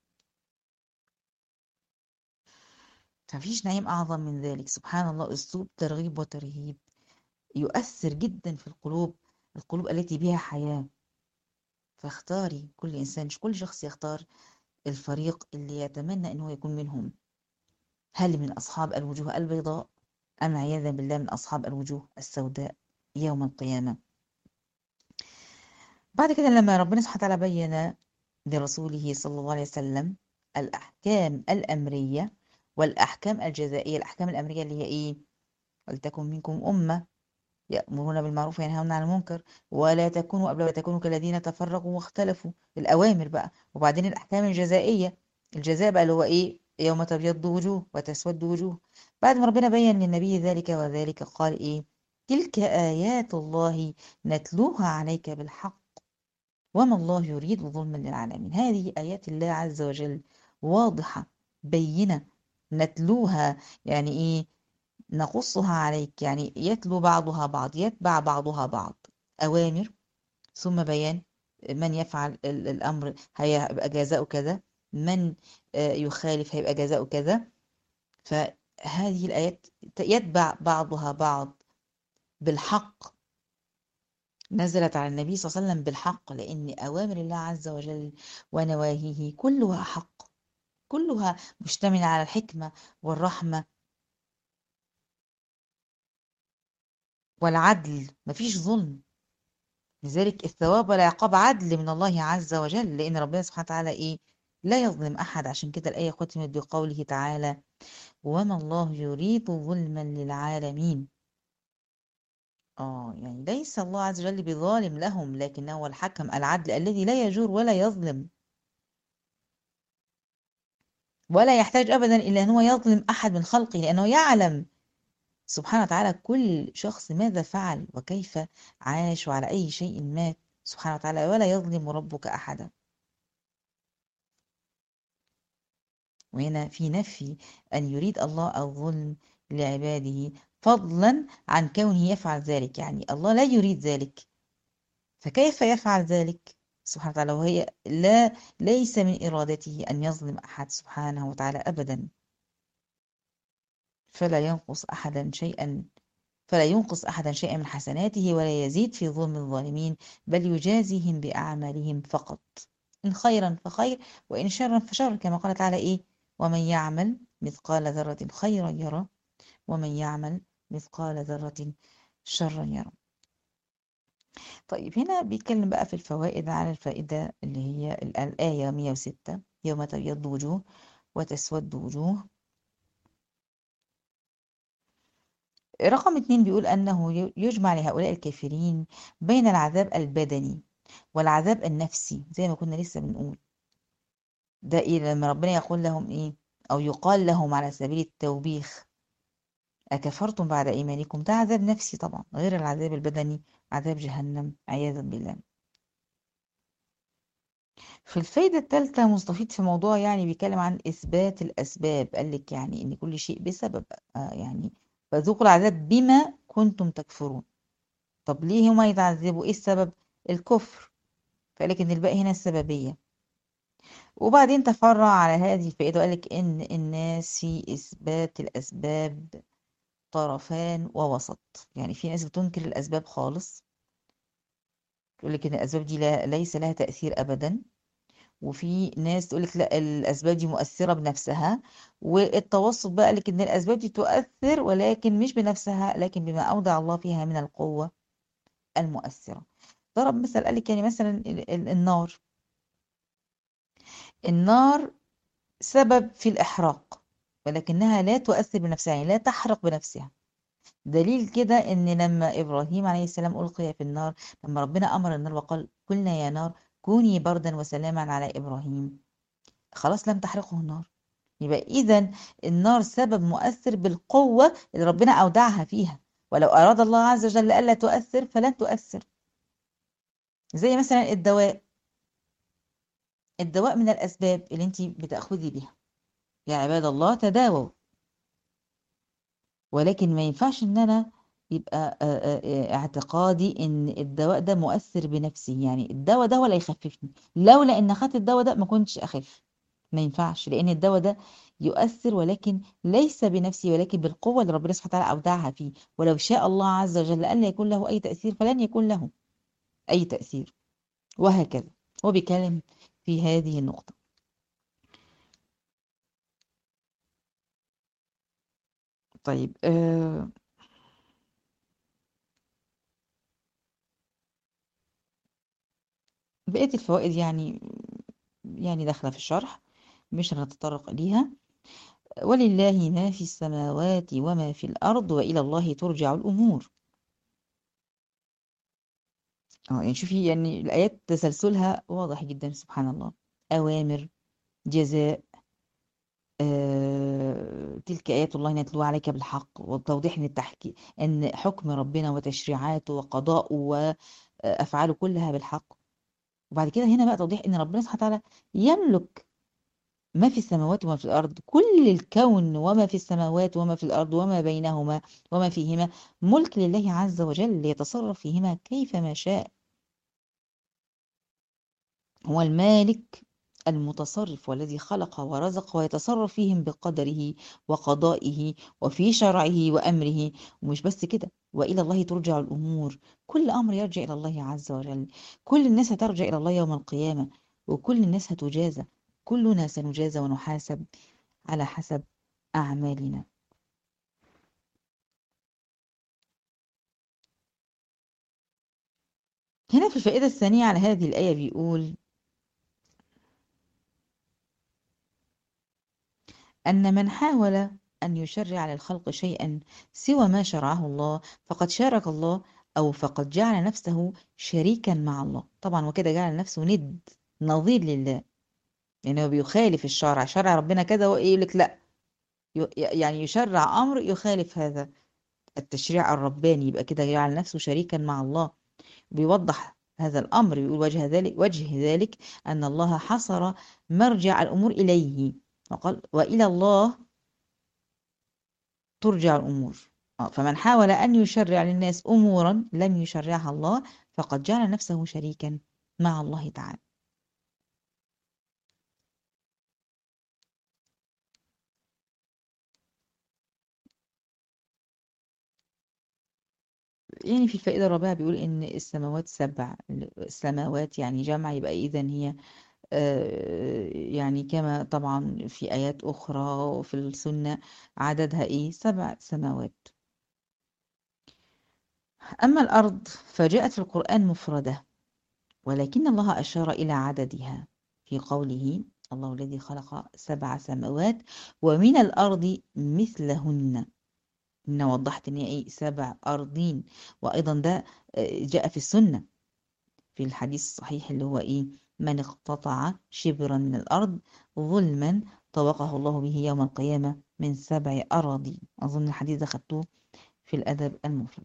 فمفيش نعيم أعظم من ذلك. سبحان الله، أسلوب ترغيب وترهيب يؤثر جدا في القلوب، القلوب التي بها حياة. فاختاري، كل إنسان، كل شخص يختار الفريق اللي يتمنى أنه يكون منهم. هل من أصحاب الوجوه البيضاء، أم عياذا بالله من أصحاب الوجوه السوداء يوم القيامة؟ بعد كده لما ربنا سبحانه وتعالى بين لرسوله صلى الله عليه وسلم الأحكام الأمرية والأحكام الجزائية. الأحكام الأمرية اللي هي إيه؟ ولتكن منكم أمة يأمرون بالمعروف وينهون عن المنكر ولا تكونوا قبل ولا تكونوا كالذين تفرقوا واختلفوا. الأوامر بقى. وبعدين الأحكام الجزائية، الجزاء بقى اللي هو إيه؟ يوم تبيض وجوه وتسود وجوه. بعد ما ربنا بين للنبي ذلك وذلك قال إيه؟ تلك آيات الله نتلوها عليك بالحق وما الله يريد ظلما للعالمين. هذه آيات الله عز وجل واضحة بينة، نتلوها يعني إيه؟ نقصها عليك، يعني يتلو بعضها بعض، يتبع بعضها بعض. أوامر ثم بيان، من يفعل ال- الأمر هيبقى جزاؤه كذا، من آه، يخالف هيبقى جزاؤه كذا. فهذه الآيات يتبع بعضها بعض بالحق، نزلت على النبي صلى الله عليه وسلم بالحق، لأن أوامر الله عز وجل ونواهيه كلها حق، كلها مشتملة على الحكمة والرحمة والعدل، مفيش ظلم. لذلك الثواب والعقاب عدل من الله عز وجل، لأن ربنا سبحانه وتعالى إيه؟ لا يظلم أحد. عشان كده الآية ختمت بقوله تعالى: وما الله يريد ظلما للعالمين. اه يعني ليس الله عز وجل بظالم لهم، لكنه هو الحكم العدل الذي لا يجور ولا يظلم، ولا يحتاج أبدا إلى أن هو يظلم أحد من خلقه، لأنه يعلم سبحانه وتعالى كل شخص ماذا فعل وكيف عاش وعلى أي شيء مات سبحانه وتعالى، ولا يظلم ربك أحدا. وهنا في نفي أن يريد الله الظلم لعباده، فضلا عن كونه يفعل ذلك، يعني الله لا يريد ذلك، فكيف يفعل ذلك سبحانه وتعالى وهي لا ليس من إرادته أن يظلم أحد سبحانه وتعالى أبدا. فلا ينقص أحدا شيئا فلا ينقص أحدا شيئا من حسناته، ولا يزيد في ظلم الظالمين، بل يجازيهم بأعمالهم فقط، إن خيرا فخير وإن شرا فشر، كما قال تعالى إيه: ومن يعمل مثقال ذرة خيرا يرى ومن يعمل مثقال ذرة شرا يرى. طيب هنا بيتكلم بقى في الفوائد على الفائدة اللي هي ال- الآية مية وستة: يوم تبيض وجوه وتسود وجوه. رقم اتنين بيقول أنه ي- يجمع لهؤلاء الكافرين بين العذاب البدني والعذاب النفسي، زي ما كنا لسه بنقول. ده إيه لما ربنا يقول لهم إيه، أو يقال لهم على سبيل التوبيخ: أكفرتم بعد إيمانكم؟ ده عذاب نفسي طبعا غير العذاب البدني، عذاب جهنم عياذا بالله. في الفايدة الثالثة مستفيد في موضوع يعني بيتكلم عن إثبات الأسباب، قال لك يعني إن كل شيء بسبب، آه يعني فذوقوا العذاب بما كنتم تكفرون. طب ليه هما يتعذبوا؟ إيه السبب؟ الكفر. فقال لك إن الباقي هنا السببية. وبعدين تفرع على هذه الفائدة وقال لك إن الناس في إثبات الأسباب طرفان ووسط، يعني في ناس بتنكر الأسباب خالص، تقول لك إن الأسباب دي لا ليس لها تأثير أبدا، وفي ناس تقول لك لا الأسباب دي مؤثرة بنفسها، والتوسط بقى لك إن الأسباب دي تؤثر ولكن مش بنفسها، لكن بما أودع الله فيها من القوة المؤثرة. ضرب مثل قال لك يعني مثلا ال- ال- النار النار سبب في الإحراق، ولكنها لا تؤثر بنفسها، يعني لا تحرق بنفسها. دليل كده ان لما ابراهيم عليه السلام القي في النار، لما ربنا امر النار وقال: قلنا يا نار كوني بردا وسلاما على ابراهيم، خلاص لم تحرقه النار. يبقى اذا النار سبب مؤثر بالقوة اللي ربنا اودعها فيها، ولو اراد الله عز وجل الا تؤثر فلن تؤثر. زي مثلا الدواء الدواء من الاسباب اللي انت بتاخذي بها، يا عباد الله تداووا. ولكن ما ينفعش ان انا يبقى آه، آه، آه، اعتقادي ان الدواء ده مؤثر بنفسي، يعني الدواء ده ولا يخففني، لولا ان اخدت الدواء ده ما كنتش اخف. ما ينفعش، لان الدواء ده يؤثر ولكن ليس بنفسي، ولكن بالقوة اللي ربنا سبحانه وتعالى اودعها فيه، ولو شاء الله عز وجل ان لا يكون له اي تأثير فلن يكون له اي تأثير، وهكذا. هو بيتكلم في هذه النقطة. طيب آه بقية الفوائد يعني يعني داخلة في الشرح، مش هنتطرق ليها. ولله ما في السماوات وما في الأرض وإلى الله ترجع الأمور. اه يعني شوفي يعني الآيات تسلسلها واضح جدا سبحان الله. أوامر، جزاء، آه، تلك آيات الله نتلوها عليك بالحق، وتوضيح ان التحكي ان حكم ربنا وتشريعاته وقضاءه وأفعاله كلها بالحق. وبعد كده هنا بقى توضيح ان ربنا سبحانه وتعالى يملك ما في السماوات وما في الأرض، كل الكون وما في السماوات وما في الأرض وما بينهما وما فيهما ملك لله عز وجل، يتصرف فيهما كيفما شاء. هو المالك المتصرف والذي خلق ورزق ويتصرف فيهم بقدره وقضائه وفي شرعه وأمره. ومش بس كده، وإلى الله ترجع الأمور، كل أمر يرجع إلى الله عز وجل، كل الناس هترجع إلى الله يوم القيامة، وكل الناس هتجازى، كلنا سنجازى ونحاسب على حسب أعمالنا. هنا في الفائدة الثانية على هذه الآية بيقول أن من حاول أن يشرع للخلق شيئا سوى ما شرعه الله فقد شارك الله أو فقد جعل نفسه شريكا مع الله. طبعا وكده جعل نفسه ند، نظير لله، يعني هو بيخالف الشرع، شرع ربنا كده وإيه يقول لك لا، ي- يعني يشرع أمر يخالف هذا التشريع الرباني، يبقى كده جعل نفسه شريكا مع الله. بيوضح هذا الأمر، بيقول وجه ذلك وجه ذلك أن الله حصر مرجع الأمور إليه، وقال وإلى الله ترجع الأمور. آه، فمن حاول أن يشرع للناس أمورا لم يشرعها الله فقد جعل نفسه شريكا مع الله تعالى. يعني في الفائدة الرابعة بيقول إن السماوات سبع، السماوات يعني جمع، يبقى إذن هي آه، يعني كما طبعا في آيات أخرى وفي السنة عددها إيه؟ سبع سماوات. أما الأرض فجاءت في القرآن مفردة، ولكن الله أشار إلى عددها في قوله الله الذي خلق سبع سماوات ومن الأرض مثلهن. إن وضحت إن هي إيه؟ سبع أرضين. وأيضا ده آه، جاء في السنة في الحديث الصحيح اللي هو إيه؟ من اقتطع شبرا من الأرض ظلما طوقه الله به يوم القيامة من سبع أراضين. أظن الحديث ده خدتوه في الأدب المفرد.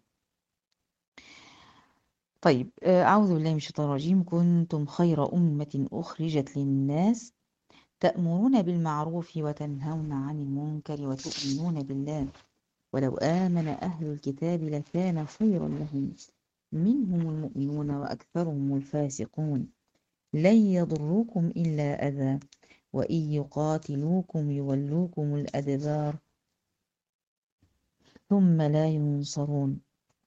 طيب آه، أعوذ بالله من الشيطان الرجيم. كنتم خير أمة أخرجت للناس تأمرون بالمعروف وتنهون عن المنكر وتؤمنون بالله ولو آمن أهل الكتاب لكان خيرا لهم منهم المؤمنون وأكثرهم الفاسقون لن يضروكم إلا أذى وإن يقاتلوكم يولوكم الأدبار ثم لا ينصرون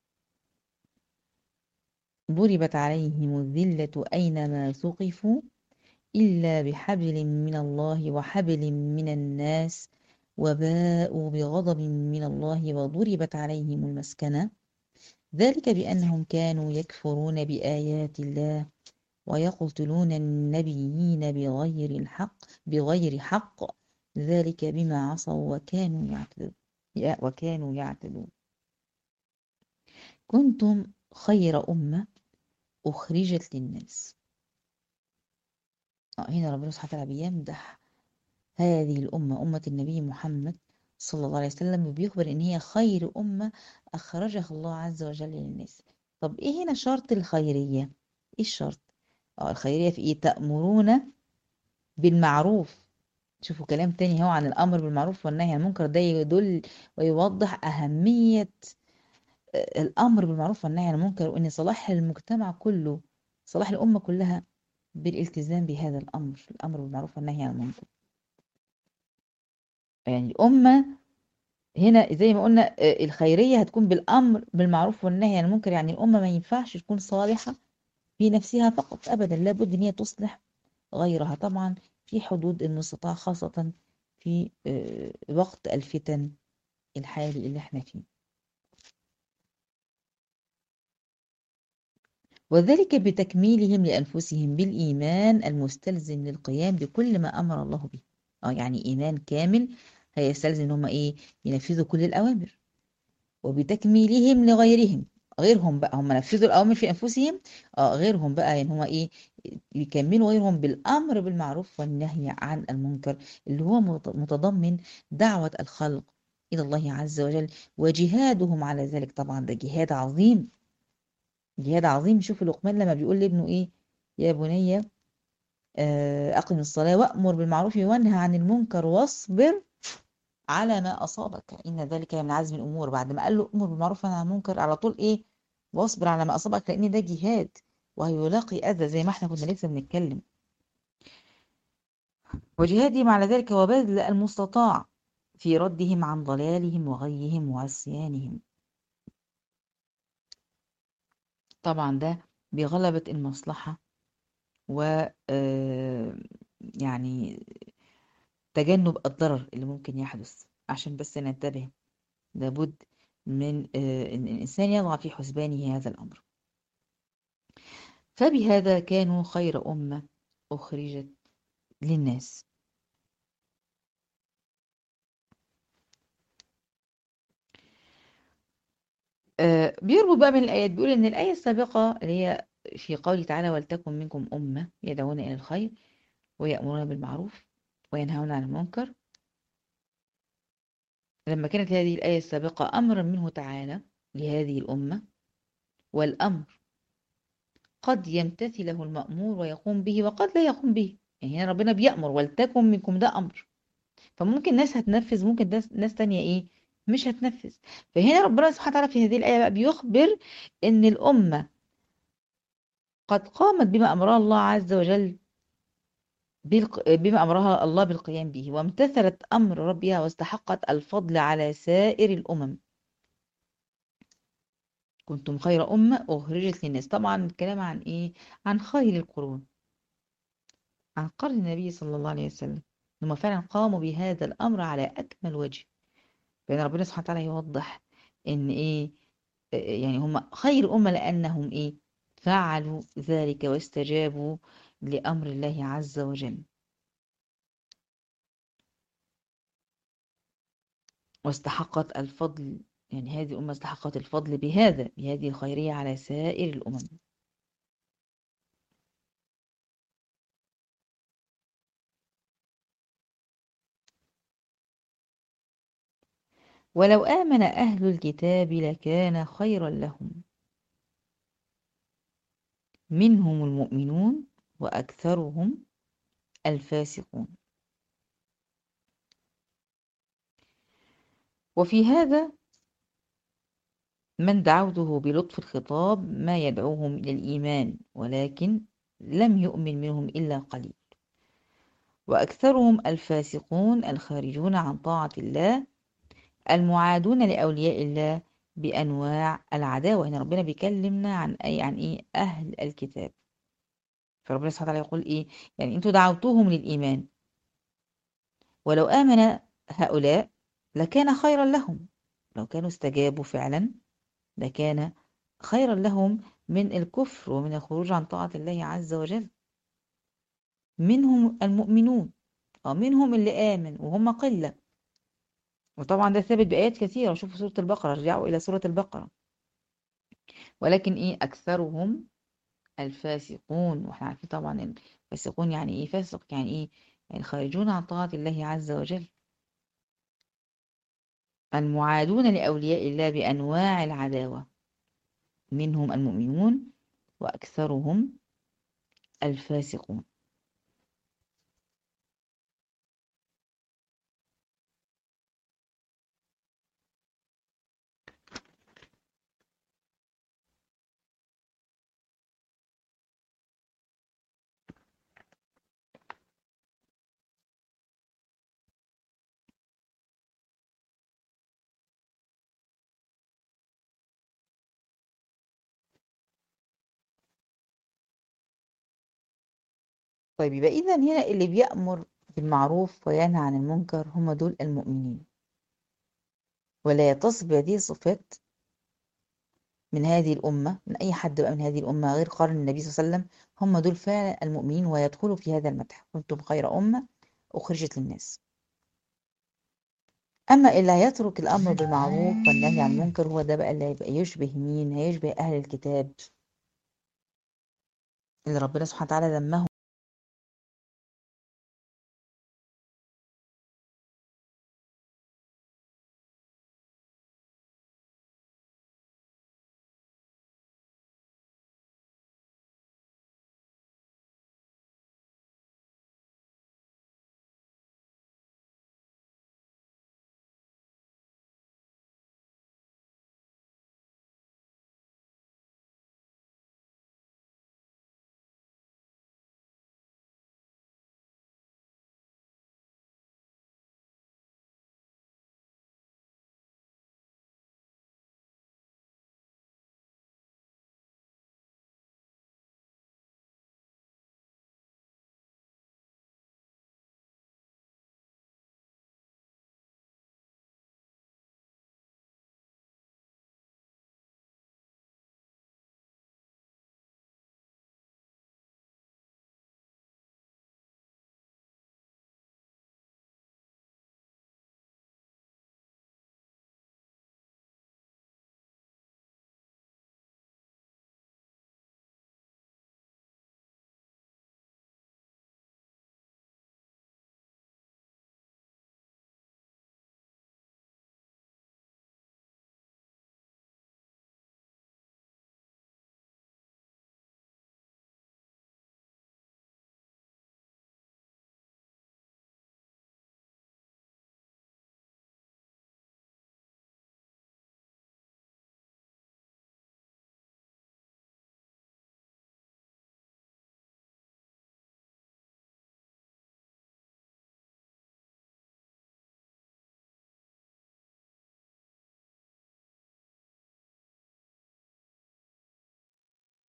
ضربت عليهم الذلة أينما ثقفوا إلا بحبل من الله وحبل من الناس وباءوا بغضب من الله وضربت عليهم المسكنة ذلك بأنهم كانوا يكفرون بآيات الله ويقتلون النبيين بغير الحق بغير حق ذلك بما عصوا وكانوا يعتدون وكانوا يعتدون. كنتم خير أمة أخرجت للناس. آه، هنا ربنا سبحانه وتعالى بيمدح هذه الأمة، أمة النبي محمد صلى الله عليه وسلم، وبيخبر إن هي خير أمة أخرجها الله عز وجل للناس. طب إيه هنا شرط الخيرية؟ إيه الشرط؟ آه الخيرية في إيه؟ تأمرون بالمعروف. شوفوا كلام تاني هو عن الأمر بالمعروف والنهي عن المنكر، ده يدل ويوضح أهمية آه، الأمر بالمعروف والنهي عن المنكر، وإن صلاح المجتمع كله، صلاح الأمة كلها بالالتزام بهذا الأمر، الأمر بالمعروف والنهي عن المنكر. يعني الأمة هنا زي ما قلنا آه، الخيرية هتكون بالأمر بالمعروف والنهي عن المنكر. يعني الأمة ما ينفعش تكون صالحة في نفسها فقط أبدا، لابد إن هي تصلح غيرها، طبعا في حدود المستطاع، خاصة في آه، وقت الفتن الحالي اللي احنا فيه. وذلك بتكميلهم لأنفسهم بالإيمان المستلزم للقيام بكل ما أمر الله به. اه يعني إيمان كامل هيستلزم إن هم إيه؟ ينفذوا كل الأوامر. وبتكميلهم لغيرهم، غيرهم بقى هم نفذوا الأوامر في أنفسهم، اه غيرهم بقى يعني هم إيه؟ يكملوا غيرهم بالأمر بالمعروف والنهي عن المنكر، اللي هو مت- متضمن دعوة الخلق إلى الله عز وجل وجهادهم على ذلك. طبعا ده جهاد عظيم، جهاد عظيم. شوف لقمان لما بيقول لابنه إيه؟ يا بني آه، أقم الصلاة وأمر بالمعروف وانهى عن المنكر واصبر على ما أصابك إن ذلك من عزم الأمور. بعد ما قال له أمر بالمعروف وانهى عن المنكر على طول إيه؟ واصبر على ما أصابك، لأن ده جهاد وهيلاقي أذى زي ما احنا كنا لسه بنتكلم. وجهادهم على ذلك وبذل المستطاع في ردهم عن ضلالهم وغيهم وعصيانهم. طبعا ده بغلبة المصلحة و آه، يعني تجنب الضرر اللي ممكن يحدث. عشان بس ننتبه، لابد من آه، أن الإنسان يضع في حسبانه هذا الأمر. فبهذا كانوا خير أمة أخرجت للناس. آه بيربط بقى بين الآيات، بيقول إن الآية السابقة اللي هي في قوله تعالى ولتكن منكم أمة يدعون إلى الخير ويأمرون بالمعروف وينهون عن المنكر، لما كانت هذه الآية السابقة أمرا منه تعالى لهذه الأمة، والأمر قد يمتثله المأمور ويقوم به وقد لا يقوم به. يعني هنا ربنا بيأمر ولتكن منكم، ده أمر، فممكن ناس هتنفذ، ممكن ناس ناس تانية إيه مش هتنفذ. فهنا ربنا سبحانه وتعالى في هذه الآية بقى بيخبر إن الأمة قد قامت بما أمرها الله عز وجل بالق... بما أمرها الله بالقيام به، وامتثلت أمر ربها واستحقت الفضل على سائر الأمم. كنتم خير أمة أخرجت للناس، طبعا الكلام عن إيه؟ عن خير القرون، عن قرن النبي صلى الله عليه وسلم. هم فعلا قاموا بهذا الأمر على أكمل وجه. فإن ربنا سبحانه وتعالى يوضح إن إيه، آه، يعني هم خير أمة لأنهم إيه فعلوا ذلك واستجابوا لأمر الله عز وجل، واستحقت الفضل. يعني هذه الأمة استحقت الفضل بهذا، بهذه الخيرية على سائر الأمم. ولو آمن أهل الكتاب لكان خيرا لهم، منهم المؤمنون وأكثرهم الفاسقون. وفي هذا من دعوته بلطف الخطاب ما يدعوهم إلى الإيمان، ولكن لم يؤمن منهم إلا قليل. وأكثرهم الفاسقون الخارجون عن طاعة الله، المعادون لأولياء الله بأنواع العداوة. هنا ربنا بيكلمنا عن أي عن إيه أهل الكتاب. فربنا سبحانه وتعالى يقول إيه، يعني أنتوا دعوتوهم للإيمان، ولو آمن هؤلاء لكان خيرا لهم، لو كانوا استجابوا فعلا لكان خيرا لهم من الكفر ومن الخروج عن طاعة الله عز وجل. منهم المؤمنون، أو منهم اللي آمن وهم قلة، وطبعا ده ثابت بآيات كثيرة. شوفوا سورة البقرة، ارجعوا إلى سورة البقرة. ولكن إيه أكثرهم الفاسقون، واحنا عارفين طبعا الفاسقون يعني إيه فاسق، يعني إيه يعني خارجون عن طاعة الله عز وجل، المعادون لأولياء الله بأنواع العداوة، منهم المؤمنون وأكثرهم الفاسقون. طيب يبقى إذا هنا اللي بيأمر بالمعروف وينهى عن المنكر هم دول المؤمنين، ولا يتصف بهذه الصفات من هذه الأمة، من أي حد بقى من هذه الأمة غير قرن النبي صلى الله عليه وسلم. هم دول فعلا المؤمنين ويدخلوا في هذا المدح، كنتم خير أمة أخرجت للناس. أما اللي هيترك الأمر بالمعروف والنهي عن المنكر، هو ده بقى اللي هيبقى يشبه مين؟ هيشبه أهل الكتاب اللي ربنا سبحانه وتعالى ذمهم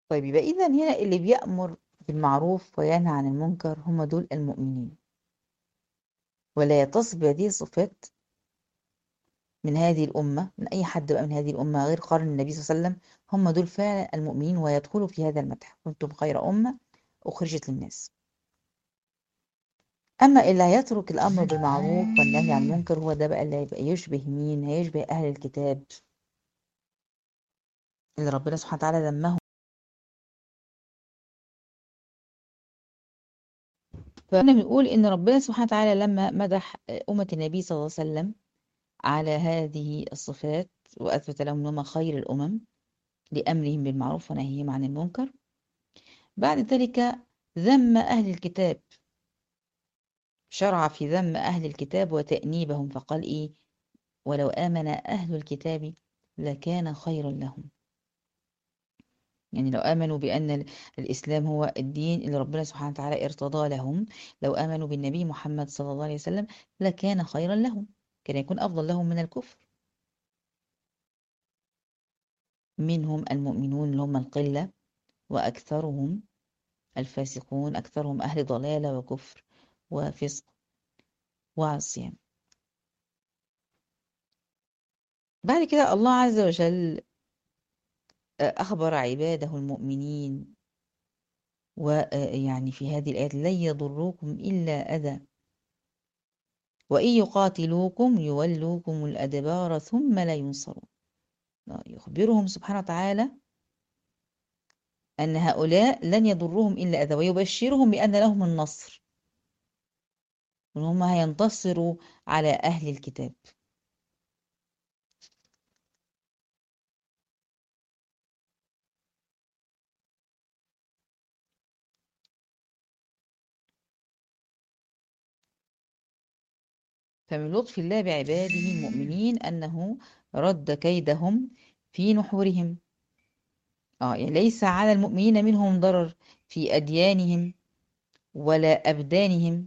طيب يبقى إذا هنا اللي بيأمر بالمعروف وينهى عن المنكر هم دول المؤمنين، ولا يتصف بهذه الصفات من هذه الأمة، من أي حد بقى من هذه الأمة غير قرن النبي صلى الله عليه وسلم. هم دول فعلا المؤمنين ويدخلوا في هذا المدح: كنتم خير أمة أخرجت للناس. أما اللي هيترك الأمر بالمعروف والنهي عن المنكر هو ده بقى اللي هيبقى يشبه مين؟ هيشبه أهل الكتاب اللي ربنا سبحانه وتعالى ذمهم. فأنا بنقول إن ربنا سبحانه وتعالى لما مدح أمة النبي صلى الله عليه وسلم على هذه الصفات وأثبت لهم أنهم خير الأمم لأمرهم بالمعروف ونهيهم عن المنكر، بعد ذلك ذم أهل الكتاب، شرع في ذم أهل الكتاب وتأنيبهم فقال إيه: ولو آمن أهل الكتاب لكان خيرا لهم. يعني لو آمنوا بأن ال- الإسلام هو الدين اللي ربنا سبحانه وتعالى ارتضى لهم، لو آمنوا بالنبي محمد صلى الله عليه وسلم لكان خيرا لهم، كان يكون أفضل لهم من الكفر. منهم المؤمنون اللي هم القلة، وأكثرهم الفاسقون، أكثرهم أهل ضلالة وكفر وفسق وعصيان. بعد كده الله عز وجل أخبر عباده المؤمنين، ويعني في هذه الآيات: لن يضروكم إلا أذى وإن يقاتلوكم يولوكم الأدبار ثم لا ينصرون. يخبرهم سبحانه وتعالى أن هؤلاء لن يضرهم إلا أذى، ويبشرهم بأن لهم النصر، وأن هم هينتصروا على أهل الكتاب. فمن لطف الله بعباده المؤمنين أنه رد كيدهم في نحورهم. آه يعني ليس على المؤمنين منهم ضرر في أديانهم ولا أبدانهم.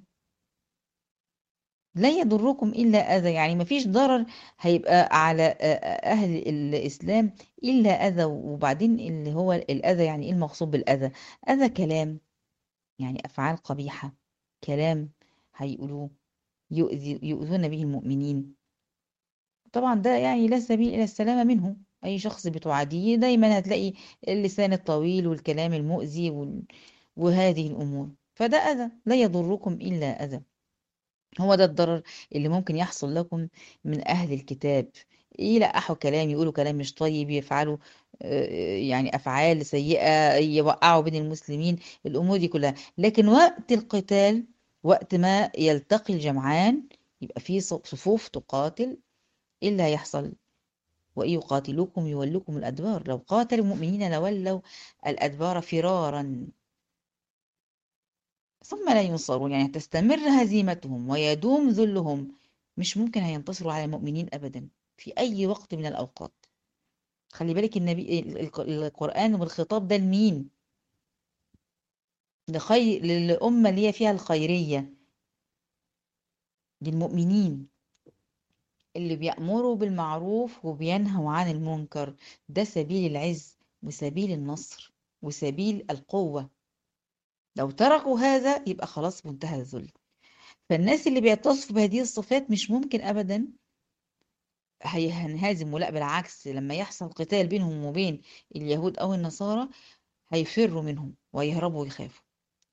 لا يضركم إلا أذى، يعني مفيش ضرر هيبقى على أهل الإسلام إلا أذى. وبعدين اللي هو الأذى يعني إيه المقصود بالأذى؟ أذى كلام، يعني أفعال قبيحة، كلام هيقولوه يؤذي يؤذون به المؤمنين. طبعا ده يعني لا سبيل إلى السلامة منه. أي شخص بتعاديه دايما هتلاقي اللسان الطويل والكلام المؤذي وال... وهذه الأمور، فده أذى. لا يضركم إلا أذى. هو ده الضرر اللي ممكن يحصل لكم من أهل الكتاب: يلقحوا كلام، يقولوا كلام مش طيب، يفعلوا آه، يعني أفعال سيئة، يوقعوا بين المسلمين، الأمور دي كلها. لكن وقت القتال، وقت ما يلتقي الجمعان، يبقى في صفوف تقاتل، إيه اللي هيحصل؟ وإن يقاتلوكم يولوكم الأدبار. لو قاتل المؤمنين لولوا الأدبار فرارا ثم لا ينصرون، يعني تستمر هزيمتهم ويدوم ذلهم. مش ممكن هينتصروا على المؤمنين أبدا في أي وقت من الأوقات. خلي بالك النبي الق- القرآن والخطاب ده لمين؟ لخير للأمة اللي هي فيها الخيرية، للمؤمنين اللي بيأمروا بالمعروف وبينهوا عن المنكر. ده سبيل العز وسبيل النصر وسبيل القوة. لو تركوا هذا يبقى خلاص منتهى الذل. فالناس اللي بيتصفوا بهذه الصفات مش ممكن أبدا هينهزموا، لا بالعكس، لما يحصل قتال بينهم وبين اليهود أو النصارى هيفروا منهم ويهربوا ويخافوا.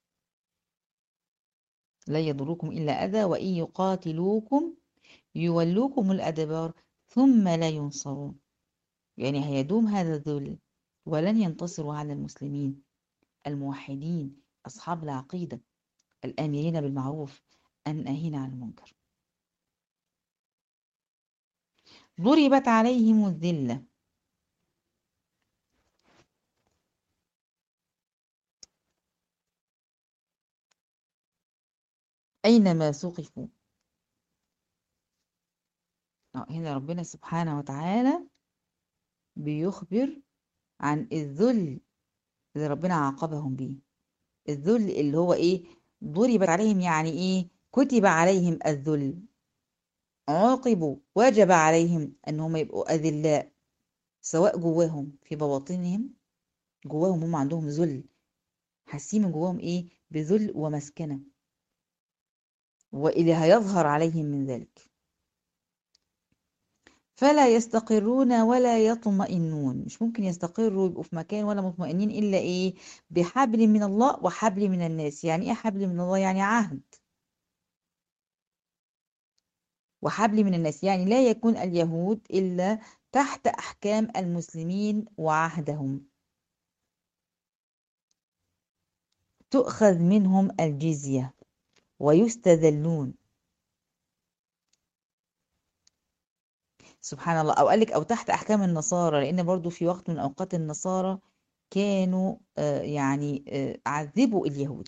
لا يضركم إلا أذى وإن يقاتلوكم يولوكم الأدبار ثم لا ينصرون، يعني هيدوم هذا الذل ولن ينتصروا على المسلمين الموحدين أصحاب العقيدة الآمرين بالمعروف الناهين عن المنكر. ضربت عليهم الذلة أينما ثقفوا. آه، هنا ربنا سبحانه وتعالى بيخبر عن الذل اللي ربنا عاقبهم بيه. الذل اللي هو ايه؟ ضربت عليهم يعني ايه؟ كتب عليهم الذل، عاقبوا، وجب عليهم ان هم يبقوا اذلاء، سواء جواهم في بواطنهم جواهم هم عندهم ذل، حاسين من جواهم ايه؟ بذل ومسكنة، واللي هيظهر عليهم من ذلك. فلا يستقرون ولا يطمئنون، مش ممكن يستقروا يبقوا في مكان ولا مطمئنين إلا إيه؟ بحبل من الله وحبل من الناس. يعني إيه حبل من الله؟ يعني عهد. وحبل من الناس يعني لا يكون اليهود إلا تحت أحكام المسلمين وعهدهم، تؤخذ منهم الجزية ويستذلون. سبحان الله. أو قال لك أو تحت أحكام النصارى، لأن برضو في وقت من أوقات النصارى كانوا آه، يعني آه، عذبوا اليهود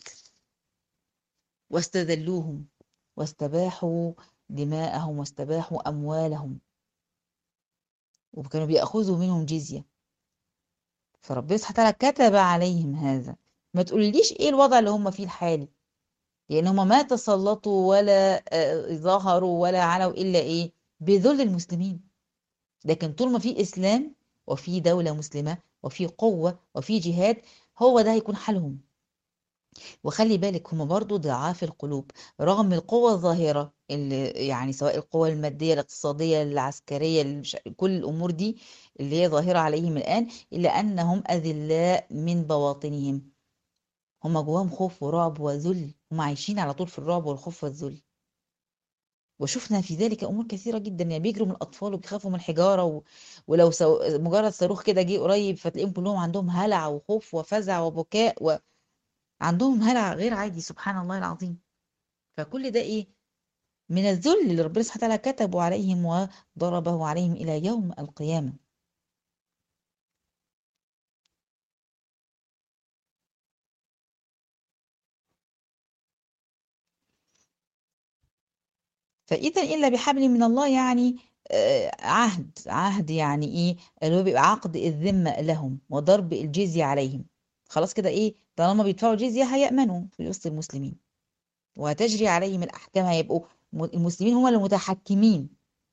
واستذلوهم واستباحوا دماءهم واستباحوا أموالهم، وكانوا بيأخذوا منهم جزية. فربنا سبحانه وتعالى كتب عليهم هذا. ما تقوليش ايه الوضع اللي هم فيه الحالي، لان هم ما تسلطوا ولا آه، ظهروا ولا علوا الا ايه؟ بذل المسلمين. لكن طول ما في اسلام وفي دولة مسلمة وفي قوة وفي جهاد، هو ده هيكون حالهم. وخلي بالك هم برضو ضعاف القلوب، رغم القوة الظاهرة اللي يعني سواء القوة المادية الاقتصادية العسكرية الش- كل الأمور دي اللي هي ظاهرة عليهم الآن، إلا أنهم أذلاء من بواطنهم. هم جواهم خوف ورعب وذل، هم عايشين على طول في الرعب والخوف والذل. وشفنا في ذلك أمور كثيرة جدا، يعني بيجروا من الأطفال وبيخافوا من الحجارة و... ولو سو... مجرد صاروخ كده جه قريب فتلاقيهم كلهم عندهم هلع وخوف وفزع وبكاء، وعندهم هلع غير عادي. سبحان الله العظيم. فكل ده إيه؟ من الذل اللي ربنا سبحانه وتعالى كتبه عليهم وضربه عليهم إلى يوم القيامة. فإذا إلا بحبل من الله يعني آه، عهد. عهد يعني إيه؟ اللي هو بيبقى عقد الذمة لهم وضرب الجزية عليهم. خلاص كده إيه؟ طالما بيدفعوا جزية هيأمنوا في وسط المسلمين، وهتجري عليهم الأحكام، هيبقوا م- المسلمين هم المتحكمين،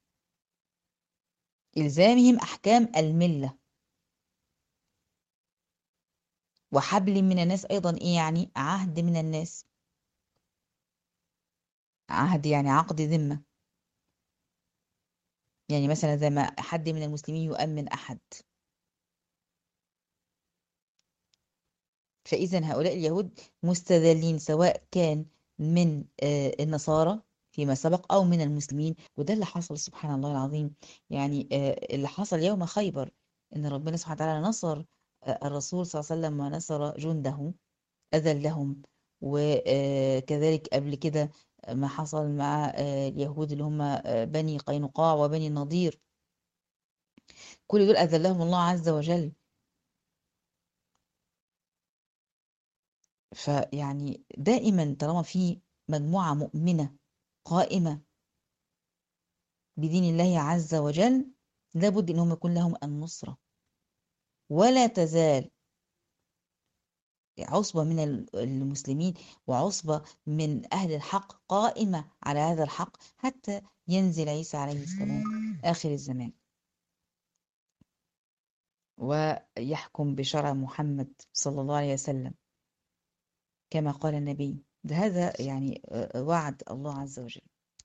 إلزامهم أحكام الملة. وحبل من الناس أيضا إيه؟ يعني عهد من الناس. عهد يعني عقد ذمة. يعني مثلا زي ما حد من المسلمين يؤمن أحد. فإذا هؤلاء اليهود مستذلين، سواء كان من آه، النصارى فيما سبق أو من المسلمين. وده اللي حصل سبحان الله العظيم. يعني آه، اللي حصل يوم خيبر، إن ربنا سبحانه وتعالى نصر آه، الرسول صلى الله عليه وسلم ونصر جنده، أذلهم. وكذلك قبل كده ما حصل مع آه، اليهود اللي هم آه، بني قينقاع وبني النضير، كل دول أذلهم الله عز وجل. فيعني دائما طالما في مجموعة مؤمنة قائمة بدين الله عز وجل، لابد انهم يكون لهم النصرة. ولا تزال عصبة من ال- المسلمين وعصبة من أهل الحق قائمة على هذا الحق حتى ينزل عيسى عليه السلام آخر الزمان ويحكم بشرع محمد صلى الله عليه وسلم كما قال النبي. ده هذا يعني آه، وعد الله عز وجل.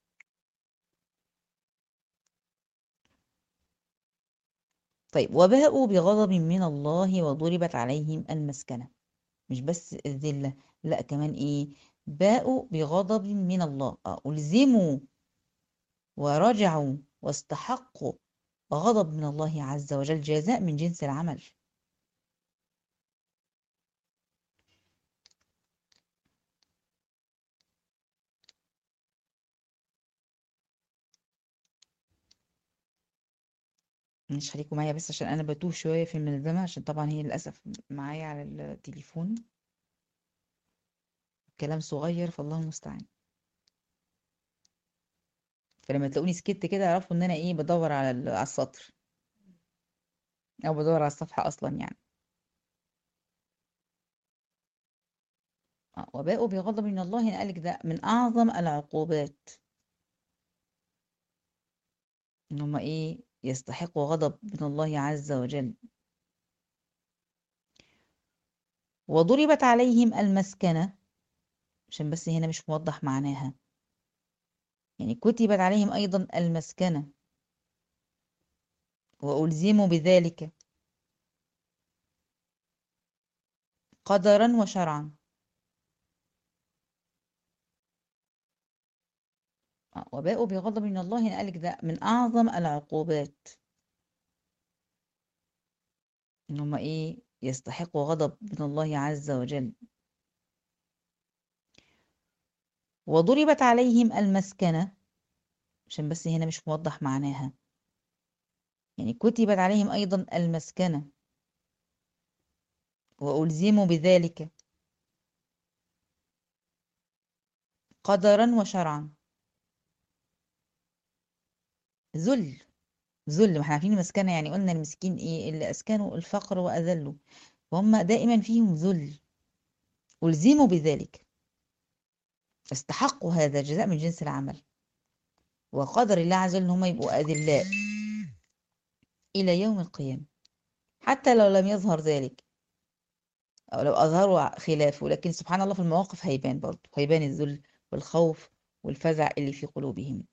طيب وباءوا بغضب من الله وضربت عليهم المسكنة. مش بس الذلة، لا كمان ايه؟ باءوا بغضب من الله، آه، ألزموا ورجعوا واستحقوا غضب من الله عز وجل، جزاء من جنس العمل. مش خليكم معايا بس عشان انا بتوه شوية في الملزمة، عشان طبعا هي للأسف معايا على التليفون كلام صغير، فالله المستعان. فلما تلاقوني سكت كده اعرفوا ان انا ايه؟ بدور على ال- على السطر، او بدور على الصفحة اصلا يعني. آه، وباءوا بغضب من الله، هنا قالك ده من اعظم العقوبات، ان هم ايه؟ يستحقوا غضب من الله عز وجل. وضربت عليهم المسكنة، عشان بس هنا مش موضح معناها، يعني كتبت عليهم أيضا المسكنة وألزموا بذلك قدرا وشرعا. آه، وباءوا بغضب من الله، هنا قالك ده من أعظم العقوبات، إن هم إيه يستحقوا غضب من الله عز وجل. وضربت عليهم المسكنة، عشان بس هنا مش موضح معناها، يعني كتبت عليهم أيضا المسكنة وألزموا بذلك قدرا وشرعا. ذل، ذل، ما احنا عارفين المسكنة، يعني قلنا المسكين ايه اللي أسكنوا الفقر وأذلوا، وهم دائما فيهم ذل، ألزموا بذلك، فاستحقوا هذا الجزاء من جنس العمل، وقدر الله عز وجل ان هم يبقوا أذلاء إلى يوم القيامة، حتى لو لم يظهر ذلك أو لو أظهروا خلافه، لكن سبحان الله في المواقف هيبان، برضه هيبان الذل والخوف والفزع اللي في قلوبهم.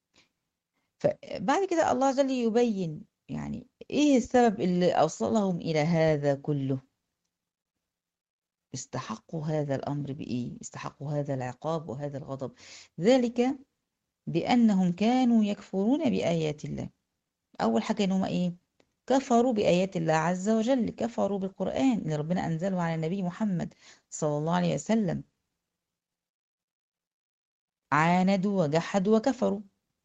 فبعد كده الله عز وجل يبين يعني ايه السبب اللي أوصلهم إلى هذا كله، استحقوا هذا الأمر بإيه؟ استحقوا هذا العقاب وهذا الغضب، ذلك بأنهم كانوا يكفرون بآيات الله. أول حاجة إن هم إيه؟ كفروا بآيات الله عز وجل، كفروا بالقرآن اللي ربنا أنزله على النبي محمد صلى الله عليه وسلم، عاندوا وجحدوا وكفروا.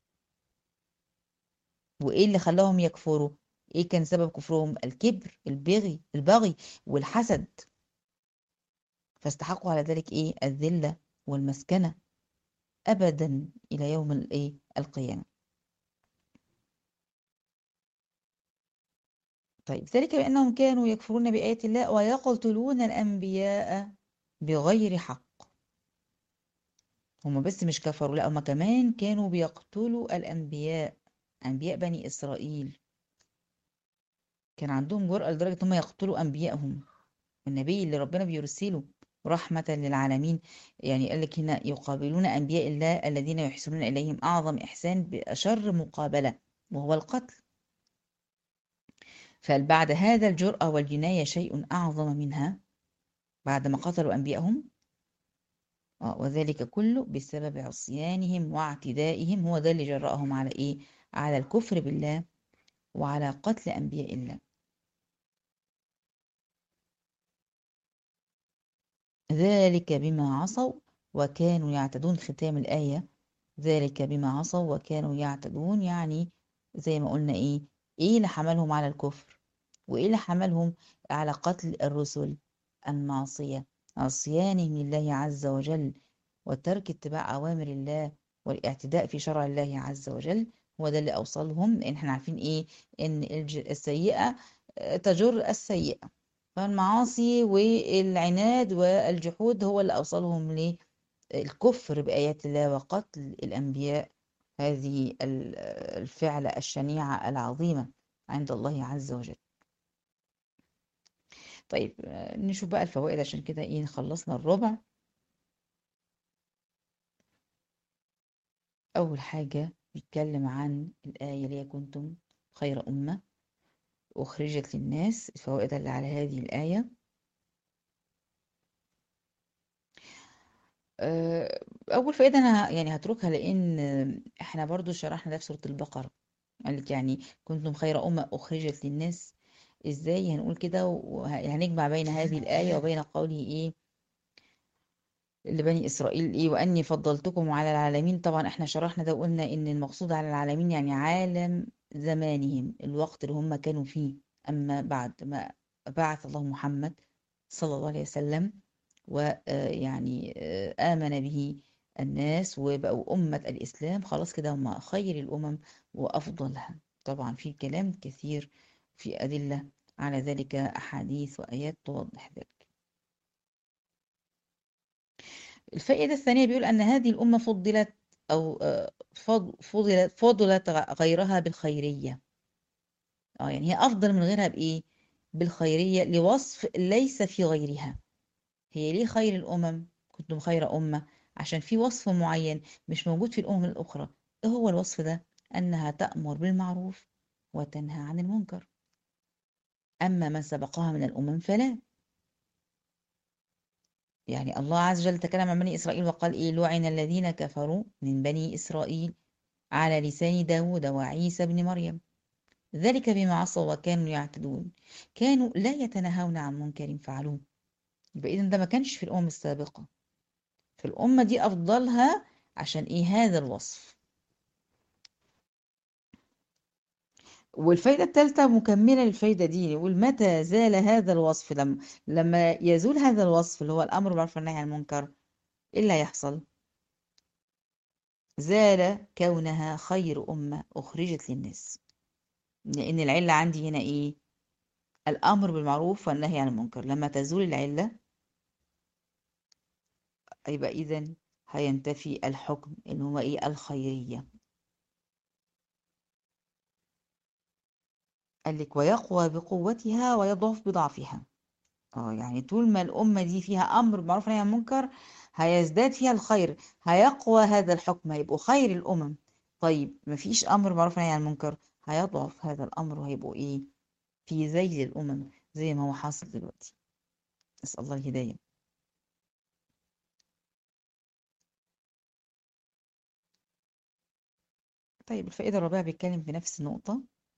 وإيه اللي خلاهم يكفروا؟ إيه كان سبب كفرهم؟ الكبر، البغي البغي والحسد، فاستحقوا على ذلك إيه؟ الذلة والمسكنة أبدا إلى يوم الإيه؟ القيامة. طيب ذلك بأنهم كانوا يكفرون بآيات الله ويقتلون الأنبياء بغير حق. هم بس مش كفروا، لا هم كمان كانوا بيقتلوا الأنبياء، أنبياء بني إسرائيل، كان عندهم جرأة لدرجة هم يقتلوا أنبيائهم، النبي اللي ربنا بيرسله رحمة للعالمين. يعني قال لك هنا يقابلون أنبياء الله الذين يحسنون إليهم أعظم إحسان بأشر مقابلة، وهو القتل. فبعد هذا الجرأة والجناية شيء أعظم منها بعد ما قتلوا أنبيائهم. آه، وذلك كله بسبب عصيانهم واعتدائهم، هو ده اللي جرأهم على إيه؟ على الكفر بالله وعلى قتل أنبياء الله. ذلك بما عصوا وكانوا يعتدون، ختام الآية ذلك بما عصوا وكانوا يعتدون، يعني زي ما قلنا إيه إيه اللي حملهم على الكفر وإيه اللي حملهم على قتل الرسل؟ المعصية، عصيانهم لله عز وجل وترك اتباع أوامر الله والاعتداء في شرع الله عز وجل، هو ده اللي أوصلهم. لأن احنا عارفين إيه؟ إن الج- السيئة آه، تجر السيئة، فالمعاصي والعناد والجحود هو اللي أوصلهم للكفر بآيات الله وقتل الأنبياء، هذه ال- الفعلة الشنيعة العظيمة عند الله عز وجل. طيب آه، نشوف بقى الفوائد، عشان كده ايه خلصنا الربع. أول حاجة بيتكلم عن الآية اللي هي كنتم خير أمة أخرجت للناس، الفوائد اللي على هذه الآية. آه، أول فائدة أنا يعني هتركها، لأن احنا برضو شرحنا ده في سورة البقرة، قالك يعني كنتم خير أمة أخرجت للناس. ازاي هنقول كده؟ وهنجمع بين هذه الآية وبين قوله ايه لبني إسرائيل ايه وأني فضلتكم على العالمين. طبعا احنا شرحنا ده وقلنا ان المقصود على العالمين يعني عالم زمانهم، الوقت اللي هم كانوا فيه. أما بعد ما بعث الله محمد صلى الله عليه وسلم ويعني آمن به الناس وبقوا أمة الإسلام، خلاص كده هم خير الأمم وأفضلها. طبعا في كلام كثير في أدلة على ذلك، أحاديث وآيات توضح ذلك. الفائدة الثانية بيقول أن هذه الأمة فضلت أو آه، فض- فضلت فضلت غيرها بالخيرية. اه يعني هي أفضل من غيرها بإيه؟ بالخيرية، لوصف ليس في غيرها. هي ليه خير الأمم؟ كنتم خير أمة، عشان في وصف معين مش موجود في الأمم الأخرى. إيه هو الوصف ده؟ أنها تأمر بالمعروف وتنهى عن المنكر. أما من سبقها من الأمم فلا. يعني الله عز وجل تكلم عن بني إسرائيل وقال إيه؟ لعن الذين كفروا من بني إسرائيل على لسان داود وعيسى بن مريم، ذلك بما عصوا وكانوا يعتدون، كانوا لا يتناهون عن منكر فعلوه. يبقى إذا ده ما كانش في الأمم السابقة، في الأمة دي أفضلها. عشان إيه؟ هذا الوصف. والفايدة الثالثة مكملة للفايدة دي، يقول متى زال هذا الوصف؟ لما لما يزول هذا الوصف اللي هو الأمر بالمعروف والنهي عن المنكر، إيه اللي هيحصل؟ زال كونها خير أمة أخرجت للناس. لأن العلة عندي هنا إيه؟ الأمر بالمعروف والنهي عن المنكر. لما تزول العلة يبقى إذن هينتفي الحكم اللي هو إيه؟ الخيرية. قال لك ويقوى بقوتها ويضعف بضعفها. اه يعني طول ما الأمة دي فيها أمر بالمعروف والنهي عن المنكر هيزداد فيها الخير، هيقوى هذا الحكم، هيبقوا خير الأمم. طيب مفيش أمر بالمعروف والنهي عن المنكر، هيضعف هذا الأمر وهيبقوا إيه؟ في ذيل الأمم زي ما هو حاصل دلوقتي. نسأل الله الهداية. طيب الفائدة الرابعة بيتكلم في نفس النقطة.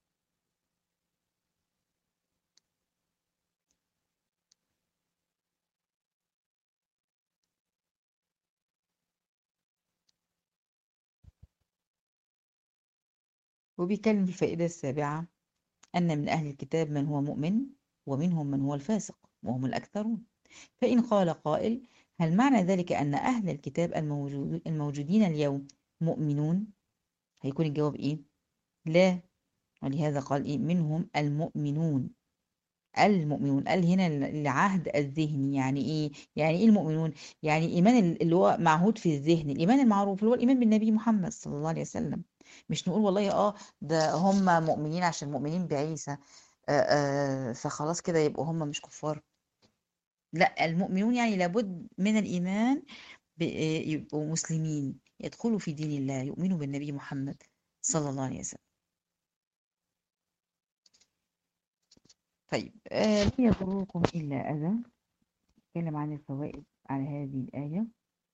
وبيتكلم في الفائدة السابعة أن من أهل الكتاب من هو مؤمن ومنهم من هو الفاسق وهم الأكثرون. فإن قال قائل هل معنى ذلك أن أهل الكتاب الموجود الموجودين اليوم مؤمنون؟ هيكون الجواب إيه؟ لا. ولهذا قال إيه؟ منهم المؤمنون. المؤمنون قال هنا العهد الذهني. يعني إيه؟ يعني إيه المؤمنون؟ يعني الإيمان اللي هو معهود في الذهن، الإيمان المعروف اللي هو الإيمان بالنبي محمد صلى الله عليه وسلم. مش نقول والله آه ده هم مؤمنين عشان مؤمنين بعيسى، آه آه فخلاص كده يبقوا هم مش كفار. لا، المؤمنون يعني لابد من الإيمان، ب- يبقوا مسلمين يدخلوا في دين الله، يؤمنوا بالنبي محمد صلى الله عليه وسلم. طيب آه لن يضركم إلا أذى. نتكلم عن الفوائد على هذه الآية.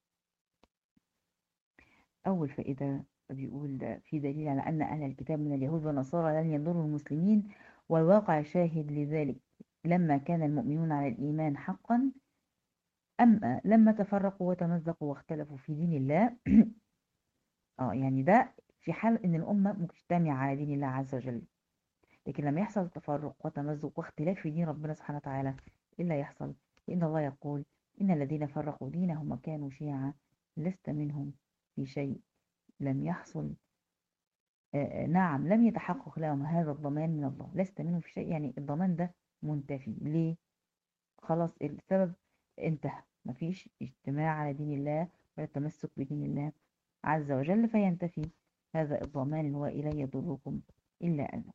أول فائدة بيقول ده في دليل على أن أهل الكتاب من اليهود والنصارى لن يضروا المسلمين، والواقع شاهد لذلك. لما كان المؤمنون على الإيمان حقا، أما لما تفرقوا وتمزقوا واختلفوا في دين الله اه يعني ده في حال ان الامه مجتمعه على دين الله عز وجل. لكن لما يحصل تفرق وتمزق واختلاف في دين ربنا سبحانه وتعالى، ايه اللي هيحصل؟ ان الله يقول ان الذين فرقوا دينهم وكانوا شيعا لست منهم في شيء. لم يحصل آه آه، نعم لم يتحقق لهم هذا الضمان من الله. لست منهم في شيء يعني الضمان ده منتفي. ليه؟ خلاص السبب انتهى، مفيش اجتماع على دين الله ولا تمسك بدين الله عز وجل، فينتفي هذا الضمان اللي هو إلي يضركم إلا أذى.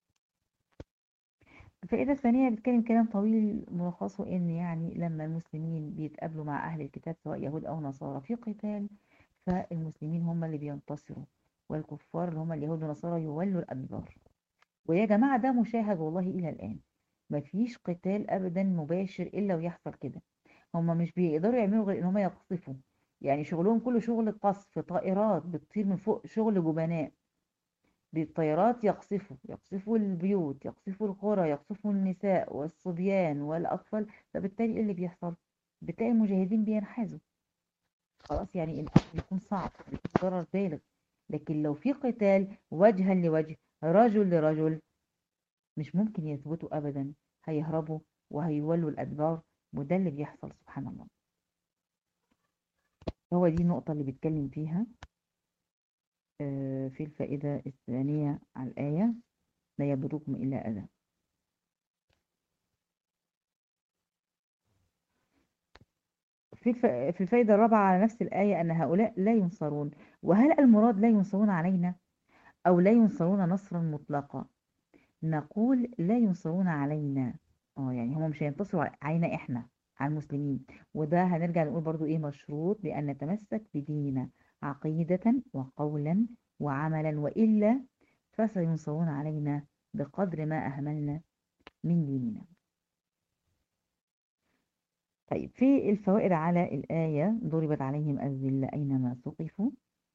الفائدة الثانية بتتكلم كلام طويل ملخصه إن يعني لما المسلمين بيتقابلوا مع أهل الكتاب سواء يهود أو نصارى في قتال، فالمسلمين هم اللي بينتصروا، والكفار اللي هم اليهود والنصارى يولوا الأدبار. ويا جماعة ده مشاهد والله إلى الآن. مفيش قتال أبدا مباشر إلا ويحصل كده. هم مش بيقدروا يعملوا غير إن هم يقصفوا. يعني شغلهم كله شغل قصف، طائرات بتطير من فوق، شغل جبناء بالطيارات، يقصفوا يقصفوا البيوت، يقصفوا القرى، يقصفوا النساء والصبيان والأطفال. فبالتالي إيه اللي بيحصل؟ بتلاقي المجاهدين بينحازوا. خلاص يعني الأمر بيكون صعب، بيكون ضرر بالغ. لكن لو في قتال وجها لوجه، رجل لرجل، مش ممكن يثبتوا أبدا، هيهربوا وهيولوا الأدبار. وده اللي بيحصل سبحان الله. هو دي النقطة اللي بيتكلم فيها آه، في الفائدة الثانية على الآية لا يضركم إلا أذى. في الف... في الفائدة الرابعة على نفس الآية أن هؤلاء لا ينصرون. وهل المراد لا ينصرون علينا أو لا ينصرون نصرا مطلقا؟ نقول لا ينصرون علينا. اه يعني هم مش هينتصروا علينا إحنا، على المسلمين. وده هنرجع نقول برضو ايه مشروط بأن نتمسك بديننا عقيدة وقولا وعملا، وإلا فسينصرون علينا بقدر ما أهملنا من ديننا. طيب في الفوائد على الآية ضربت عليهم الذلة أينما ثقفوا.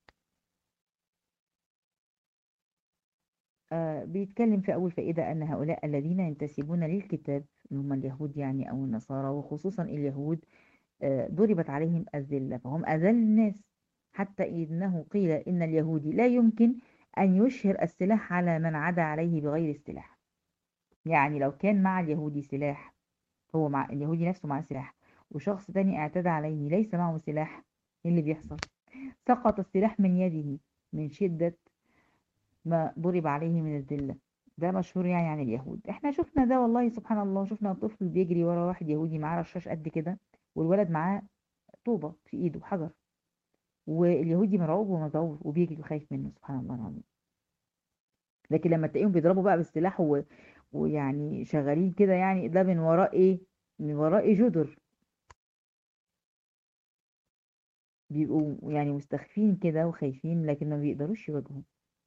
آه بيتكلم في أول فائدة أن هؤلاء الذين ينتسبون للكتاب اللي هم اليهود يعني أو النصارى، وخصوصا اليهود، آه ضربت عليهم الذلة، فهم أذل الناس، حتى إنه قيل إن اليهودي لا يمكن أن يشهر السلاح على من عدا عليه بغير السلاح. يعني لو كان مع اليهودي سلاح، هو مع اليهودي نفسه مع سلاح، وشخص تاني اعتدى عليه ليس معه سلاح، ايه اللي بيحصل؟ سقط السلاح من يده من شدة ما ضرب عليه من الذلة. ده مشهور يعني عن اليهود. احنا شفنا ده والله سبحان الله، شفنا طفل بيجري ورا واحد يهودي معاه رشاش قد كده، والولد معاه طوبة في ايده حجر، واليهودي مرعوب ومذعور وبيجري وخايف منه، سبحان الله العظيم. لكن لما تلاقيهم بيضربوا بقى بالسلاح و... ويعني شغالين كده، يعني ده من وراء ايه؟ من وراء جدر، بيبقوا يعني مستخفين كده وخايفين، لكن ما بيقدروش يواجهوا.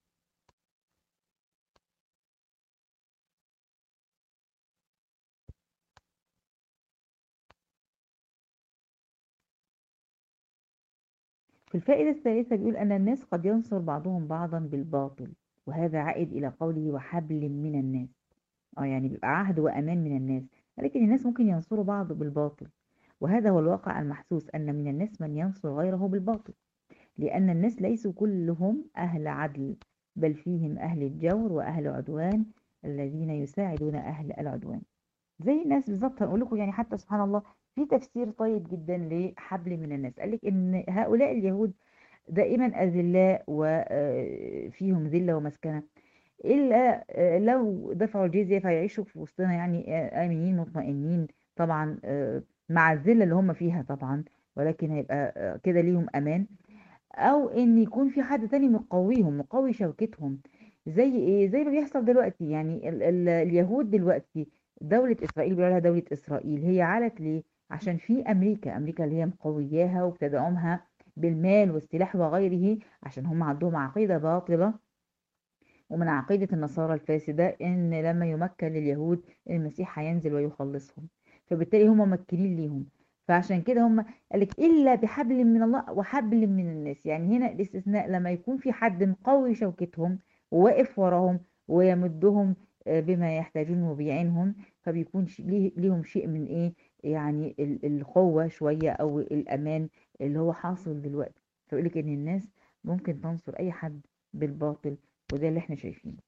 في الفائدة الثالثة بيقول أن الناس قد ينصر بعضهم بعضا بالباطل، وهذا عائد إلى قوله وحبل من الناس. اه يعني بيبقى عهد وأمان من الناس، لكن الناس ممكن ينصروا بعض بالباطل، وهذا هو الواقع المحسوس، أن من الناس من ينصر غيره بالباطل، لأن الناس ليسوا كلهم أهل عدل، بل فيهم أهل الجور وأهل عدوان الذين يساعدون أهل العدوان. زي الناس بالظبط. هنقول لكم يعني حتى سبحان الله في تفسير طيب جدا لحبل من الناس، قال لك ان هؤلاء اليهود دائما اذلاء وفيهم ذله ومسكنه، الا آه، لو دفعوا الجزيه فيعيشوا في وسطنا يعني آه، امنين مطمئنين، طبعا آه، مع الذله اللي هم فيها طبعا، ولكن هيبقى آه، كده ليهم امان. او ان يكون في حد تاني مقويهم مقوي شوكتهم. زي ايه؟ زي ما بيحصل دلوقتي يعني ال ال اليهود دلوقتي، دولة اسرائيل بيقولوا لها دولة اسرائيل، هي علت ليه؟ عشان في امريكا امريكا اللي هي مقوياها وبتدعمها بالمال والسلاح وغيره، عشان هم عندهم عقيدة باطلة، ومن عقيدة النصارى الفاسدة إن لما يمكن لليهود المسيح هينزل ويخلصهم، فبالتالي هم ممكنين ليهم. فعشان كده هم قالك إلا بحبل من الله وحبل من الناس. يعني هنا الاستثناء لما يكون في حد مقوي شوكتهم وواقف وراهم ويمدهم آه، بما يحتاجون وبيعينهم، فبيكون ش- ليه- ليهم شيء من إيه؟ يعني ال- القوة شوية أو الأمان اللي هو حاصل دلوقتي. فيقولك إن الناس ممكن تنصر أي حد بالباطل، وده اللي احنا شايفينه.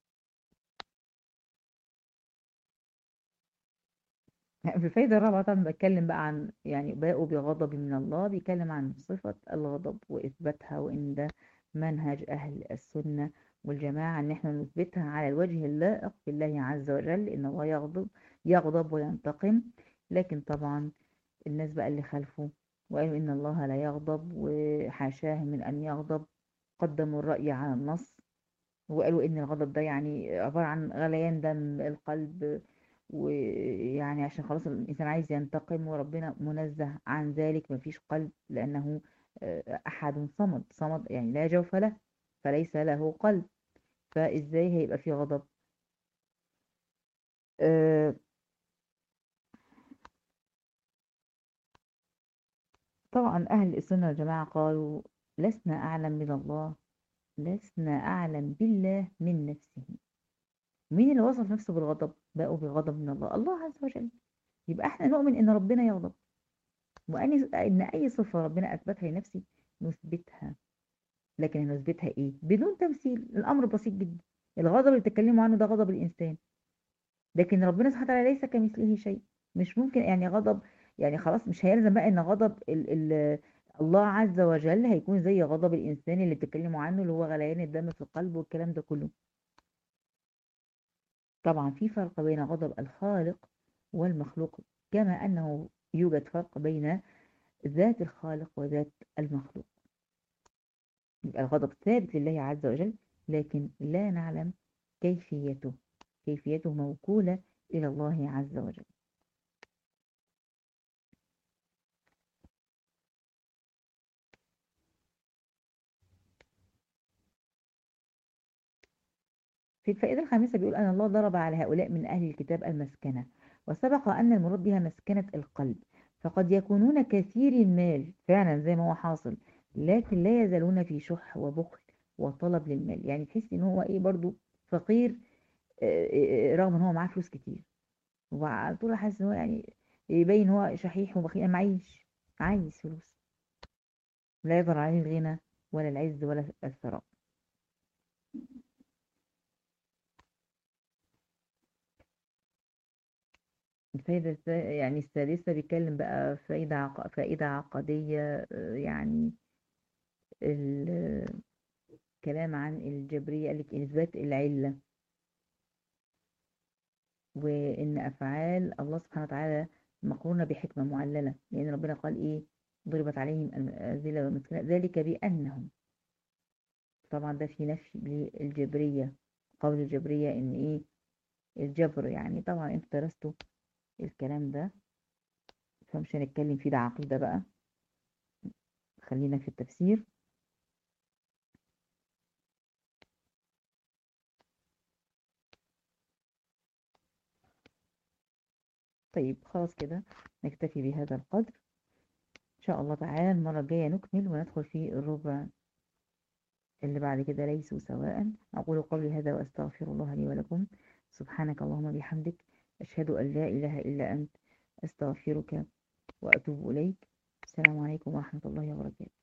في الفايدة الرابعة طبعا بتكلم بقى عن يعني باءوا بغضب من الله، بيتكلم عن صفة الغضب وإثباتها، وإن ده منهج أهل السنة والجماعة، إن احنا نثبتها على الوجه اللائق بالله عز وجل، إن الله يغضب يغضب وينتقم. لكن طبعا الناس بقى اللي خلفه وقالوا إن الله لا يغضب وحاشاه من أن يغضب، قدموا الرأي على النص، وقالوا إن الغضب ده يعني عبارة عن غليان دم القلب، ويعني عشان خلاص الإنسان عايز ينتقم، وربنا منزه عن ذلك، مفيش قلب لأنه آه، أحد صمد صمد يعني لا جوف له، فليس له قلب، فإزاي هيبقى في غضب؟ آه، طبعا أهل السنة والجماعة قالوا لسنا أعلم من الله، لسنا أعلم بالله من نفسه. مين اللي وصف نفسه بالغضب؟ بقوا بغضب من الله، الله عز وجل. يبقى احنا نؤمن ان ربنا يغضب، وأن إن أي صفة ربنا أثبتها لنفسه نثبتها. لكن نثبتها إيه؟ بدون تمثيل. الأمر بسيط جدا. الغضب اللي بتتكلموا عنه ده غضب الإنسان، لكن ربنا سبحانه وتعالى ليس كمثله شيء. مش ممكن يعني غضب، يعني خلاص مش هيلزم بقى إن غضب ال ال الله عز وجل هيكون زي غضب الإنسان اللي بتتكلموا عنه، اللي هو غليان الدم في القلب والكلام ده كله. طبعا في فرق بين غضب الخالق والمخلوق، كما أنه يوجد فرق بين ذات الخالق وذات المخلوق. يبقى الغضب ثابت لله عز وجل، لكن لا نعلم كيفيته، كيفيته موكولة إلى الله عز وجل. في الفائدة الخامسة بيقول أن الله ضرب على هؤلاء من أهل الكتاب المسكنة، وسبق أن المراد بها مسكنة القلب، فقد يكونون كثير المال فعلا زي ما هو حاصل، لكن لا يزالون في شح وبخل وطلب للمال. يعني تحس ان هو ايه برضو فقير، آه، آه، رغم ان هو معاه فلوس كتير، وعلى طول حاسس ان هو يعني يبين هو شحيح وبخيل. أنا معيش، عايز فلوس، لا يظهر عليه الغنى ولا العز ولا الثراء. الفايدة الس- يعني السادسة بيتكلم بقى فايدة عق... فائدة عقدية، آه، يعني الكلام عن الجبرية، قال لك إثبات العلة، وإن أفعال الله سبحانه وتعالى مقرونة بحكمة معللة، لأن ربنا قال إيه؟ ضربت عليهم الذلة والمسكنة ذلك بأنهم. طبعا ده في نفي للجبرية، قول الجبرية إن إيه؟ الجبر يعني طبعا أنتوا درستوا الكلام ده، فمش هنتكلم فيه، ده عقيدة بقى، خلينا في التفسير. طيب خلاص كده نكتفي بهذا القدر، إن شاء الله تعالى المرة الجاية نكمل وندخل في الربع اللي بعد كده، ليسوا سواء. أقول قولي هذا وأستغفر الله لي ولكم، سبحانك اللهم بحمدك، أشهد أن لا إله إلا أنت، أستغفرك وأتوب إليك. السلام عليكم ورحمة الله وبركاته.